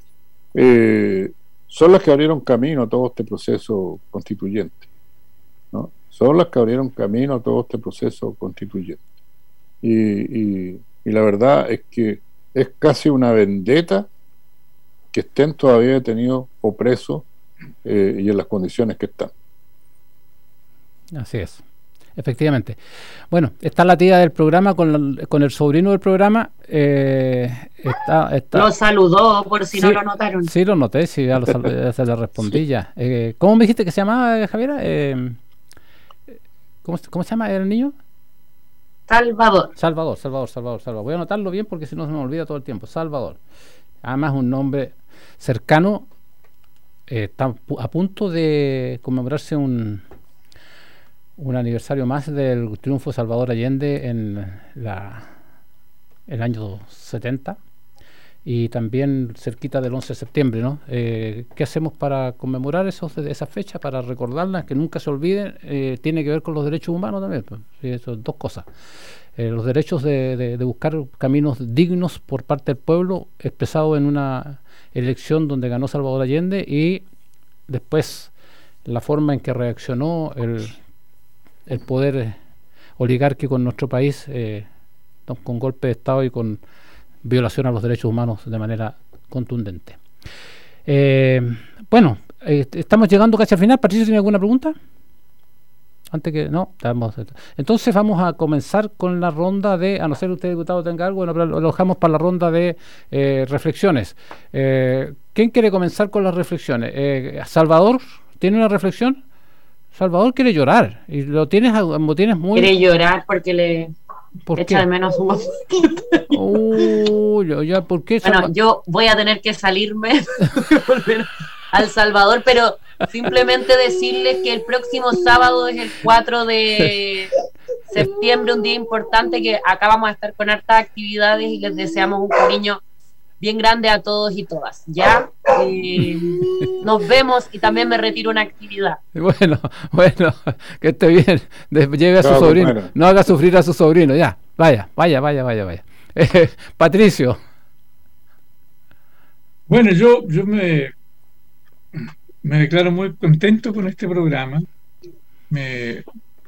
I: eh, son las que abrieron camino a todo este proceso constituyente, ¿no? Son las que abrieron camino a todo este proceso constituyente. Y, y, y la verdad es que es casi una vendetta que estén todavía detenidos o presos eh, y en las condiciones que están.
B: Así es, efectivamente. Bueno, está la tía del programa con, la, con el sobrino del programa. Eh, está, está...
E: Lo saludó, por si
B: sí,
E: no lo notaron.
B: Sí, lo noté, sí, ya, lo sal, ya se le respondí sí. ya. Eh, ¿Cómo me dijiste que se llamaba, Javiera? Eh, ¿cómo, ¿Cómo se llama el niño?
E: Salvador.
B: Salvador, Salvador, Salvador, Salvador. Voy a anotarlo bien porque si no se me olvida todo el tiempo. Salvador. Además, un nombre cercano. Eh, está a punto de conmemorarse un... un aniversario más del triunfo de Salvador Allende en la, el año setenta y también cerquita del once de septiembre, ¿no? Eh, ¿Qué hacemos para conmemorar esos, esa fecha, para recordarlas, que nunca se olviden? Eh, tiene que ver con los derechos humanos también, pues, sí, eso, dos cosas. Eh, los derechos de, de, de buscar caminos dignos por parte del pueblo, expresado en una elección donde ganó Salvador Allende, y después la forma en que reaccionó el el poder oligárquico en nuestro país, eh, con golpe de Estado y con violación a los derechos humanos de manera contundente. Eh, bueno, eh, estamos llegando casi al final. Patricio, ¿tiene alguna pregunta? Antes que no, estamos, entonces vamos a comenzar con la ronda de, a no ser que usted, diputado, tenga algo, bueno, lo dejamos para la ronda de eh, reflexiones. Eh, ¿Quién quiere comenzar con las reflexiones? Eh, ¿Salvador tiene una reflexión? Salvador quiere llorar y lo tienes, lo tienes muy...
E: Quiere llorar porque le
B: ¿Por
E: echa
B: qué?
E: de menos su mamá.
B: Uy, ya, ¿por qué?
E: Bueno, yo voy a tener que salirme volver al Salvador, pero simplemente decirles que el próximo sábado es el cuatro de septiembre, un día importante, que acá vamos a estar con hartas actividades y les deseamos un cariño bien grande a todos y todas. Ya eh, nos vemos, y también me retiro una actividad.
B: Bueno, bueno, que esté bien. De, lleve a su
I: Chao,
B: sobrino.
I: compañero.
B: No haga sufrir a su sobrino, ya. Vaya, vaya, vaya, vaya, vaya. Eh, Patricio.
C: Bueno, yo, yo me, me declaro muy contento con este programa. Me,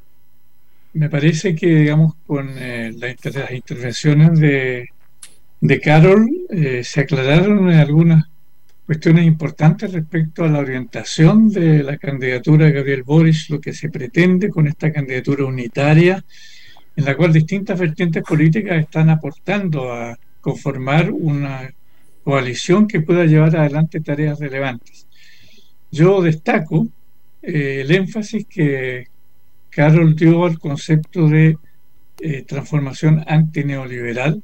C: me parece que, digamos, con eh, la inter- las intervenciones de, de Carol eh, se aclararon algunas cuestiones importantes respecto a la orientación de la candidatura de Gabriel Boric, lo que se pretende con esta candidatura unitaria, en la cual distintas vertientes políticas están aportando a conformar una coalición que pueda llevar adelante tareas relevantes. Yo destaco eh, el énfasis que Carol dio al concepto de eh, transformación antineoliberal.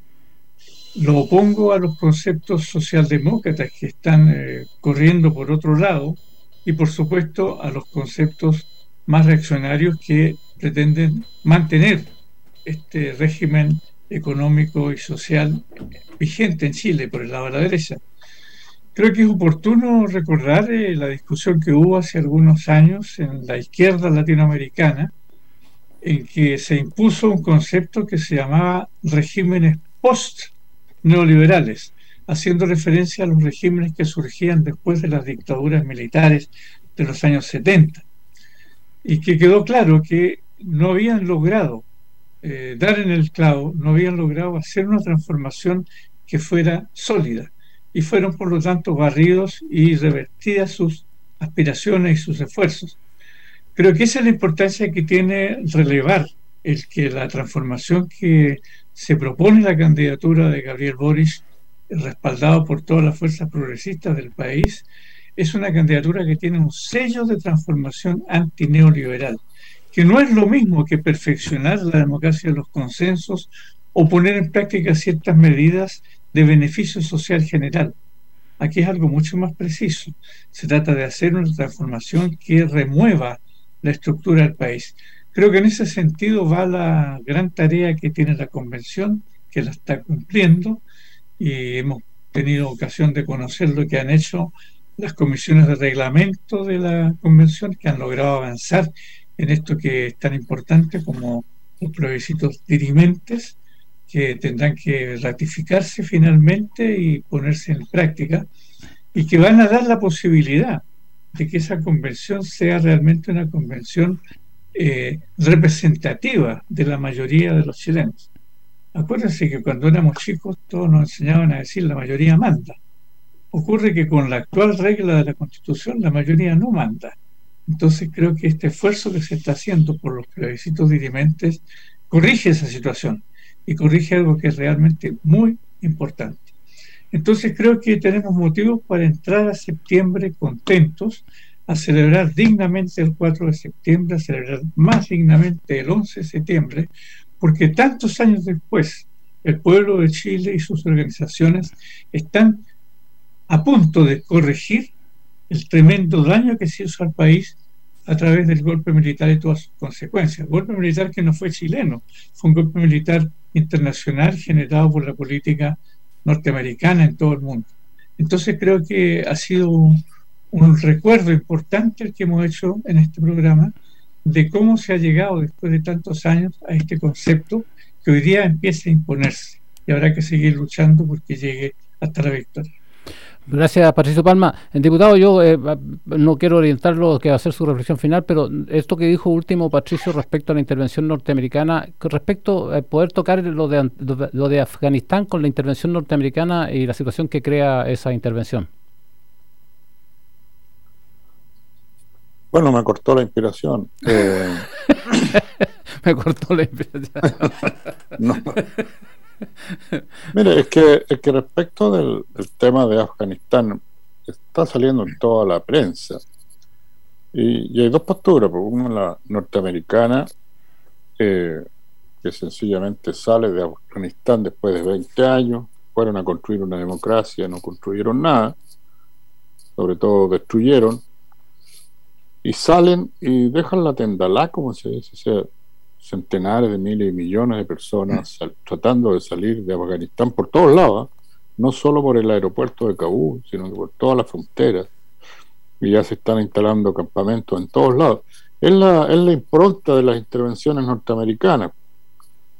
C: Lo opongo a los conceptos socialdemócratas que están eh, corriendo por otro lado y por supuesto a los conceptos más reaccionarios que pretenden mantener este régimen económico y social vigente en Chile por el lado de la derecha. Creo que es oportuno recordar eh, la discusión que hubo hace algunos años en la izquierda latinoamericana, en que se impuso un concepto que se llamaba regímenes post-neoliberales, haciendo referencia a los regímenes que surgían después de las dictaduras militares de los años setenta, y que quedó claro que no habían logrado eh, dar en el clavo, no habían logrado hacer una transformación que fuera sólida, y fueron por lo tanto barridos y revertidas sus aspiraciones y sus esfuerzos. Creo que esa es la importancia que tiene relevar el que la transformación que se propone en la candidatura de Gabriel Boric, respaldado por todas las fuerzas progresistas del país, es una candidatura que tiene un sello de transformación antineoliberal, que no es lo mismo que perfeccionar la democracia de los consensos o poner en práctica ciertas medidas de beneficio social general. Aquí es algo mucho más preciso. Se trata de hacer una transformación que remueva la estructura del país. Creo que en ese sentido va la gran tarea que tiene la convención, que la está cumpliendo, y hemos tenido ocasión de conocer lo que han hecho las comisiones de reglamento de la convención, que han logrado avanzar en esto que es tan importante como los plebiscitos dirimentes, que tendrán que ratificarse finalmente y ponerse en práctica, y que van a dar la posibilidad de que esa convención sea realmente una convención eh, representativa de la mayoría de los chilenos. Acuérdense que cuando éramos chicos todos nos enseñaban a decir la mayoría manda. Ocurre que con la actual regla de la Constitución la mayoría no manda. Entonces creo que este esfuerzo que se está haciendo por los plebiscitos dirimentes corrige esa situación y corrige algo que es realmente muy importante. Entonces creo que tenemos motivos para entrar a septiembre contentos, a celebrar dignamente el cuatro de septiembre, a celebrar más dignamente el once de septiembre, porque tantos años después el pueblo de Chile y sus organizaciones están a punto de corregir el tremendo daño que se hizo al país a través del golpe militar y todas sus consecuencias. El golpe militar que no fue chileno, fue un golpe militar internacional generado por la política norteamericana en todo el mundo. Entonces creo que ha sido un, un recuerdo importante el que hemos hecho en este programa de cómo se ha llegado después de tantos años a este concepto que hoy día empieza a imponerse y habrá que seguir luchando porque llegue hasta la victoria.
B: Gracias, Patricio Palma. Diputado, yo eh, no quiero orientarlo que va a ser su reflexión final, pero esto que dijo último Patricio respecto a la intervención norteamericana, respecto a poder tocar lo de, lo de Afganistán con la intervención norteamericana y la situación que crea esa intervención.
I: Bueno, me cortó la inspiración. Eh...
B: me cortó la inspiración.
I: no. Mire, es que, es que respecto del, del tema de Afganistán, está saliendo en toda la prensa. Y, y hay dos posturas. Una, la norteamericana, eh, que sencillamente sale de Afganistán después de veinte años, fueron a construir una democracia, no construyeron nada, sobre todo destruyeron, y salen y dejan la tendalá, como se dice, o sea, centenares de miles y millones de personas sal, tratando de salir de Afganistán por todos lados, ¿eh? No solo por el aeropuerto de Kabul, sino que por todas las fronteras, y ya se están instalando campamentos en todos lados. Es la, es la impronta de las intervenciones norteamericanas.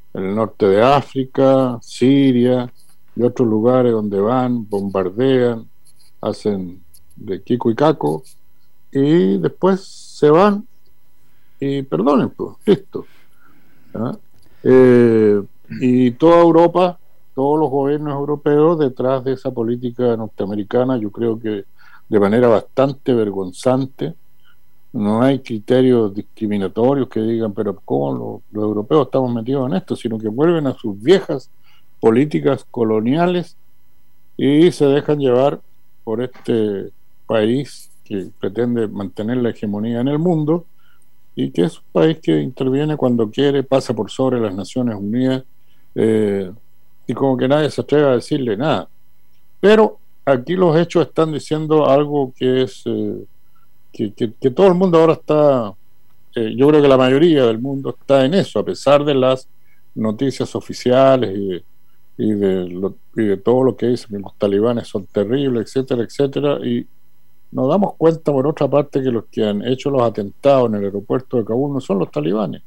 I: en el norte de África, Siria y otros lugares donde van, bombardean, hacen de Kiko y Caco, y después se van y perdonen, pues, listo. ¿Ah? Eh, y toda Europa, todos los gobiernos europeos detrás de esa política norteamericana, yo creo que de manera bastante vergonzante. No hay criterios discriminatorios que digan, pero ¿cómo los, los europeos estamos metidos en esto? Sino que vuelven a sus viejas políticas coloniales y se dejan llevar por este país que pretende mantener la hegemonía en el mundo y que es un país que interviene cuando quiere, pasa por sobre las Naciones Unidas, eh, y como que nadie se atreve a decirle nada. Pero aquí los hechos están diciendo algo que es... Eh, Que, que, que todo el mundo ahora está, eh, yo creo que la mayoría del mundo está en eso, a pesar de las noticias oficiales y de, y de, lo, y de todo lo que dicen que los talibanes son terribles, etcétera, etcétera, y nos damos cuenta por otra parte que los que han hecho los atentados en el aeropuerto de Kabul no son los talibanes.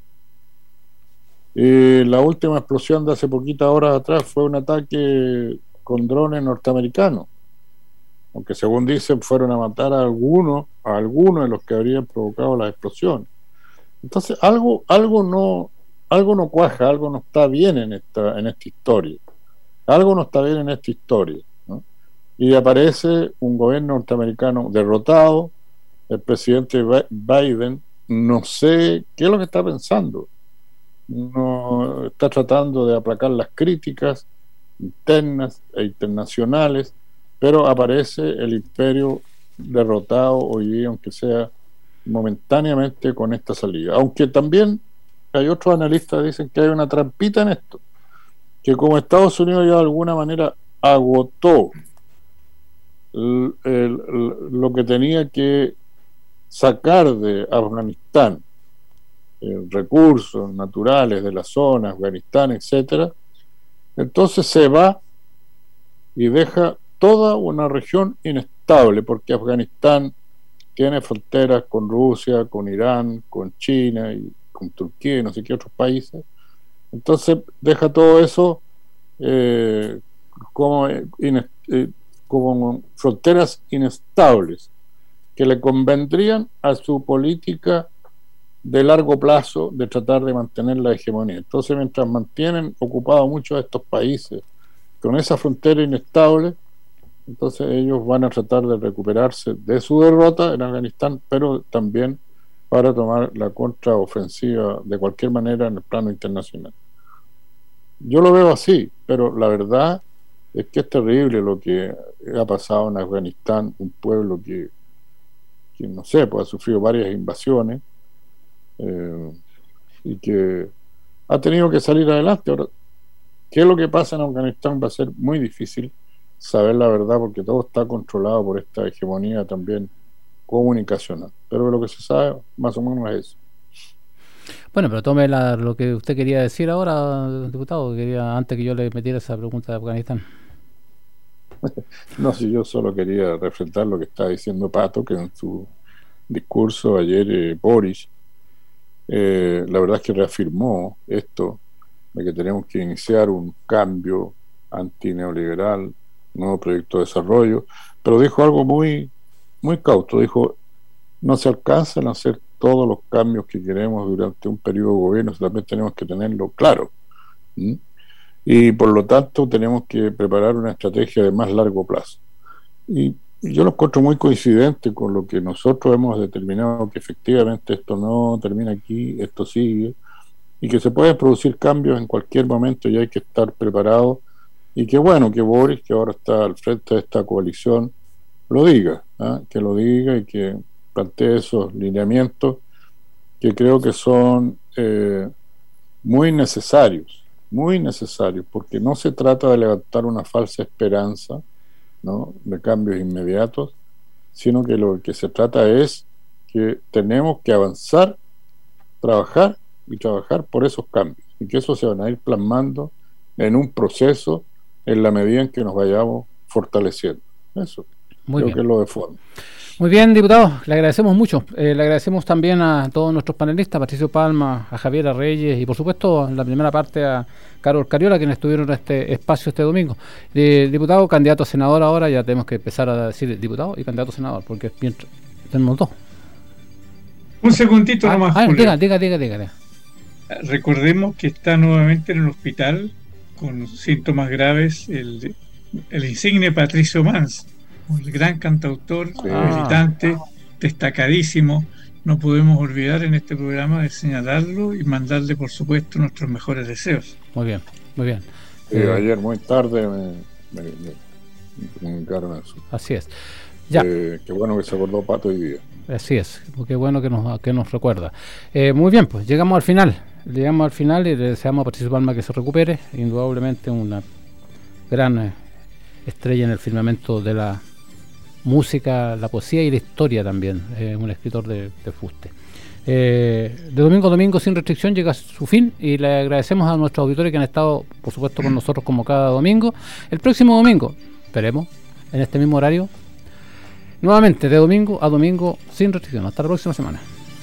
I: Y la última explosión de hace poquitas horas atrás fue un ataque con drones norteamericanos, aunque según dicen fueron a matar a algunos, a algunos de los que habrían provocado las explosiones. Entonces algo, algo no, algo no cuaja, algo no está bien en esta, en esta historia. Algo no está bien en esta historia, ¿no? Y aparece un gobierno norteamericano derrotado, el presidente Biden, no sé qué es lo que está pensando. No está tratando de aplacar las críticas internas e internacionales, pero aparece el imperio derrotado hoy día, aunque sea momentáneamente, con esta salida. Aunque también hay otros analistas que dicen que hay una trampita en esto, que como Estados Unidos ya de alguna manera agotó el, el, lo que tenía que sacar de Afganistán, eh, recursos naturales de la zona, Afganistán, etcétera, entonces se va y deja toda una región inestable, porque Afganistán tiene fronteras con Rusia, con Irán, con China y con Turquía y no sé qué otros países. Entonces deja todo eso eh, como, in, eh, como fronteras inestables que le convendrían a su política de largo plazo de tratar de mantener la hegemonía. Entonces, mientras mantienen ocupados muchos de estos países con esa frontera inestable, entonces ellos van a tratar de recuperarse de su derrota en Afganistán, pero también para tomar la contraofensiva de cualquier manera en el plano internacional. Yo lo veo así, pero la verdad es que es terrible lo que ha pasado en Afganistán, un pueblo que, que no sé, pues ha sufrido varias invasiones, eh, y que ha tenido que salir adelante. Ahora, ¿qué es lo que pasa en Afganistán? Va a ser muy difícil saber la verdad, porque todo está controlado por esta hegemonía también comunicacional, pero lo que se sabe más o menos es eso.
B: Bueno, pero tome la, lo que usted quería decir ahora, diputado, quería antes que yo le metiera esa pregunta de Afganistán.
I: No, si yo solo quería refrentar lo que está diciendo Pato, que en su discurso ayer, eh, Boris, eh, la verdad es que reafirmó esto de que tenemos que iniciar un cambio antineoliberal, nuevo proyecto de desarrollo, pero dijo algo muy, muy cauto. Dijo: no se alcanzan a hacer todos los cambios que queremos durante un periodo de gobierno, también tenemos que tenerlo claro. ¿Mm? Y por lo tanto tenemos que preparar una estrategia de más largo plazo. Y, y yo lo encuentro muy coincidente con lo que nosotros hemos determinado, que efectivamente esto no termina aquí, esto sigue, y que se pueden producir cambios en cualquier momento y hay que estar preparado. Y qué bueno que Boris, que ahora está al frente de esta coalición, lo diga, ¿eh? que lo diga y que plantee esos lineamientos que creo que son eh, muy necesarios, muy necesarios, porque no se trata de levantar una falsa esperanza, ¿no?, de cambios inmediatos, sino que lo que se trata es que tenemos que avanzar, trabajar y trabajar por esos cambios, y que eso se van a ir plasmando en un proceso en la medida en que nos vayamos fortaleciendo. Eso,
B: Muy
I: creo
B: bien.
I: que es lo de fondo.
B: Muy bien, diputado, le agradecemos mucho. Eh, le agradecemos también a todos nuestros panelistas, a Patricio Palma, a Javiera Reyes y por supuesto en la primera parte a Carol Cariola, quienes estuvieron en este espacio este domingo. Eh, diputado, candidato a senador ahora, ya tenemos que empezar a decir diputado y candidato a senador, porque mientras, tenemos dos.
C: Un segundito
B: ah,
C: nomás.
B: Ah, diga, diga, diga, diga, diga.
C: Recordemos que está nuevamente en el hospital con síntomas graves el, el insigne Patricio Mans, el gran cantautor, sí. militante, destacadísimo. No podemos olvidar en este programa de señalarlo y mandarle, por supuesto, nuestros mejores deseos.
B: Muy bien, muy bien.
I: Sí, eh, ayer muy tarde me, me, me comunicaron eso.
B: Así es. Ya.
I: Eh, qué bueno que se acordó Pato hoy día.
B: Así es, qué bueno que nos, que nos recuerda. Eh, muy bien, pues llegamos al final. Llegamos al final y le deseamos a Patricio Palma que se recupere. Indudablemente una gran eh, estrella en el firmamento de la música, la poesía y la historia también. Eh, un escritor de, de fuste. Eh, de domingo a domingo sin restricción llega a su fin y le agradecemos a nuestros auditores que han estado, por supuesto, con nosotros como cada domingo. El próximo domingo, esperemos, en este mismo horario, nuevamente de domingo a domingo sin restricción. Hasta la próxima semana.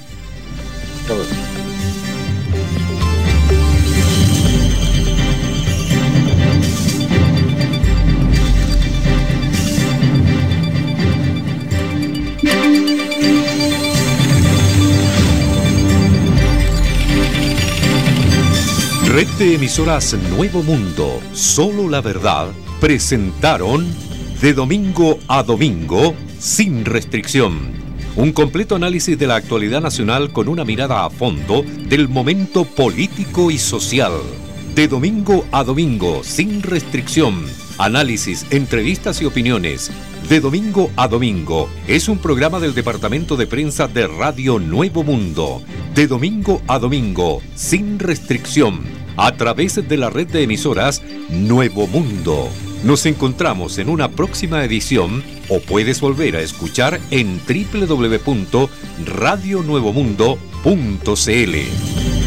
A: Red de emisoras Nuevo Mundo, Solo la Verdad, presentaron De Domingo a Domingo, sin restricción. Un completo análisis de la actualidad nacional con una mirada a fondo del momento político y social. De Domingo a Domingo, sin restricción. Análisis, entrevistas y opiniones. De Domingo a Domingo es un programa del Departamento de Prensa de Radio Nuevo Mundo. De Domingo a Domingo, sin restricción, a través de la red de emisoras Nuevo Mundo. Nos encontramos en una próxima edición o puedes volver a escuchar en doble u doble u doble u punto radio nuevo mundo punto c l.